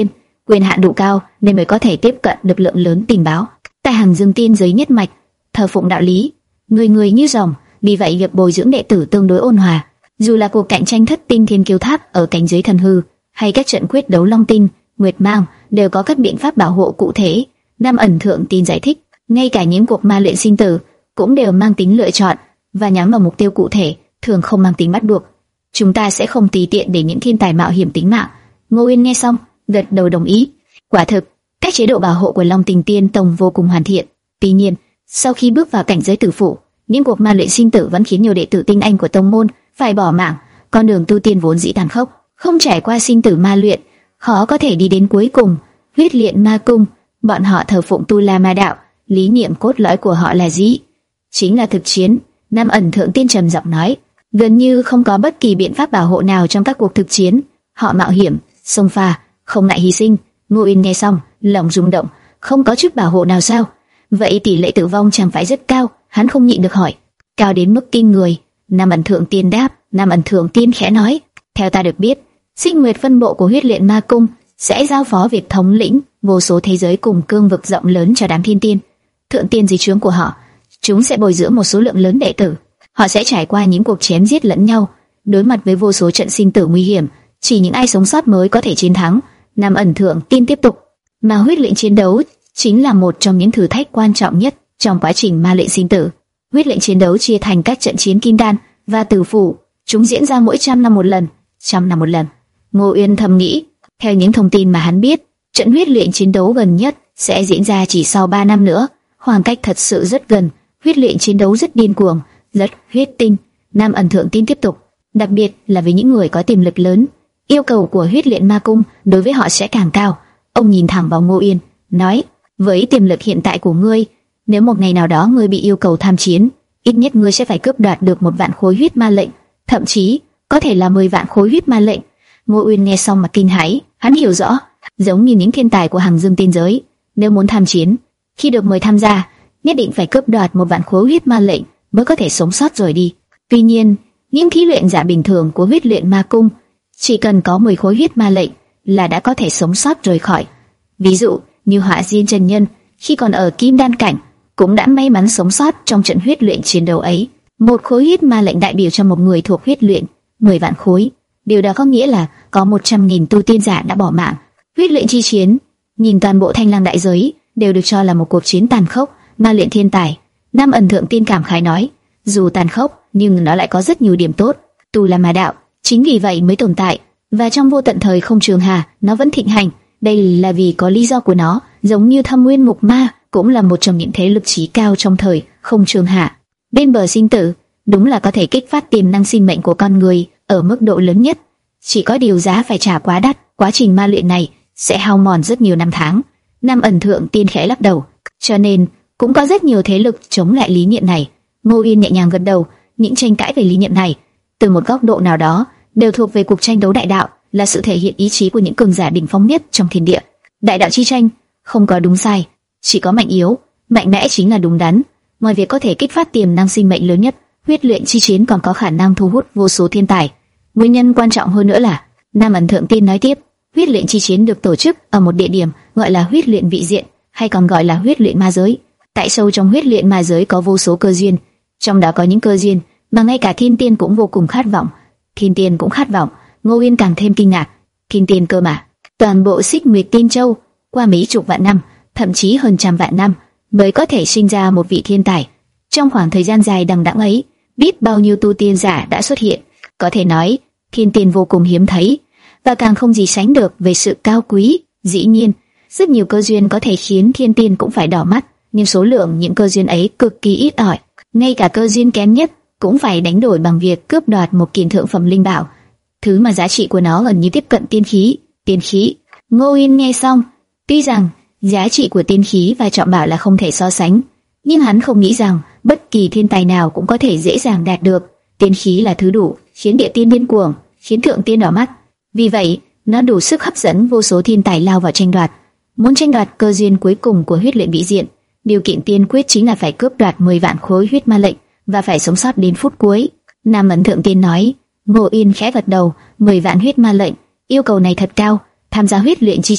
A: quyền hạn đủ cao nên mới có thể tiếp cận được lượng lớn tình báo. Tại Hằng Dương Tiên giới nhất mạch, thờ phụng đạo lý, người người như rồng, vì vậy việc bồi dưỡng đệ tử tương đối ôn hòa. Dù là cuộc cạnh tranh thất tinh thiên kiêu tháp ở cảnh giới thần hư, hay các trận quyết đấu long tinh, nguyệt mang, đều có các biện pháp bảo hộ cụ thể. Nam Ẩn Thượng Tiên giải thích, ngay cả những cuộc ma luyện sinh tử cũng đều mang tính lựa chọn và nhắm vào mục tiêu cụ thể, thường không mang tính bắt buộc. Chúng ta sẽ không tùy tiện để những thiên tài mạo hiểm tính mạng. Ngô Uyên nghe xong, gật đầu đồng ý. Quả thực, các chế độ bảo hộ của Long Tình Tiên Tông vô cùng hoàn thiện. Tuy nhiên, sau khi bước vào cảnh giới tử phụ, những cuộc ma luyện sinh tử vẫn khiến nhiều đệ tử tinh anh của tông môn phải bỏ mạng. Con đường tu tiên vốn dĩ tàn khốc, không trải qua sinh tử ma luyện, khó có thể đi đến cuối cùng. Huyết Luyện Ma Cung, bọn họ thờ phụng Tu La Ma Đạo, lý niệm cốt lõi của họ là gì? Chính là thực chiến. Nam Ẩn Thượng Tiên trầm giọng nói, gần như không có bất kỳ biện pháp bảo hộ nào trong các cuộc thực chiến. Họ mạo hiểm, xông pha, không ngại hy sinh. Ngô Uyên nghe xong, lòng rung động, không có chút bảo hộ nào sao? Vậy tỷ lệ tử vong chẳng phải rất cao? Hắn không nhịn được hỏi. Cao đến mức kinh người. Nam Ẩn Thượng Tiên đáp. Nam Ẩn Thượng Tiên khẽ nói, theo ta được biết, Xích Nguyệt phân bộ của Huyết Luyện Ma Cung sẽ giao phó việc thống lĩnh vô số thế giới cùng cương vực rộng lớn cho đám thiên tiên, thượng tiên dưới trướng của họ. Chúng sẽ bồi dưỡng một số lượng lớn đệ tử. Họ sẽ trải qua những cuộc chém giết lẫn nhau, đối mặt với vô số trận sinh tử nguy hiểm. Chỉ những ai sống sót mới có thể chiến thắng. Nam Ẩn Thượng Tiên tiếp tục, mà huyết luyện chiến đấu chính là một trong những thử thách quan trọng nhất trong quá trình ma luyện sinh tử. Huyết luyện chiến đấu chia thành các trận chiến kim đan và tử phủ, chúng diễn ra mỗi trăm năm một lần, trăm năm một lần. Ngô Uyên thầm nghĩ, theo những thông tin mà hắn biết, trận huyết luyện chiến đấu gần nhất sẽ diễn ra chỉ sau ba năm nữa, khoảng cách thật sự rất gần. Huyết luyện chiến đấu rất điên cuồng, rất huyết tinh. Nam Ẩn Thượng Tiên tiếp tục, đặc biệt là với những người có tiềm lực lớn, yêu cầu của Huyết Luyện Ma Cung đối với họ sẽ càng cao. Ông nhìn thẳng vào Ngô Uyên, nói, với tiềm lực hiện tại của ngươi, nếu một ngày nào đó ngươi bị yêu cầu tham chiến, ít nhất ngươi sẽ phải cướp đoạt được một vạn khối huyết ma lệnh, thậm chí có thể là mười vạn khối huyết ma lệnh. Ngô Uyên nghe xong mà kinh hãi, hắn hiểu rõ, giống như những thiên tài của Hằng Dương Tiên giới, nếu muốn tham chiến, khi được mời tham gia, nhất định phải cướp đoạt một vạn khối huyết ma lệnh mới có thể sống sót rồi đi. Tuy nhiên, những thí luyện giả bình thường của Huyết Luyện Ma Cung chỉ cần có mười khối huyết ma lệnh là đã có thể sống sót rời khỏi. Ví dụ như Hỏa Diên Chân Nhân khi còn ở Kim Đan cảnh cũng đã may mắn sống sót trong trận huyết luyện chiến đấu ấy. Một khối huyết ma lệnh đại biểu cho một người thuộc huyết luyện mười vạn khối. Điều đó có nghĩa là có một trăm nghìn tu tiên giả đã bỏ mạng. Huyết luyện chi chiến, nhìn toàn bộ Thanh Lang đại giới đều được cho là một cuộc chiến tàn khốc, ma luyện thiên tài. Nam Ẩn Thượng Tiên cảm khái nói, dù tàn khốc nhưng nó lại có rất nhiều điểm tốt. Tu La Ma Đạo chính vì vậy mới tồn tại, và trong vô tận thời không trường hà nó vẫn thịnh hành. Đây là vì có lý do của nó, giống như Thâm Nguyên Mục Ma cũng là một trong những thế lực chí cao trong thời không trường hạ. Bên bờ sinh tử, đúng là có thể kích phát tiềm năng sinh mệnh của con người ở mức độ lớn nhất. Chỉ có điều giá phải trả quá đắt, quá trình ma luyện này sẽ hao mòn rất nhiều năm tháng. Nam Ẩn Thượng Tiên khẽ lắc đầu, cho nên cũng có rất nhiều thế lực chống lại lý niệm này. Ngô Uyên nhẹ nhàng gật đầu, những tranh cãi về lý niệm này, từ một góc độ nào đó, đều thuộc về cuộc tranh đấu đại đạo, là sự thể hiện ý chí của những cường giả đỉnh phong nhất trong thiên địa. Đại đạo chi tranh không có đúng sai, chỉ có mạnh yếu, mạnh mẽ chính là đúng đắn. Ngoài việc có thể kích phát tiềm năng sinh mệnh lớn nhất, huyết luyện chi chiến còn có khả năng thu hút vô số thiên tài. Nguyên nhân quan trọng hơn nữa là, Nam Ẩn Thượng Tiên nói tiếp, huyết luyện chi chiến được tổ chức ở một địa điểm gọi là huyết luyện vị diện, hay còn gọi là huyết luyện ma giới. Tại sâu trong huyết luyện ma giới có vô số cơ duyên, trong đó có những cơ duyên mà ngay cả thiên tiên cũng vô cùng khát vọng. Thiên tiên cũng khát vọng. Ngô Uyên càng thêm kinh ngạc. Thiên tiên cơ mà, toàn bộ Xích Nguyệt Tiên Châu qua mấy chục vạn năm, thậm chí hơn trăm vạn năm mới có thể sinh ra một vị thiên tài. Trong khoảng thời gian dài đằng đẵng ấy, biết bao nhiêu tu tiên giả đã xuất hiện. Có thể nói, thiên tiên vô cùng hiếm thấy, và càng không gì sánh được về sự cao quý. Dĩ nhiên, rất nhiều cơ duyên có thể khiến thiên tiên cũng phải đỏ mắt, nhưng số lượng những cơ duyên ấy cực kỳ ít ỏi. Ngay cả cơ duyên kém nhất cũng phải đánh đổi bằng việc cướp đoạt một kiện thượng phẩm linh bảo, thứ mà giá trị của nó gần như tiếp cận tiên khí. Tiên khí. Ngô Uyên nghe xong, tuy rằng giá trị của tiên khí và trọng bảo là không thể so sánh, nhưng hắn không nghĩ rằng bất kỳ thiên tài nào cũng có thể dễ dàng đạt được. Tiên khí là thứ đủ khiến địa tiên điên cuồng, khiến thượng tiên đỏ mắt. Vì vậy, nó đủ sức hấp dẫn vô số thiên tài lao vào tranh đoạt. Muốn tranh đoạt cơ duyên cuối cùng của huyết luyện vị diện, điều kiện tiên quyết chính là phải cướp đoạt mười vạn khối huyết ma lệnh và phải sống sót đến phút cuối. Nam Ẩn Thượng Tiên nói. Ngô Uyên khẽ gật đầu. Mười vạn huyết ma lệnh, yêu cầu này thật cao. Tham gia huyết luyện chi chiến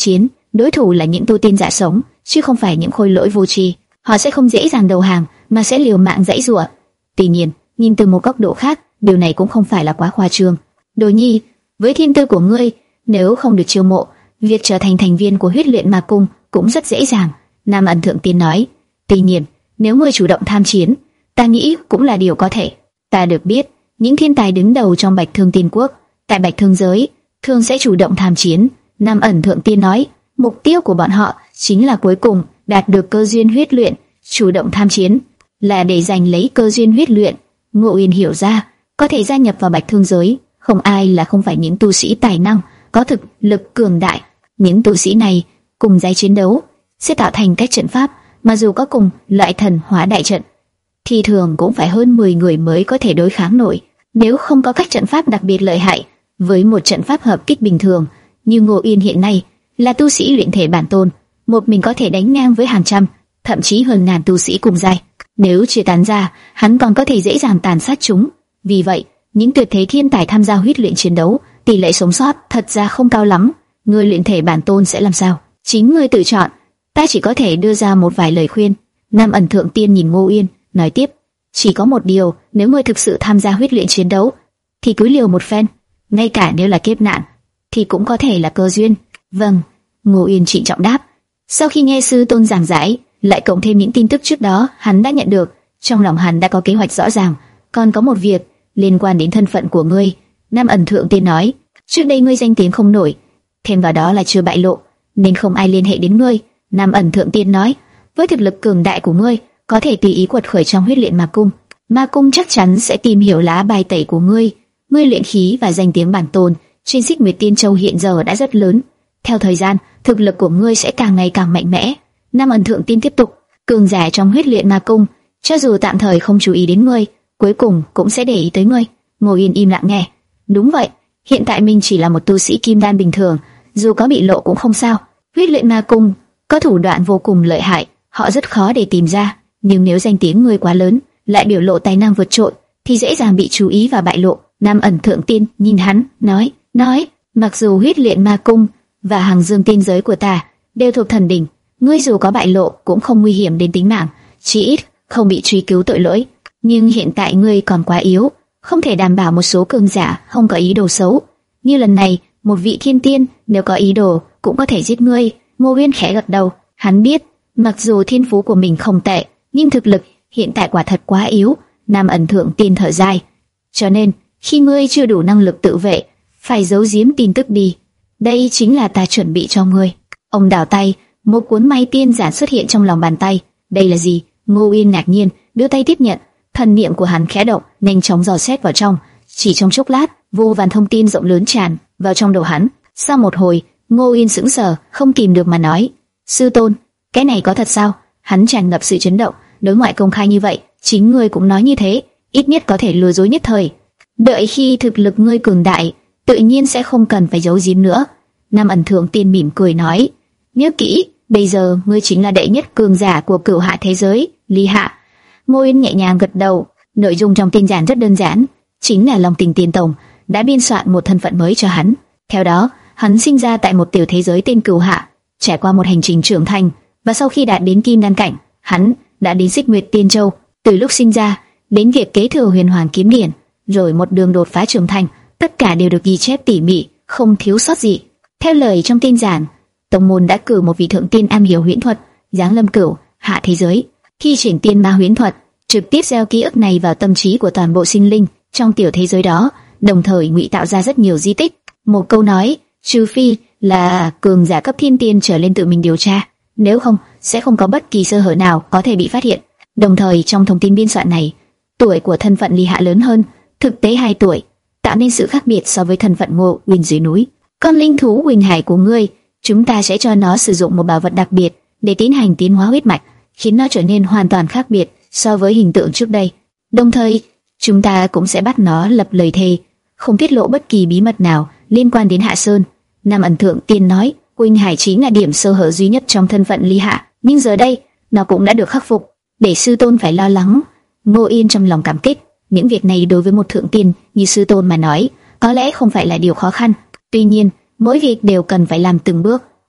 A: đối thủ là những tu tiên giả sống, chứ không phải những khôi lỗi vô tri. Họ sẽ không dễ dàng đầu hàng, mà sẽ liều mạng giãy giụa. Tuy nhiên, nhìn từ một góc độ khác, điều này cũng không phải là quá khoa trương. Đồ Nhi, với thiên tư của ngươi, nếu không được chiêu mộ, việc trở thành thành viên của huyết luyện ma cung cũng rất dễ dàng. Nam Ẩn Thượng Tiên nói. Tuy nhiên, nếu ngươi chủ động tham chiến, ta nghĩ cũng là điều có thể. Ta được biết, những thiên tài đứng đầu trong Bạch Thương Tiên Quốc, tại Bạch Thương giới, thường sẽ chủ động tham chiến. Nam Ẩn Thượng Tiên nói, mục tiêu của bọn họ chính là cuối cùng đạt được cơ duyên huyết luyện. Chủ động tham chiến là để giành lấy cơ duyên huyết luyện. Ngô Uyên hiểu ra, có thể gia nhập vào Bạch Thương giới, không ai là không phải những tu sĩ tài năng, có thực lực cường đại. Những tu sĩ này cùng giai chiến đấu sẽ tạo thành các trận pháp, mà dù có cùng loại thần hóa đại trận, thì thường cũng phải hơn mười người mới có thể đối kháng nổi. Nếu không có các trận pháp đặc biệt lợi hại, với một trận pháp hợp kích bình thường như Ngô Uyên hiện nay là tu sĩ luyện thể bản tôn, một mình có thể đánh ngang với hàng trăm, thậm chí hơn ngàn tu sĩ cùng giai. Nếu chia tán ra, hắn còn có thể dễ dàng tàn sát chúng. Vì vậy, những tuyệt thế thiên tài tham gia huyết luyện chiến đấu, tỷ lệ sống sót thật ra không cao lắm. Người luyện thể bản tôn sẽ làm sao? Chính ngươi tự chọn. Ta chỉ có thể đưa ra một vài lời khuyên. Nam Ẩn Thượng Tiên nhìn Ngô Uyên, nói tiếp: chỉ có một điều, nếu ngươi thực sự tham gia huyết luyện chiến đấu, thì cứ liều một phen. Ngay cả nếu là kiếp nạn, thì cũng có thể là cơ duyên. Vâng, Ngô Uyên trịnh trọng đáp. Sau khi nghe sư tôn giảng giải, lại cộng thêm những tin tức trước đó hắn đã nhận được, trong lòng hắn đã có kế hoạch rõ ràng. Còn có một việc liên quan đến thân phận của ngươi. Nam Ẩn Thượng Tiên nói, trước đây ngươi danh tiếng không nổi, thêm vào đó là chưa bại lộ, nên không ai liên hệ đến ngươi. Nam Ẩn Thượng Tiên nói, với thực lực cường đại của ngươi, có thể tùy ý quật khởi trong huyết luyện ma cung. Ma cung chắc chắn sẽ tìm hiểu lá bài tẩy của ngươi. Ngươi luyện khí và danh tiếng bản tôn trên Xích Nguyệt Tiên Châu hiện giờ đã rất lớn. Theo thời gian, thực lực của ngươi sẽ càng ngày càng mạnh mẽ. Nam Ẩn Thượng Tiên tiếp tục, cường giả trong huyết luyện ma cung, cho dù tạm thời không chú ý đến ngươi, cuối cùng cũng sẽ để ý tới ngươi. Ngô Yên im lặng nghe. Đúng vậy, hiện tại mình chỉ là một tu sĩ kim đan bình thường, dù có bị lộ cũng không sao. Huyết luyện ma cung có thủ đoạn vô cùng lợi hại, họ rất khó để tìm ra. Nhưng nếu danh tiếng ngươi quá lớn, lại biểu lộ tài năng vượt trội, thì dễ dàng bị chú ý và bại lộ. Nam Ẩn Thượng Tiên nhìn hắn, nói, nói, mặc dù huyết luyện ma cung và hàng dương tiên giới của ta đều thuộc thần đỉnh, ngươi dù có bại lộ cũng không nguy hiểm đến tính mạng, chỉ ít không bị truy cứu tội lỗi. Nhưng hiện tại ngươi còn quá yếu, không thể đảm bảo một số cường giả không có ý đồ xấu. Như lần này, một vị thiên tiên nếu có ý đồ cũng có thể giết ngươi. Ngô Uyên khẽ gật đầu, hắn biết, mặc dù thiên phú của mình không tệ, nhưng thực lực hiện tại quả thật quá yếu. Nam Ẩn Thượng Tiên thở dài, cho nên khi ngươi chưa đủ năng lực tự vệ, phải giấu giếm tin tức đi. Đây chính là ta chuẩn bị cho ngươi. Ông đảo tay, một cuốn may tiên giản xuất hiện trong lòng bàn tay. Đây là gì? Ngô Uyên ngạc nhiên, đưa tay tiếp nhận. Thần niệm của hắn khẽ động, nhanh chóng dò xét vào trong. Chỉ trong chốc lát, vô vàn thông tin rộng lớn tràn vào trong đầu hắn. Sau một hồi, Ngô Uyên sững sờ, không kìm được mà nói: sư tôn, cái này có thật sao? Hắn tràn ngập sự chấn động. Đối ngoại công khai như vậy, chính ngươi cũng nói như thế, ít nhất có thể lừa dối nhất thời. Đợi khi thực lực ngươi cường đại, tự nhiên sẽ không cần phải giấu giếm nữa. Nam Ẩn Thượng Tiên mỉm cười nói, nhớ kỹ, bây giờ ngươi chính là đệ nhất cường giả của cửu hạ thế giới, Ly Hạ. Ngô Uyên nhẹ nhàng gật đầu. Nội dung trong tin giản rất đơn giản, chính là Long Tình Tiên Tông đã biên soạn một thân phận mới cho hắn. Theo đó, hắn sinh ra tại một tiểu thế giới tên Cửu Hạ, trải qua một hành trình trưởng thành, và sau khi đạt đến kim đan cảnh, hắn đã đến Xích Nguyệt Tiên Châu. Từ lúc sinh ra đến việc kế thừa Huyền Hoàng Kiếm Điển, rồi một đường đột phá trưởng thành, tất cả đều được ghi chép tỉ mỉ, không thiếu sót gì. Theo lời trong tin giản, tông môn đã cử một vị thượng tiên am hiểu huyễn thuật, giáng lâm Cửu Hạ thế giới, khi triển tiên ma huyễn thuật, trực tiếp gieo ký ức này vào tâm trí của toàn bộ sinh linh trong tiểu thế giới đó, đồng thời ngụy tạo ra rất nhiều di tích. Một câu nói, trừ phi là cường giả cấp thiên tiên trở lên tự mình điều tra, nếu không sẽ không có bất kỳ sơ hở nào có thể bị phát hiện. Đồng thời trong thông tin biên soạn này, tuổi của thân phận Ly Hạ lớn hơn thực tế hai tuổi, tạo nên sự khác biệt so với thân phận Ngô Uyên dưới núi. Con linh thú Huỳnh Hải của ngươi, chúng ta sẽ cho nó sử dụng một bảo vật đặc biệt để tiến hành tiến hóa huyết mạch, khiến nó trở nên hoàn toàn khác biệt so với hình tượng trước đây. Đồng thời, chúng ta cũng sẽ bắt nó lập lời thề, không tiết lộ bất kỳ bí mật nào liên quan đến Hạ Sơn. Nam Ẩn Thượng Tiên nói, Huỳnh Hải chính là điểm sơ hở duy nhất trong thân phận Ly Hạ, nhưng giờ đây nó cũng đã được khắc phục, để sư tôn phải lo lắng. Ngô Yên trong lòng cảm kích, những việc này đối với một thượng tiên như sư tôn mà nói, có lẽ không phải là điều khó khăn. Tuy nhiên, mỗi việc đều cần phải làm từng bước,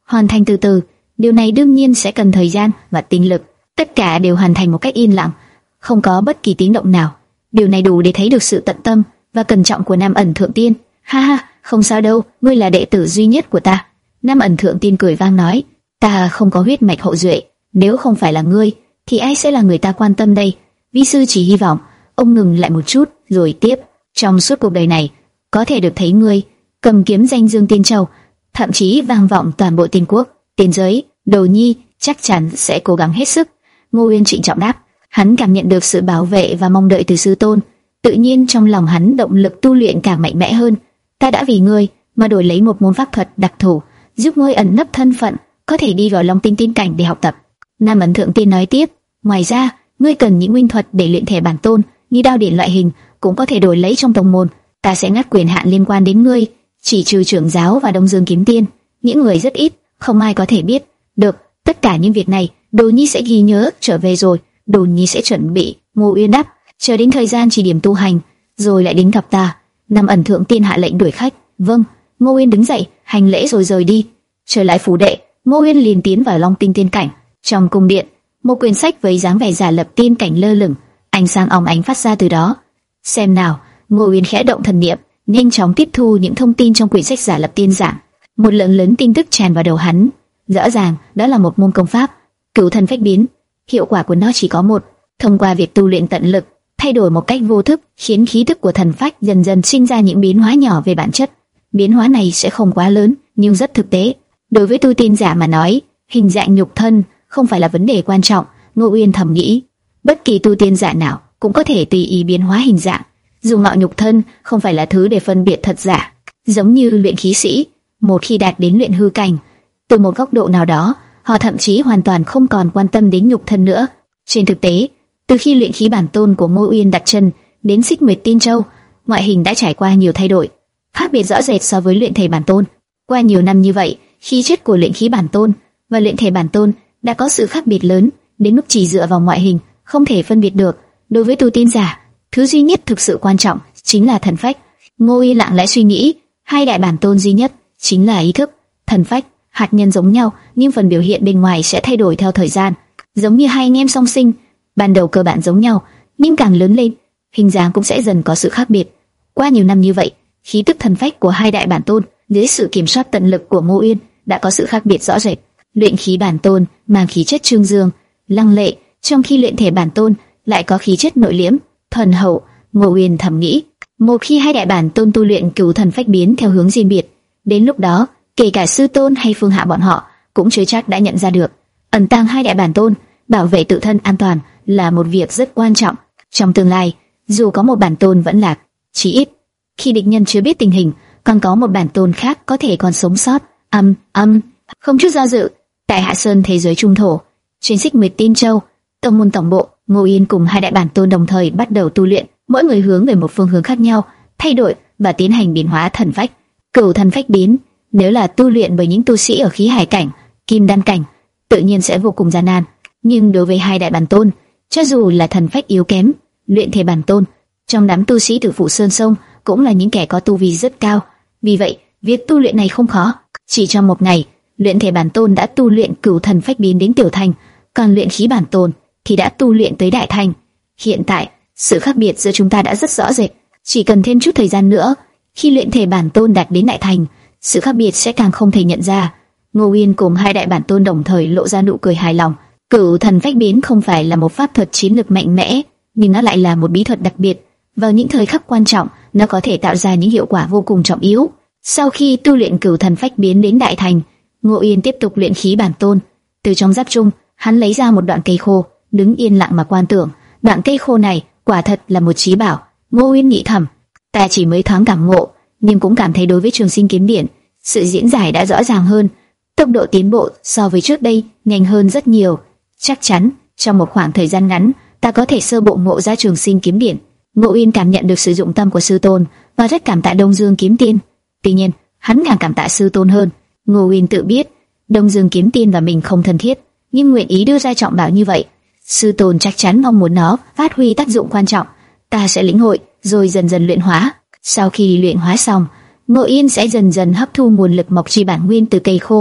A: hoàn thành từ từ. Điều này đương nhiên sẽ cần thời gian và tinh lực. Tất cả đều hoàn thành một cách yên lặng, không có bất kỳ tiếng động nào. Điều này đủ để thấy được sự tận tâm và cẩn trọng của Nam Ẩn Thượng Tiên. Ha ha, không sao đâu, ngươi là đệ tử duy nhất của ta. Nam Ẩn Thượng Tiên cười vang nói, ta không có huyết mạch hậu duệ, nếu không phải là ngươi, thì ai sẽ là người ta quan tâm đây? Vi sư chỉ hy vọng. Ông ngừng lại một chút, rồi tiếp, trong suốt cuộc đời này, có thể được thấy ngươi cầm kiếm danh dương Tiên Châu, thậm chí vang vọng toàn bộ Tiên Quốc, Tiên giới. Đồ nhi chắc chắn sẽ cố gắng hết sức. Ngô Uyên trịnh trọng đáp. Hắn cảm nhận được sự bảo vệ và mong đợi từ sư tôn, tự nhiên trong lòng hắn động lực tu luyện càng mạnh mẽ hơn. Ta đã vì ngươi mà đổi lấy một môn pháp thuật đặc thù, giúp ngươi ẩn nấp thân phận, có thể đi vào Long Tinh Tiên cảnh để học tập. Nam Ẩn Thượng Tiên nói tiếp, ngoài ra, ngươi cần những nguyên thuật để luyện thể bản tôn, như đao điện loại hình, cũng có thể đổi lấy trong tông môn. Ta sẽ ngắt quyền hạn liên quan đến ngươi, chỉ trừ trưởng giáo và Đông Dương Kiếm Tiên, những người rất ít, không ai có thể biết được. Tất cả những việc này, Đồ nhi sẽ ghi nhớ. Trở về rồi, Đồ nhi sẽ chuẩn bị. Ngô Uyên đáp, chờ đến thời gian chỉ điểm tu hành, rồi lại đến gặp ta. Nam Ẩn Thượng Tiên hạ lệnh đuổi khách. Vâng. Ngô Uyên đứng dậy, hành lễ rồi rời đi. Trở lại phủ đệ, Ngô Uyên liền tiến vào Long Tinh Tiên cảnh. Trong cung điện, một quyển sách với dáng vẻ giả lập tiên cảnh lơ lửng, ánh sáng óng ánh phát ra từ đó. Xem nào. Ngô Uyên khẽ động thần niệm, nhanh chóng tiếp thu những thông tin trong quyển sách giả lập tiên giảng. Một lượng lớn tin tức tràn vào đầu hắn. Rõ ràng, đó là một môn công pháp, Cửu Thần Phách Biến. Hiệu quả của nó chỉ có một, thông qua việc tu luyện tận lực, thay đổi một cách vô thức, khiến khí tức của thần phách dần dần sinh ra những biến hóa nhỏ về bản chất. Biến hóa này sẽ không quá lớn, nhưng rất thực tế. Đối với tu tiên giả mà nói, hình dạng nhục thân không phải là vấn đề quan trọng. Ngô Uyên thầm nghĩ, bất kỳ tu tiên giả nào cũng có thể tùy ý biến hóa hình dạng. Dùng ngạo nhục thân không phải là thứ để phân biệt thật giả. Giống như luyện khí sĩ, một khi đạt đến luyện hư cảnh, từ một góc độ nào đó, họ thậm chí hoàn toàn không còn quan tâm đến nhục thân nữa. Trên thực tế, từ khi luyện khí bản tôn của Ngô Uyên đặt chân đến Xích Nguyệt Tiên Châu, ngoại hình đã trải qua nhiều thay đổi, khác biệt rõ rệt so với luyện thể bản tôn. Qua nhiều năm như vậy, khí chất của luyện khí bản tôn và luyện thể bản tôn đã có sự khác biệt lớn, đến mức chỉ dựa vào ngoại hình không thể phân biệt được. Đối với tu tiên giả, thứ duy nhất thực sự quan trọng chính là thần phách. Ngô Uyên lặng lẽ suy nghĩ, hai đại bản tôn duy nhất chính là ý thức, thần phách. Hạt nhân giống nhau, nhưng phần biểu hiện bên ngoài sẽ thay đổi theo thời gian. Giống như hai anh em song sinh, ban đầu cơ bản giống nhau, nhưng càng lớn lên, hình dáng cũng sẽ dần có sự khác biệt. Qua nhiều năm như vậy, khí tức thần phách của hai đại bản tôn dưới sự kiểm soát tận lực của Ngô Uyên đã có sự khác biệt rõ rệt. Luyện khí bản tôn mang khí chất trương dương, lăng lệ, trong khi luyện thể bản tôn lại có khí chất nội liễm, thuần hậu. Ngô Uyên thầm nghĩ, một khi hai đại bản tôn tu luyện Cửu Thần Phách Biến theo hướng riêng biệt, đến lúc đó kể cả sư tôn hay phương hạ bọn họ cũng chưa chắc đã nhận ra được. Ẩn tàng hai đại bản tôn, bảo vệ tự thân an toàn là một việc rất quan trọng. Trong tương lai, dù có một bản tôn vẫn lạc, chí ít khi địch nhân chưa biết tình hình, còn có một bản tôn khác có thể còn sống sót. Âm, âm, không chút do dự, tại Hạ Sơn thế giới trung thổ, trên Xích Nguyệt Tiên Châu, tông môn tổng bộ, Ngô Yên cùng hai đại bản tôn đồng thời bắt đầu tu luyện, mỗi người hướng về một phương hướng khác nhau, thay đổi và tiến hành biến hóa thần phách. Cửu Thần Phách Biến nếu là tu luyện bởi những tu sĩ ở khí hải cảnh, kim đan cảnh, tự nhiên sẽ vô cùng gian nan. Nhưng đối với hai đại bản tôn, cho dù là thần phách yếu kém, luyện thể bản tôn, trong đám tu sĩ Tử Phụ Sơn Sông cũng là những kẻ có tu vi rất cao. Vì vậy, việc tu luyện này không khó. Chỉ trong một ngày, luyện thể bản tôn đã tu luyện Cửu Thần Phách Biến đến tiểu thành, còn luyện khí bản tôn thì đã tu luyện tới đại thành. Hiện tại, sự khác biệt giữa chúng ta đã rất rõ rệt. Chỉ cần thêm chút thời gian nữa, khi luyện thể bản tôn đạt đến đại thành, sự khác biệt sẽ càng không thể nhận ra. Ngô Uyên cùng hai đại bản tôn đồng thời lộ ra nụ cười hài lòng. Cửu Thần Phách Biến không phải là một pháp thuật chiến lược mạnh mẽ, nhưng nó lại là một bí thuật đặc biệt. Vào những thời khắc quan trọng, nó có thể tạo ra những hiệu quả vô cùng trọng yếu. Sau khi tu luyện Cửu Thần Phách Biến đến đại thành, Ngô Uyên tiếp tục luyện khí bản tôn. Từ trong giáp trung, hắn lấy ra một đoạn cây khô, đứng yên lặng mà quan tưởng. Đoạn cây khô này quả thật là một trí bảo. Ngô Uyên nghĩ thầm, ta chỉ mới thoáng cảm ngộ, nhưng cũng cảm thấy đối với Trường Sinh Kiếm Điển, sự diễn giải đã rõ ràng hơn, tốc độ tiến bộ so với trước đây nhanh hơn rất nhiều. Chắc chắn trong một khoảng thời gian ngắn, ta có thể sơ bộ ngộ ra Trường Sinh Kiếm Điển. Ngô Uyên cảm nhận được sự dụng tâm của sư tôn và rất cảm tạ Đông Dương Kiếm Tiên. Tuy nhiên, hắn càng cảm tạ sư tôn hơn. Ngô Uyên tự biết Đông Dương Kiếm Tiên và mình không thân thiết, nhưng nguyện ý đưa ra trọng bảo như vậy, sư tôn chắc chắn mong muốn nó phát huy tác dụng quan trọng. Ta sẽ lĩnh hội, rồi dần dần luyện hóa. Sau khi luyện hóa xong, Ngô Yên sẽ dần dần hấp thu nguồn lực mọc chi bản nguyên từ cây khô,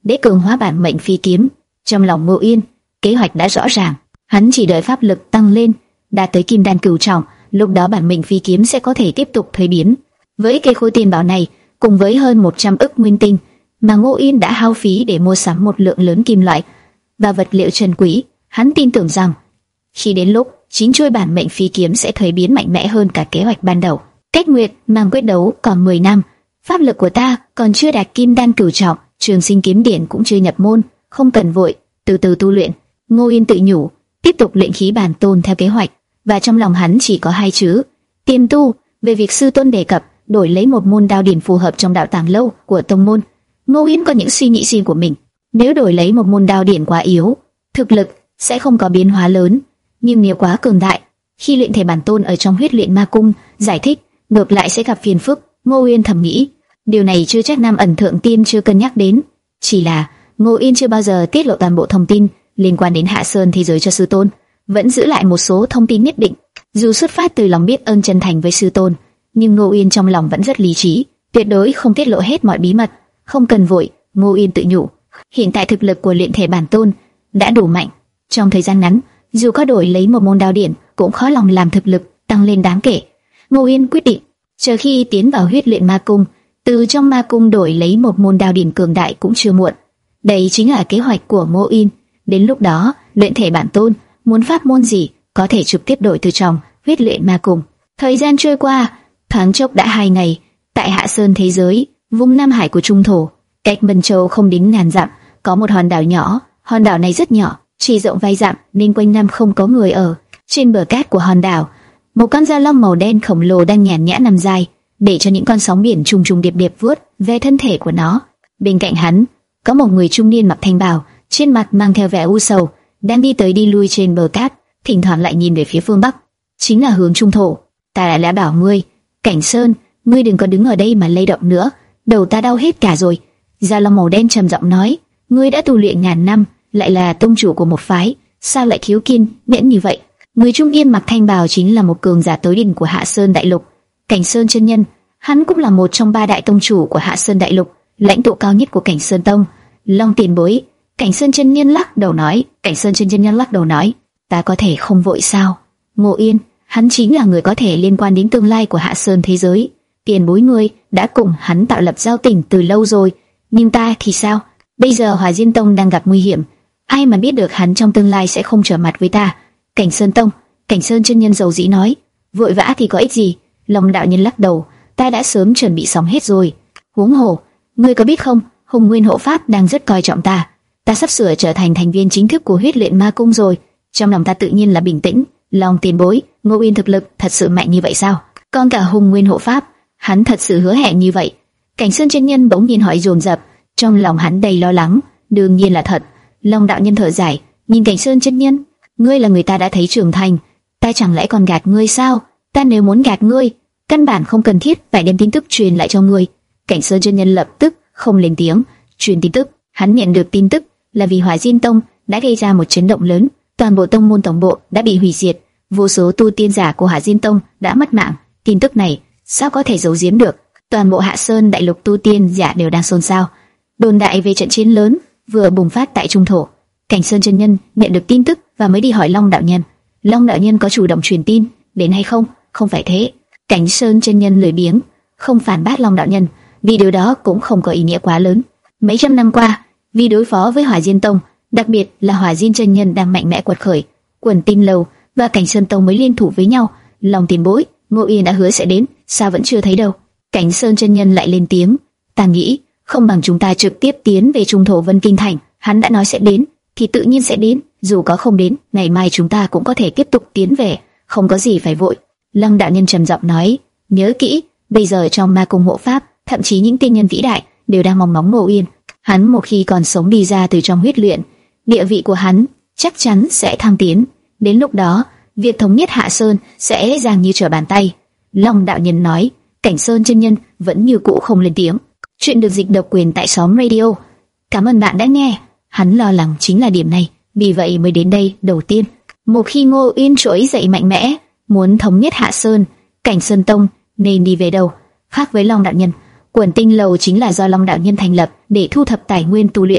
A: để cường hóa bản mệnh phi kiếm. Trong lòng Ngô Yên, kế hoạch đã rõ ràng, hắn chỉ đợi pháp lực tăng lên, đạt tới kim đan cửu trọng, lúc đó bản mệnh phi kiếm sẽ có thể tiếp tục thuế biến. Với cây khối tiền bảo này, cùng với hơn một trăm ức nguyên tinh mà Ngô Yên đã hao phí để mua sắm một lượng lớn kim loại và vật liệu trân quý, hắn tin tưởng rằng khi đến lúc chính chuôi bản mệnh phi kiếm sẽ thuế biến mạnh mẽ hơn cả kế hoạch ban đầu. Cách Nguyệt mang quyết đấu còn mười năm, pháp lực của ta còn chưa đạt kim đan cửu trọng, Trường Sinh kiếm điển cũng chưa nhập môn, không cần vội, từ từ tu luyện. Ngô Yên tự nhủ, tiếp tục luyện khí bản tôn theo kế hoạch, và trong lòng hắn chỉ có hai chữ: tiềm tu. Về việc sư tôn đề cập đổi lấy một môn đao điển phù hợp trong đạo tàng lâu của tông môn, Ngô Yên có những suy nghĩ riêng của mình. Nếu đổi lấy một môn đao điển quá yếu, thực lực sẽ không có biến hóa lớn, nhưng nếu quá cường đại, khi luyện thể bản tôn ở trong huyết luyện ma cung giải thích, ngược lại sẽ gặp phiền phức. Ngô Yên thầm nghĩ, điều này chưa chắc Nam Ẩn Thượng Tiên chưa cân nhắc đến, chỉ là Ngô Yên chưa bao giờ tiết lộ toàn bộ thông tin liên quan đến Hạ Sơn thế giới cho sư tôn, vẫn giữ lại một số thông tin nhất định. Dù xuất phát từ lòng biết ơn chân thành với sư tôn, nhưng Ngô Yên trong lòng vẫn rất lý trí, tuyệt đối không tiết lộ hết mọi bí mật. Không cần vội, Ngô Yên tự nhủ, hiện tại thực lực của luyện thể bản tôn đã đủ mạnh, trong thời gian ngắn, dù có đổi lấy một môn đao điển, cũng khó lòng làm thực lực tăng lên đáng kể. Ngô Yên quyết định, chờ khi tiến vào huyết luyện ma cung, từ trong ma cung đổi lấy một môn đao điển cường đại cũng chưa muộn. Đây chính là kế hoạch của Ngô Yên. Đến lúc đó, luyện thể bản tôn muốn pháp môn gì, có thể trực tiếp đổi từ trong huyết luyện ma cung. Thời gian trôi qua, thoáng chốc đã hai ngày. Tại Hạ Sơn thế giới, vùng Nam Hải của Trung Thổ, cách Mân Châu không đến ngàn dặm, có một hòn đảo nhỏ. Hòn đảo này rất nhỏ, chỉ rộng vài dặm nên quanh năm không có người ở. Trên bờ cát của hòn đảo, một con dao long màu đen khổng lồ đang nhàn nhã nằm dài, để cho những con sóng biển trùng trùng điệp điệp vuốt về thân thể của nó. Bên cạnh hắn, có một người trung niên mặc thanh bào, trên mặt mang theo vẻ u sầu, đang đi tới đi lui trên bờ cát, thỉnh thoảng lại nhìn về phía phương bắc, chính là hướng Trung Thổ. Ta đã đã bảo ngươi, Cảnh Sơn, ngươi đừng có đứng ở đây mà lay động nữa, đầu ta đau hết cả rồi. Dao long màu đen trầm giọng nói, ngươi đã tu luyện ngàn năm, lại là tông chủ của một phái, sao lại khiếu kiên nhẫn như vậy? Người trung niên mặc thanh bào chính là một cường giả tối đỉnh của Hạ Sơn Đại Lục, Cảnh Sơn chân nhân. Hắn cũng là một trong ba đại tông chủ của Hạ Sơn Đại Lục, lãnh tụ cao nhất của Cảnh Sơn Tông. Long tiền bối. Cảnh Sơn chân nhân lắc đầu nói. Cảnh Sơn chân nhân lắc đầu nói, ta có thể không vội sao? Ngô Yên, hắn chính là người có thể liên quan đến tương lai của Hạ Sơn thế giới. Tiền bối ngươi đã cùng hắn tạo lập giao tình từ lâu rồi, nhưng ta thì sao? Bây giờ Hỏa Diên Tông đang gặp nguy hiểm, ai mà biết được hắn trong tương lai sẽ không trở mặt với ta. Cảnh Sơn Tông, Cảnh Sơn chân nhân dầu dĩ nói, vội vã thì có ích gì? Long đạo nhân lắc đầu, ta đã sớm chuẩn bị xong hết rồi. Huống hồ, ngươi có biết không, Hùng Nguyên hộ pháp đang rất coi trọng ta, ta sắp sửa trở thành thành viên chính thức của huyết luyện ma cung rồi. Trong lòng ta tự nhiên là bình tĩnh. Long tiền bối, Ngô Yên thực lực thật sự mạnh như vậy sao? Còn cả Hùng Nguyên hộ pháp, hắn thật sự hứa hẹn như vậy? Cảnh Sơn chân nhân bỗng nhiên hỏi dồn dập, trong lòng hắn đầy lo lắng. Đương nhiên là thật. Long đạo nhân thở dài, nhìn Cảnh Sơn chân nhân, ngươi là người ta đã thấy trưởng thành, ta chẳng lẽ còn gạt ngươi sao? Ta nếu muốn gạt ngươi, căn bản không cần thiết phải đem tin tức truyền lại cho ngươi. Cảnh Sơn chân nhân lập tức không lên tiếng. Truyền tin tức? Hắn nhận được tin tức là vì Hỏa Diên Tông đã gây ra một chấn động lớn, toàn bộ tông môn tổng bộ đã bị hủy diệt, vô số tu tiên giả của Hỏa Diên Tông đã mất mạng. Tin tức này sao có thể giấu giếm được? Toàn bộ Hạ Sơn Đại Lục tu tiên giả đều đang xôn xao, đồn đại về trận chiến lớn vừa bùng phát tại Trung Thổ. Cảnh Sơn chân nhân nhận được tin tức và mới đi hỏi Long đạo nhân. Long đạo nhân có chủ động truyền tin đến hay không? Không phải thế. Cảnh Sơn chân nhân lười biếng, không phản bác Long đạo nhân, vì điều đó cũng không có ý nghĩa quá lớn. Mấy trăm năm qua, vì đối phó với Hỏa Diên Tông, đặc biệt là Hỏa Diên chân nhân đang mạnh mẽ quật khởi, Quần Tinh Lâu và Cảnh Sơn Tông mới liên thủ với nhau. Long tiền bối, Ngô Yên đã hứa sẽ đến, sao vẫn chưa thấy đâu? Cảnh Sơn chân nhân lại lên tiếng, ta nghĩ không bằng chúng ta trực tiếp tiến về Trung Thổ Vân Kinh Thành. Hắn đã nói sẽ đến, thì tự nhiên sẽ đến. Dù có không đến, ngày mai chúng ta cũng có thể tiếp tục tiến về, không có gì phải vội. Lăng đạo nhân trầm giọng nói, nhớ kỹ, bây giờ trong ma cung hộ pháp, thậm chí những tiên nhân vĩ đại đều đang mong ngóng Ngô Yên. Hắn một khi còn sống đi ra từ trong huyết luyện, địa vị của hắn chắc chắn sẽ thăng tiến. Đến lúc đó, việc thống nhất Hạ Sơn sẽ dễ dàng như trở bàn tay. Long đạo nhân nói. Cảnh Sơn chân nhân vẫn như cũ không lên tiếng. Chuyện được dịch độc quyền tại Xóm Radio. Cảm ơn bạn đã nghe. Hắn lo lắng chính là điểm này, vì vậy mới đến đây đầu tiên. Một khi Ngô Yên trỗi dậy mạnh mẽ, muốn thống nhất Hạ Sơn, Cảnh Sơn Tông nên đi về đâu? Khác với Long đạo nhân, Quần Tinh Lầu chính là do Long đạo nhân thành lập để thu thập tài nguyên tu luyện.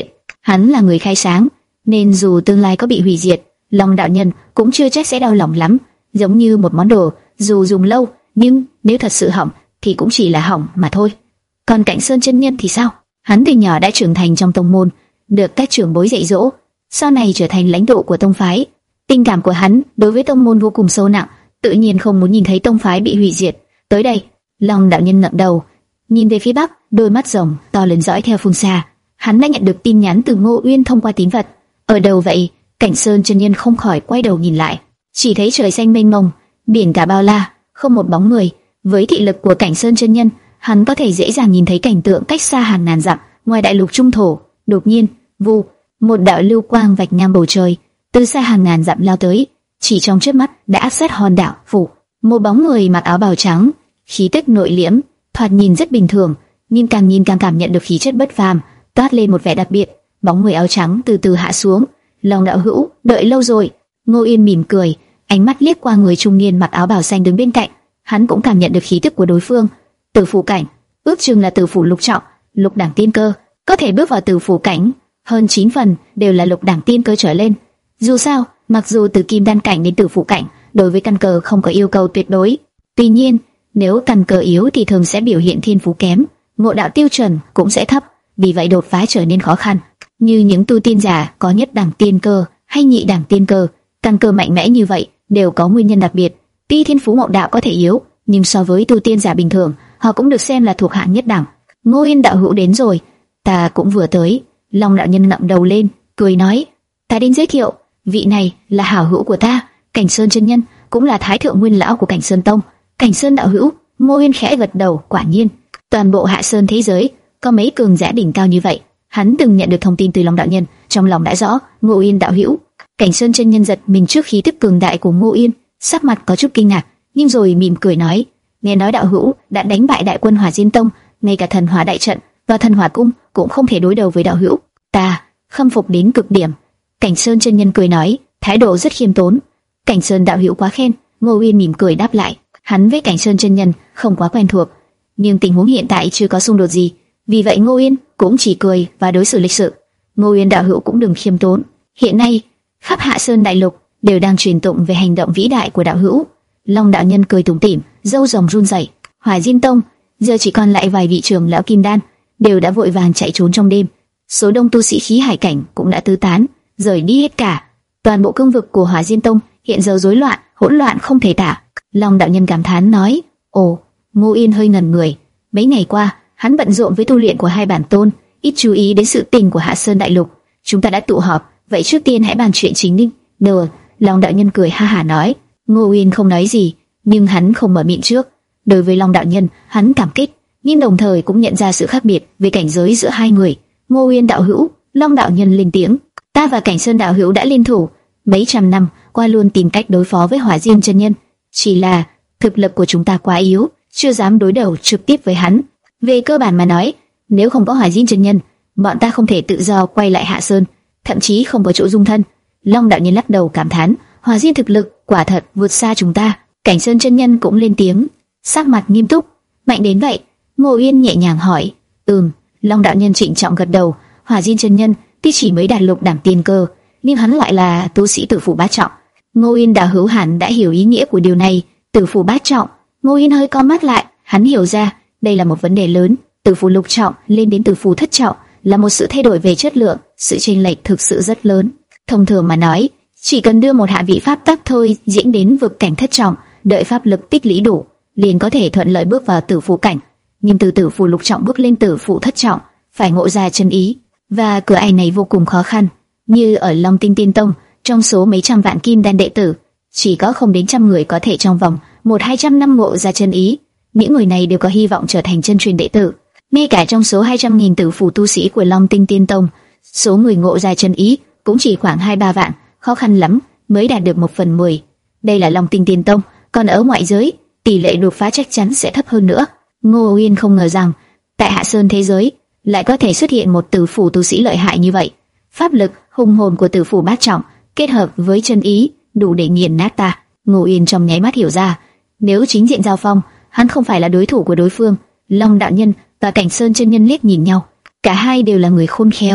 A: Hắn là người khai sáng, nên dù tương lai có bị hủy diệt, Long đạo nhân cũng chưa chắc sẽ đau lòng lắm. Giống như một món đồ, dù dùng lâu, nhưng nếu thật sự hỏng thì cũng chỉ là hỏng mà thôi. Còn Cảnh Sơn chân nhân thì sao? Hắn từ nhỏ đã trưởng thành trong tông môn, được các trưởng bối dạy dỗ, sau này trở thành lãnh tụ của tông phái. Tình cảm của hắn đối với tông môn vô cùng sâu nặng, tự nhiên không muốn nhìn thấy tông phái bị hủy diệt. Tới đây, Long đạo nhân ngẩng đầu, nhìn về phía bắc, đôi mắt rồng to lớn dõi theo phương xa. Hắn đã nhận được tin nhắn từ Ngô Uyên thông qua tín vật. Ở đâu vậy? Cảnh Sơn chân nhân không khỏi quay đầu nhìn lại, chỉ thấy trời xanh mênh mông, biển cả bao la, không một bóng người. Với thị lực của Cảnh Sơn chân nhân, hắn có thể dễ dàng nhìn thấy cảnh tượng cách xa hàng ngàn dặm ngoài đại lục trung thổ. Đột nhiên, vù, một đạo lưu quang vạch ngang bầu trời, từ xa hàng ngàn dặm lao tới, chỉ trong chớp mắt đã áp sát hòn đảo. Phủ, một bóng người mặc áo bào trắng, khí tức nội liễm, thoạt nhìn rất bình thường, nhưng càng nhìn càng cảm nhận được khí chất bất phàm, toát lên một vẻ đặc biệt. Bóng người áo trắng từ từ hạ xuống. Long đạo hữu, đợi lâu rồi. Ngô Yên mỉm cười, ánh mắt liếc qua người trung niên mặc áo bào xanh đứng bên cạnh. Hắn cũng cảm nhận được khí tức của đối phương. Tử phủ cảnh, ước chừng là tử phủ lục trọng, lục đẳng tiên cơ, có thể bước vào tử phủ cảnh, hơn chín phần đều là lục đẳng tiên cơ trở lên. Dù sao, mặc dù từ kim đan cảnh đến tử phủ cảnh, đối với căn cơ không có yêu cầu tuyệt đối. Tuy nhiên, nếu căn cơ yếu thì thường sẽ biểu hiện thiên phú kém, ngộ đạo tiêu chuẩn cũng sẽ thấp, vì vậy đột phá trở nên khó khăn. Như những tu tiên giả có nhất đẳng tiên cơ hay nhị đẳng tiên cơ, căn cơ mạnh mẽ như vậy đều có nguyên nhân đặc biệt. Tuy thiên phú ngộ đạo có thể yếu, nhưng so với tu tiên giả bình thường, họ cũng được xem là thuộc hạng nhất đẳng. Ngô Yên đạo hữu đến rồi, ta cũng vừa tới. Long đạo nhân ngậm đầu lên, cười nói, ta đến giới thiệu, vị này là hảo hữu của ta, Cảnh Sơn chân nhân, cũng là thái thượng nguyên lão của Cảnh Sơn tông. Cảnh Sơn đạo hữu. Ngô Yên khẽ gật đầu, quả nhiên, toàn bộ Hạ Sơn thế giới có mấy cường giả đỉnh cao như vậy. Hắn từng nhận được thông tin từ Long đạo nhân, trong lòng đã rõ, Ngô Yên đạo hữu. Cảnh Sơn chân nhân giật mình trước khí tức cường đại của Ngô Yên, sắc mặt có chút kinh ngạc, nhưng rồi mỉm cười nói, nghe nói đạo hữu đã đánh bại đại quân Hỏa Diên tông, ngay cả thần hỏa đại trận và thần hỏa cung cũng không thể đối đầu với đạo hữu. Ta khâm phục đến cực điểm. Cảnh Sơn chân nhân cười nói, thái độ rất khiêm tốn. Cảnh Sơn đạo hữu quá khen. Ngô Uyên mỉm cười đáp lại. Hắn với Cảnh Sơn chân nhân không quá quen thuộc, nhưng tình huống hiện tại chưa có xung đột gì, vì vậy Ngô Uyên cũng chỉ cười và đối xử lịch sự. Ngô Uyên đạo hữu cũng đừng khiêm tốn. Hiện nay khắp Hạ Sơn đại lục đều đang truyền tụng về hành động vĩ đại của đạo hữu. Long đạo nhân cười tủm tỉm, râu rồng run rẩy. Hỏa Diên tông giờ chỉ còn lại vài vị trưởng lão kim đan, đều đã vội vàng chạy trốn trong đêm. Số đông tu sĩ khí hải cảnh cũng đã tứ tán, rời đi hết cả. Toàn bộ cương vực của Hỏa Diên tông hiện giờ rối loạn, hỗn loạn không thể tả. Long đạo nhân cảm thán nói, ồ. Ngô Yên hơi ngẩn người. Mấy ngày qua, hắn bận rộn với tu luyện của hai bản tôn, ít chú ý đến sự tình của Hạ Sơn đại lục. Chúng ta đã tụ họp, vậy trước tiên hãy bàn chuyện chính đi. Được. Long đạo nhân cười ha hả nói. Ngô Yên không nói gì, nhưng hắn không mở miệng trước. Đối với Long đạo nhân, hắn cảm kích, nhưng đồng thời cũng nhận ra sự khác biệt về cảnh giới giữa hai người. Ngô Uyên đạo hữu, Long đạo nhân lên tiếng, ta và Cảnh Sơn đạo hữu đã liên thủ mấy trăm năm qua, luôn tìm cách đối phó với Hỏa Diên chân nhân, chỉ là thực lực của chúng ta quá yếu, chưa dám đối đầu trực tiếp với hắn. Về cơ bản mà nói, nếu không có Hỏa Diên chân nhân, bọn ta không thể tự do quay lại Hạ Sơn, thậm chí không có chỗ dung thân. Long đạo nhân lắc đầu cảm thán, Hỏa Diên thực lực quả thật vượt xa chúng ta. Cảnh Sơn chân nhân cũng lên tiếng, sắc mặt nghiêm túc, mạnh đến vậy? Ngô Uyên nhẹ nhàng hỏi. Ừm. Long đạo nhân trịnh trọng gật đầu. Hỏa Diên chân nhân tuy chỉ mới đạt lục đẳng tiên cơ, nhưng hắn lại là tu sĩ tử phủ bát trọng. Ngô Uyên đạo hữu hẳn đã hiểu ý nghĩa của điều này. Tử phủ bát trọng. Ngô Uyên hơi co mắt lại, hắn hiểu ra đây là một vấn đề lớn. Tử phủ lục trọng lên đến tử phủ thất trọng là một sự thay đổi về chất lượng, sự chênh lệch thực sự rất lớn. Thông thường mà nói, chỉ cần đưa một hạ vị pháp tắc thôi diễn đến vực cảnh thất trọng, đợi pháp lực tích lũy đủ, liền có thể thuận lợi bước vào tử phủ cảnh. Nhưng từ tử phủ lục trọng bước lên tử phủ thất trọng, phải ngộ ra chân ý, và cửa ải này vô cùng khó khăn. Như ở Long Tinh Tiên Tông, trong số mấy trăm vạn kim đan đệ tử, chỉ có không đến trăm người có thể trong vòng một hai trăm năm ngộ ra chân ý. Những người này đều có hy vọng trở thành chân truyền đệ tử. Ngay cả trong số hai trăm nghìn tử phủ tu sĩ của Long Tinh Tiên Tông, số người ngộ ra chân ý cũng chỉ khoảng hai ba vạn, khó khăn lắm mới đạt được một phần mười. Đây là Long Tinh Tiên Tông, còn ở ngoại giới, tỷ lệ đột phá chắc chắn sẽ thấp hơn nữa. Ngô Uyên không ngờ rằng tại Hạ Sơn thế giới lại có thể xuất hiện một tử phủ tu sĩ lợi hại như vậy. Pháp lực hùng hồn của tử phủ bát trọng kết hợp với chân ý đủ để nghiền nát ta. Ngô Uyên trong nháy mắt hiểu ra, nếu chính diện giao phong, hắn không phải là đối thủ của đối phương. Long đạo nhân và Cảnh Sơn chân nhân liếc nhìn nhau, cả hai đều là người khôn khéo,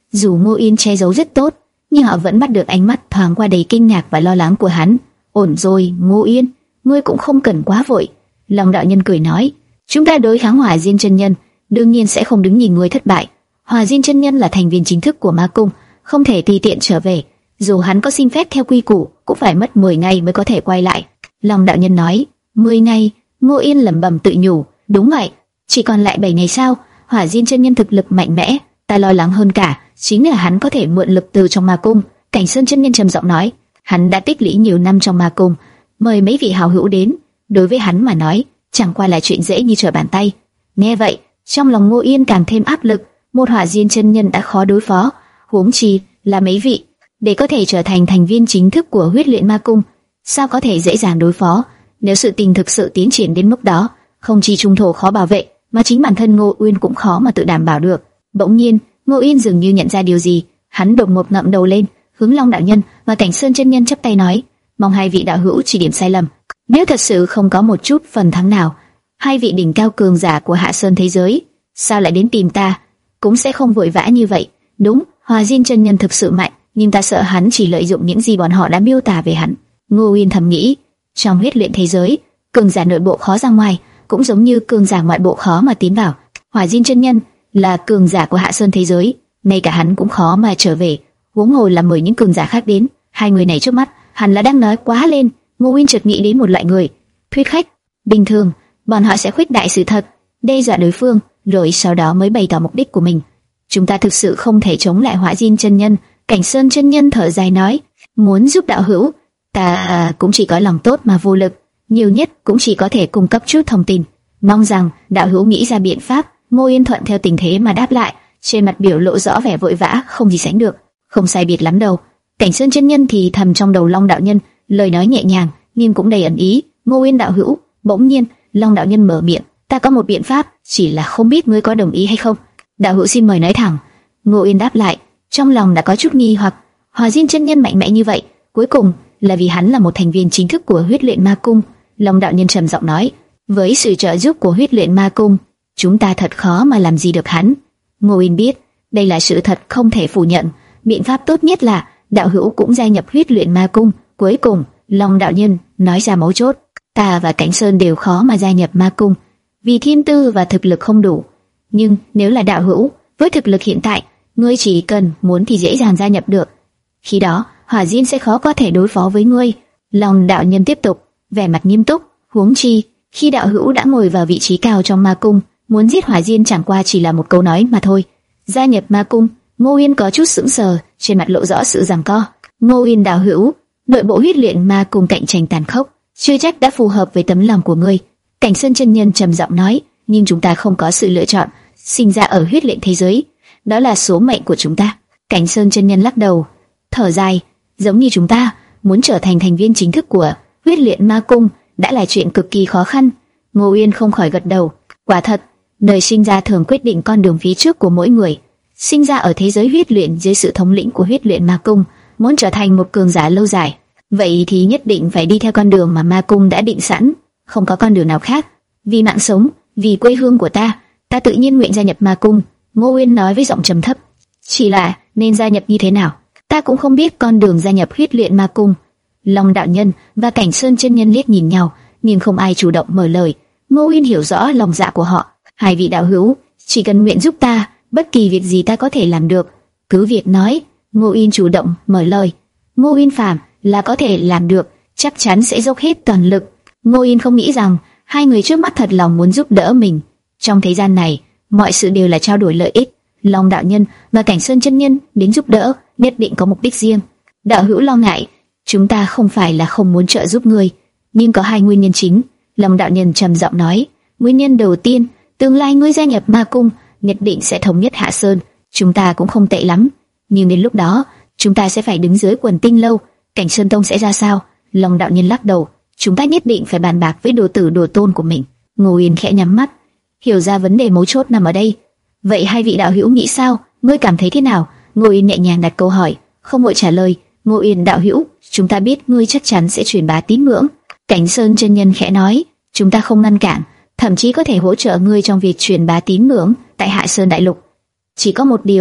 A: Dù Ngô Yên che giấu rất tốt, nhưng họ vẫn bắt được ánh mắt thoáng qua đầy kinh ngạc và lo lắng của hắn. Ổn rồi, Ngô Yên, ngươi cũng không cần quá vội. Long đạo nhân cười nói, chúng ta đối kháng Hỏa Diên chân nhân, đương nhiên sẽ không đứng nhìn ngươi thất bại. Hỏa Diên chân nhân là thành viên chính thức của Ma Cung, không thể tùy tiện trở về. Dù hắn có xin phép theo quy củ, cũng phải mất mười ngày mới có thể quay lại. Long đạo nhân nói, mười ngày? Ngô Yên lẩm bẩm tự nhủ, đúng vậy, chỉ còn lại bảy ngày sao? Hỏa Diên chân nhân thực lực mạnh mẽ, ta lo lắng hơn cả chính là hắn có thể mượn lực từ trong Ma Cung. Cảnh Sơn chân nhân trầm giọng nói, hắn đã tích lũy nhiều năm trong Ma Cung, mời mấy vị hảo hữu đến, đối với hắn mà nói, chẳng qua là chuyện dễ như trở bàn tay. Nghe vậy, trong lòng Ngô Yên càng thêm áp lực, một Hỏa Diên chân nhân đã khó đối phó, huống chi là mấy vị. Để có thể trở thành thành viên chính thức của Huyết Luyện Ma Cung, sao có thể dễ dàng đối phó? Nếu sự tình thực sự tiến triển đến mức đó, không chỉ trung thổ khó bảo vệ, mà chính bản thân Ngô Uyên cũng khó mà tự đảm bảo được. Bỗng nhiên, Ngô Uyên dường như nhận ra điều gì, hắn đột ngột ngẩng đầu lên, hướng Long đạo nhân và Cảnh Sơn chân nhân chắp tay nói, mong hai vị đạo hữu chỉ điểm sai lầm. Nếu thật sự không có một chút phần thắng nào, hai vị đỉnh cao cường giả của Hạ Sơn thế giới, sao lại đến tìm ta? Cũng sẽ không vội vã như vậy. Đúng, Hỏa Diên chân nhân thực sự mạnh, nhưng ta sợ hắn chỉ lợi dụng những gì bọn họ đã miêu tả về hắn. Ngô Uyên thầm nghĩ, trong huyết luyện thế giới, cường giả nội bộ khó ra ngoài, cũng giống như cường giả ngoại bộ khó mà tiến vào. Hỏa Diên chân nhân là cường giả của Hạ Sơn thế giới, ngay cả hắn cũng khó mà trở về, huống hồ là mời những cường giả khác đến. Hai người này trước mắt, hắn là đang nói quá lên. Ngô Uyên chợt nghĩ đến một loại người, thuyết khách. Bình thường, bọn họ sẽ khuếch đại sự thật, đe dọa đối phương, rồi sau đó mới bày tỏ mục đích của mình. Chúng ta thực sự không thể chống lại Hỏa Diên chân nhân. Cảnh Sơn chân nhân thở dài nói, muốn giúp đạo hữu, ta à, cũng chỉ có lòng tốt mà vô lực, nhiều nhất cũng chỉ có thể cung cấp chút thông tin, mong rằng đạo hữu nghĩ ra biện pháp. Ngô Yên thuận theo tình thế mà đáp lại, trên mặt biểu lộ rõ vẻ vội vã, không gì sánh được. Không sai biệt lắm đâu. Cảnh Sơn chân nhân thì thầm trong đầu Long đạo nhân, lời nói nhẹ nhàng nhưng cũng đầy ẩn ý. Ngô Yên đạo hữu. Bỗng nhiên, Long đạo nhân mở miệng, ta có một biện pháp, chỉ là không biết ngươi có đồng ý hay không. Đạo hữu xin mời nói thẳng. Ngô Yên đáp lại, trong lòng đã có chút nghi hoặc. Hỏa Diên chân nhân mạnh mẽ như vậy, cuối cùng là vì hắn là một thành viên chính thức của Huyết Luyện Ma Cung. Long đạo nhân trầm giọng nói, với sự trợ giúp của Huyết Luyện Ma Cung, chúng ta thật khó mà làm gì được hắn. Ngô Yên biết, đây là sự thật không thể phủ nhận. Biện pháp tốt nhất là đạo hữu cũng gia nhập Huyết Luyện Ma Cung. Cuối cùng, Long đạo nhân nói ra mấu chốt, ta và Cảnh Sơn đều khó mà gia nhập Ma Cung, vì thiên tư và thực lực không đủ. Nhưng nếu là đạo hữu, với thực lực hiện tại, ngươi chỉ cần muốn thì dễ dàng gia nhập được. Khi đó, Hỏa Diên sẽ khó có thể đối phó với ngươi. Long đạo nhân tiếp tục, vẻ mặt nghiêm túc, huống chi, khi đạo hữu đã ngồi vào vị trí cao trong Ma Cung, muốn giết Hỏa Diên chẳng qua chỉ là một câu nói mà thôi. Gia nhập Ma Cung, Ngô Uyên có chút sững sờ, trên mặt lộ rõ sự giằng co. Ngô Uyên đạo hữu, nội bộ Huyết Luyện Ma Cung cạnh tranh tàn khốc, chưa chắc đã phù hợp với tấm lòng của ngươi. Cảnh Sơn chân nhân trầm giọng nói, nhưng chúng ta không có sự lựa chọn, sinh ra ở huyết luyện thế giới, đó là số mệnh của chúng ta. Cảnh Sơn chân nhân lắc đầu, thở dài, giống như chúng ta muốn trở thành thành viên chính thức của Huyết Luyện Ma Cung đã là chuyện cực kỳ khó khăn. Ngô Uyên không khỏi gật đầu, quả thật, đời sinh ra thường quyết định con đường phía trước của mỗi người. Sinh ra ở thế giới huyết luyện dưới sự thống lĩnh của Huyết Luyện Ma Cung, muốn trở thành một cường giả lâu dài, vậy thì nhất định phải đi theo con đường mà Ma Cung đã định sẵn, không có con đường nào khác. Vì mạng sống, vì quê hương của ta, ta tự nhiên nguyện gia nhập Ma Cung. Ngô Uyên nói với giọng trầm thấp, chỉ là nên gia nhập như thế nào, ta cũng không biết con đường gia nhập Huyết Luyện Ma Cung. Long đạo nhân và Cảnh Sơn chân nhân liếc nhìn nhau, nhưng không ai chủ động mở lời. Ngô Uyên hiểu rõ lòng dạ của họ. Hai vị đạo hữu, chỉ cần nguyện giúp ta, bất kỳ việc gì ta có thể làm được, cứ việc nói. Ngô Uyên chủ động mở lời. Ngô Uyên phàm là có thể làm được, chắc chắn sẽ dốc hết toàn lực. Ngô Uyên không nghĩ rằng hai người trước mắt thật lòng muốn giúp đỡ mình. Trong thế gian này, mọi sự đều là trao đổi lợi ích. Long đạo nhân và Cảnh Sơn chân nhân đến giúp đỡ, nhất định có mục đích riêng. Đạo hữu lo ngại, chúng ta không phải là không muốn trợ giúp ngươi, nhưng có hai nguyên nhân chính. Long đạo nhân trầm giọng nói, nguyên nhân đầu tiên, tương lai ngươi gia nhập Ma Cung, nhất định sẽ thống nhất Hạ Sơn. Chúng ta cũng không tệ lắm, nhưng đến lúc đó, chúng ta sẽ phải đứng dưới quần tinh lâu. Cảnh Sơn Tông sẽ ra sao? Long đạo nhân lắc đầu, chúng ta nhất định phải bàn bạc với đồ tử đồ tôn của mình. Ngô Uyên khẽ nhắm mắt, hiểu ra vấn đề mấu chốt nằm ở đây. Vậy hai vị đạo hữu nghĩ sao? Ngươi cảm thấy thế nào? Ngô Uyên nhẹ nhàng đặt câu hỏi, không vội trả lời. Ngô Uyên đạo hữu, chúng ta biết ngươi chắc chắn sẽ truyền bá tín ngưỡng. Cảnh Sơn chân nhân khẽ nói, chúng ta không ngăn cản, thậm chí có thể hỗ trợ ngươi trong việc truyền bá tín ngưỡng tại Hạ Sơn đại lục. Chỉ có một điều,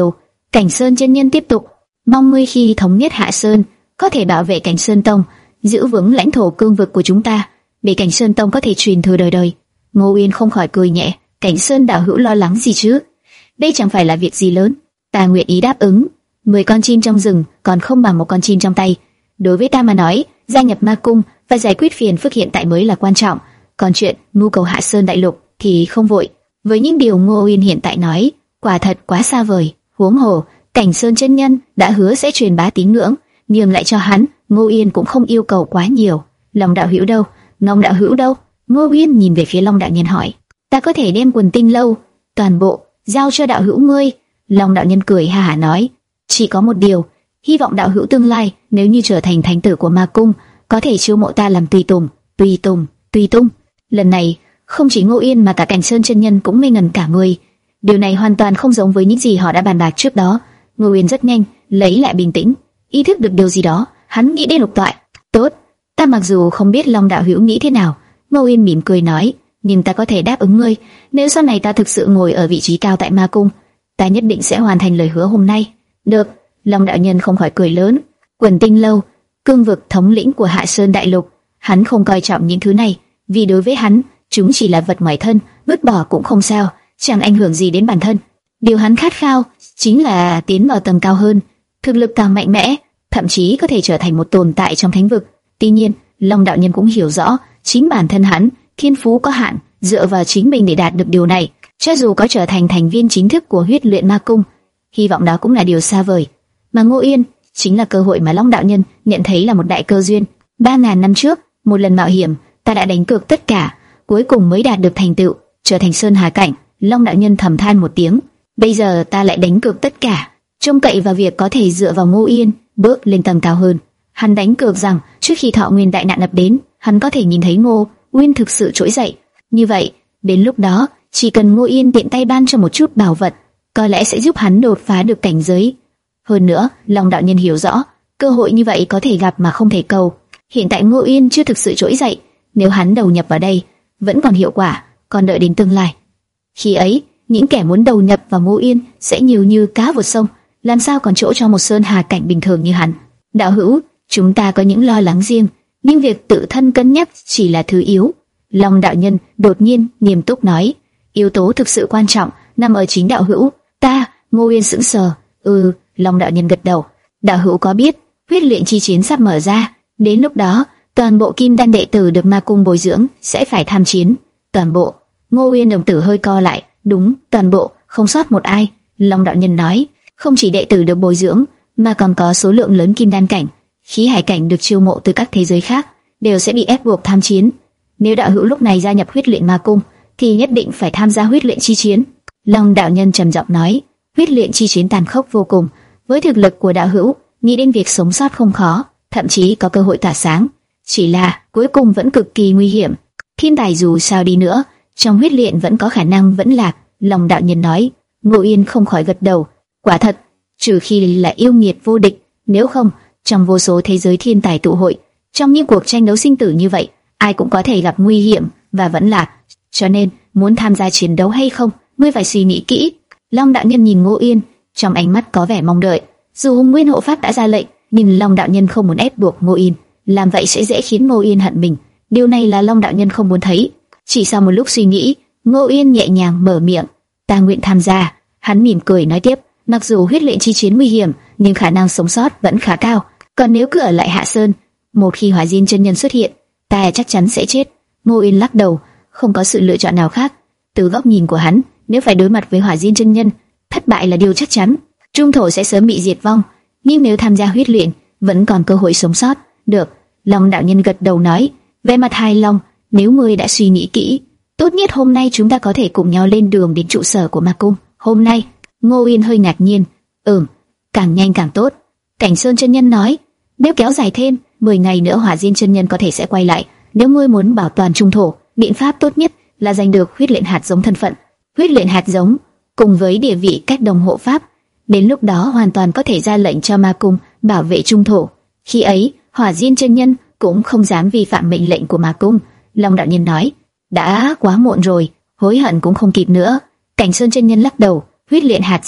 A: Cảnh Sơn chân nhân tiếp tục, mong ngươi khi thống nhất Hạ Sơn, có thể bảo vệ Cảnh Sơn Tông, giữ vững lãnh thổ cương vực của chúng ta, để Cảnh Sơn Tông có thể truyền thừa đời đời. Ngô Uyên không khỏi cười nhẹ, Cảnh Sơn đạo hữu lo lắng gì chứ? Đây chẳng phải là việc gì lớn, ta nguyện ý đáp ứng. Mười con chim trong rừng còn không bằng một con chim trong tay. Đối với ta mà nói, gia nhập ma cung và giải quyết phiền phức hiện tại mới là quan trọng. Còn chuyện mưu cầu Hạ Sơn đại lục thì không vội. Với những điều Ngô Uyên hiện tại nói, quả thật quá xa vời. Huống hồ, Cảnh Sơn chân nhân đã hứa sẽ truyền bá tín ngưỡng, nhường lại cho hắn. Ngô Uyên cũng không yêu cầu quá nhiều. Long đạo hữu đâu? Long đạo hữu đâu? Ngô Uyên nhìn về phía Long đạo nhân hỏi. Ta có thể đem Quần Tinh lâu toàn bộ giao cho đạo hữu ngươi. Long đạo nhân cười ha hả nói. Chỉ có một điều, hy vọng đạo hữu tương lai nếu như trở thành thánh tử của ma cung, có thể chiêu mộ ta làm tùy tùng. Tùy tùng, tùy tùng. Lần này không chỉ Ngô Uyên mà cả Cảnh Sơn chân nhân cũng ngây ngẩn cả người. Điều này hoàn toàn không giống với những gì họ đã bàn bạc trước đó. Ngô Uyên rất nhanh lấy lại bình tĩnh, ý thức được điều gì đó, hắn nghĩ đến lục toại. Tốt, ta mặc dù không biết Long đạo hữu nghĩ thế nào, Ngô Uyên mỉm cười nói, nhưng ta có thể đáp ứng ngươi, nếu sau này ta thực sự ngồi ở vị trí cao tại ma cung, ta nhất định sẽ hoàn thành lời hứa hôm nay. Được. Long đạo nhân không khỏi cười lớn. Quần Tinh lâu, cương vực thống lĩnh của Hạ Sơn đại lục, hắn không coi trọng những thứ này, vì đối với hắn, chúng chỉ là vật ngoài thân, vứt bỏ cũng không sao, chẳng ảnh hưởng gì đến bản thân. Điều hắn khát khao chính là tiến vào tầng cao hơn, thực lực càng mạnh mẽ, thậm chí có thể trở thành một tồn tại trong thánh vực. Tuy nhiên, Long đạo nhân cũng hiểu rõ, chính bản thân hắn thiên phú có hạn, dựa vào chính mình để đạt được điều này, cho dù có trở thành thành viên chính thức của huyết luyện ma cung, hy vọng đó cũng là điều xa vời. Mà Ngô Uyên chính là cơ hội mà Long đạo nhân nhận thấy là một đại cơ duyên. Ba ngàn năm trước, một lần mạo hiểm, ta đã đánh cược tất cả, cuối cùng mới đạt được thành tựu, trở thành sơn hà cảnh. Long đạo nhân thầm than một tiếng. Bây giờ ta lại đánh cược tất cả, trông cậy vào việc có thể dựa vào Ngô Uyên bước lên tầng cao hơn. Hắn đánh cược rằng trước khi thọ nguyên đại nạn ập đến, hắn có thể nhìn thấy Ngô Uyên thực sự trỗi dậy. Như vậy, đến lúc đó, chỉ cần Ngô Uyên tiện tay ban cho một chút bảo vật, có lẽ sẽ giúp hắn đột phá được cảnh giới. Hơn nữa, Long đạo nhân hiểu rõ, cơ hội như vậy có thể gặp mà không thể cầu. Hiện tại Ngô Uyên chưa thực sự trỗi dậy, nếu hắn đầu nhập vào đây, vẫn còn hiệu quả, còn đợi đến tương lai. Khi ấy, những kẻ muốn đầu nhập vào Ngô Uyên sẽ nhiều như cá vượt sông, làm sao còn chỗ cho một sơn hà cảnh bình thường như hắn. Đạo hữu, chúng ta có những lo lắng riêng, nhưng việc tự thân cân nhắc chỉ là thứ yếu. Long đạo nhân đột nhiên nghiêm túc nói, yếu tố thực sự quan trọng nằm ở chính đạo hữu. Ta, Ngô Uyên sững sờ. Ừ, Long đạo nhân gật đầu. Đạo hữu có biết, huyết luyện chi chiến sắp mở ra, đến lúc đó, toàn bộ kim đan đệ tử được ma cung bồi dưỡng sẽ phải tham chiến. Toàn bộ. Ngô Uyên đồng tử hơi co lại. Đúng, toàn bộ, không sót một ai. Long đạo nhân nói, không chỉ đệ tử được bồi dưỡng, mà còn có số lượng lớn kim đan cảnh, khí hải cảnh được chiêu mộ từ các thế giới khác, đều sẽ bị ép buộc tham chiến. Nếu đạo hữu lúc này gia nhập huyết luyện ma cung, thì nhất định phải tham gia huyết luyện chi chiến. Long đạo nhân trầm giọng nói, huyết luyện chi chiến tàn khốc vô cùng, với thực lực của đạo hữu, nghĩ đến việc sống sót không khó, thậm chí có cơ hội tỏa sáng. Chỉ là cuối cùng vẫn cực kỳ nguy hiểm. Thiên tài dù sao đi nữa, trong huyết luyện vẫn có khả năng vẫn lạc. Long đạo nhân nói. Ngô Uyên không khỏi gật đầu. Quả thật, trừ khi là yêu nghiệt vô địch, nếu không, trong vô số thế giới thiên tài tụ hội, trong những cuộc tranh đấu sinh tử như vậy, ai cũng có thể gặp nguy hiểm và vẫn lạc. Cho nên, muốn tham gia chiến đấu hay không, ngươi phải suy nghĩ kỹ. Long đạo nhân nhìn Ngô Uyên, trong ánh mắt có vẻ mong đợi. Dù Nguyên hộ pháp đã ra lệnh, nhưng Long đạo nhân không muốn ép buộc Ngô Uyên, làm vậy sẽ dễ khiến Ngô Uyên hận mình. Điều này là Long đạo nhân không muốn thấy. Chỉ sau một lúc suy nghĩ, Ngô Uyên nhẹ nhàng mở miệng, ta nguyện tham gia. Hắn mỉm cười nói tiếp, mặc dù huyết luyện chi chiến nguy hiểm, nhưng khả năng sống sót vẫn khá cao. Còn nếu cứ ở lại Hạ Sơn, một khi Hỏa Diên chân nhân xuất hiện, ta chắc chắn sẽ chết. Ngô Uyên lắc đầu, không có sự lựa chọn nào khác. Từ góc nhìn của hắn, nếu phải đối mặt với Hỏa Diên chân nhân, thất bại là điều chắc chắn. Trung thổ sẽ sớm bị diệt vong, nhưng nếu tham gia huyết luyện, vẫn còn cơ hội sống sót. Được. Long đạo nhân gật đầu nói, vẻ mặt hài lòng. Nếu ngươi đã suy nghĩ kỹ, tốt nhất hôm nay chúng ta có thể cùng nhau lên đường đến trụ sở của ma cung. Hôm nay? Ngô Uyên hơi ngạc nhiên. Ừm, càng nhanh càng tốt. Cảnh Sơn chân nhân nói, nếu kéo dài thêm, mười ngày nữa Hỏa Diên chân nhân có thể sẽ quay lại. Nếu ngươi muốn bảo toàn trung thổ, biện pháp tốt nhất là giành được huyết luyện hạt giống thân phận. Huyết luyện hạt giống cùng với địa vị cách đồng hộ pháp, đến lúc đó hoàn toàn có thể ra lệnh cho ma cung bảo vệ trung thổ. Khi ấy, Hỏa Diên chân nhân cũng không dám vi phạm mệnh lệnh của ma cung. Long đạo nhân nói, đã quá muộn rồi, hối hận cũng không kịp nữa. Cảnh Sơn chân nhân lắc đầu, huyết luyện hạt giống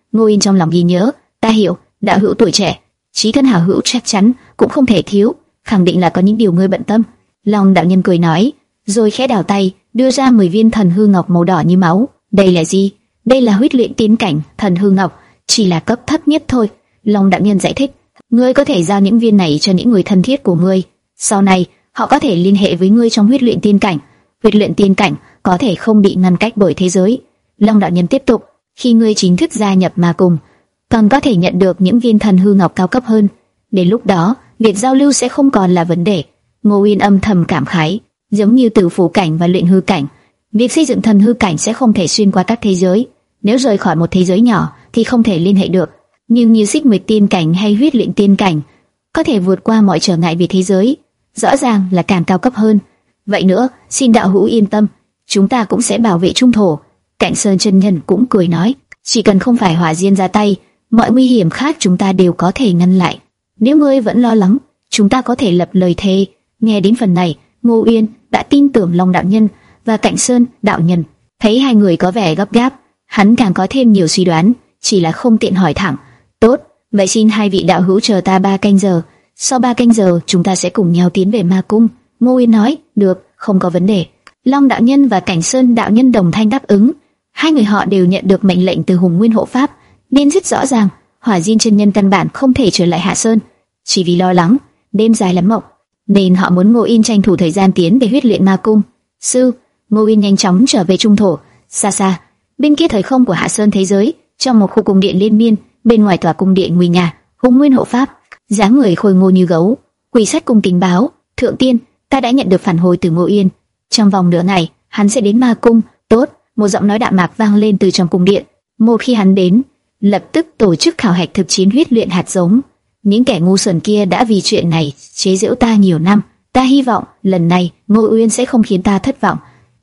A: Ngô Yên trong lòng ghi nhớ, ta hiểu, đạo hữu tuổi trẻ, chí thân hảo hữu chắc chắn cũng không thể thiếu, khẳng định là có những điều ngươi bận tâm. Long đạo nhân cười nói, rồi khẽ đảo tay, đưa ra mười viên thần hư ngọc màu đỏ như máu. Đây là gì? Đây là huyết luyện tiến cảnh thần hư ngọc, chỉ là cấp thấp nhất thôi. Long đạo nhân giải thích, ngươi có thể giao những viên này cho những người thân thiết của ngươi, sau này họ có thể liên hệ với ngươi trong huyết luyện tiên cảnh. Huyết luyện tiên cảnh có thể không bị ngăn cách bởi thế giới. Long đạo nhân tiếp tục, khi ngươi chính thức gia nhập ma cung, còn có thể nhận được những viên thần hư ngọc cao cấp hơn. Đến lúc đó, việc giao lưu sẽ không còn là vấn đề. Ngô Uyên âm thầm cảm khái, giống như tử phủ cảnh và luyện hư cảnh, việc xây dựng thần hư cảnh sẽ không thể xuyên qua các thế giới. Nếu rời khỏi một thế giới nhỏ thì không thể liên hệ được, nhưng như xích nguyệt tiên cảnh hay huyết luyện tiên cảnh, có thể vượt qua mọi trở ngại về thế giới, rõ ràng là càng cao cấp hơn. Vậy nữa, xin đạo hữu yên tâm, chúng ta cũng sẽ bảo vệ trung thổ. Cảnh Sơn chân nhân cũng cười nói, chỉ cần không phải Hỏa Diên ra tay, mọi nguy hiểm khác chúng ta đều có thể ngăn lại. Nếu ngươi vẫn lo lắng, chúng ta có thể lập lời thề. Nghe đến phần này, Ngô Uyên đã tin tưởng Long đạo nhân và Cảnh Sơn đạo nhân. Thấy hai người có vẻ gấp gáp, hắn càng có thêm nhiều suy đoán, chỉ là không tiện hỏi thẳng. Tốt, vậy xin hai vị đạo hữu chờ ta ba canh giờ. Sau ba canh giờ chúng ta sẽ cùng nhau tiến về ma cung. Ngô Uyên nói, được, không có vấn đề. Long đạo nhân và Cảnh Sơn đạo nhân đồng thanh đáp ứng. Hai người họ đều nhận được mệnh lệnh từ Hùng Nguyên hộ pháp, nên rất rõ ràng Hỏa Diên chân nhân căn bản không thể trở lại Hạ Sơn, chỉ vì lo lắng đêm dài lắm mộng, nên họ muốn Ngô Yên tranh thủ thời gian tiến về huyết luyện ma cung. Sư, Ngô Yên nhanh chóng trở về trung thổ. Xa xa, bên kia thời không của Hạ Sơn thế giới, trong một khu cung điện liên miên, bên ngoài tòa cung điện nguy nga, Hùng Nguyên hộ pháp, dáng người khôi ngô như gấu, quỳ sát cung kính báo, thượng tiên, ta đã nhận được phản hồi từ Ngô Yên, trong vòng nửa ngày hắn sẽ đến ma cung. Tốt, một giọng nói đạm mạc vang lên từ trong cung điện. Một khi hắn đến, lập tức tổ chức khảo hạch thực chiến huyết luyện hạt giống. Những kẻ ngu xuẩn kia đã vì chuyện này chế giễu ta nhiều năm, ta hy vọng lần này Ngô Uyên sẽ không khiến ta thất vọng.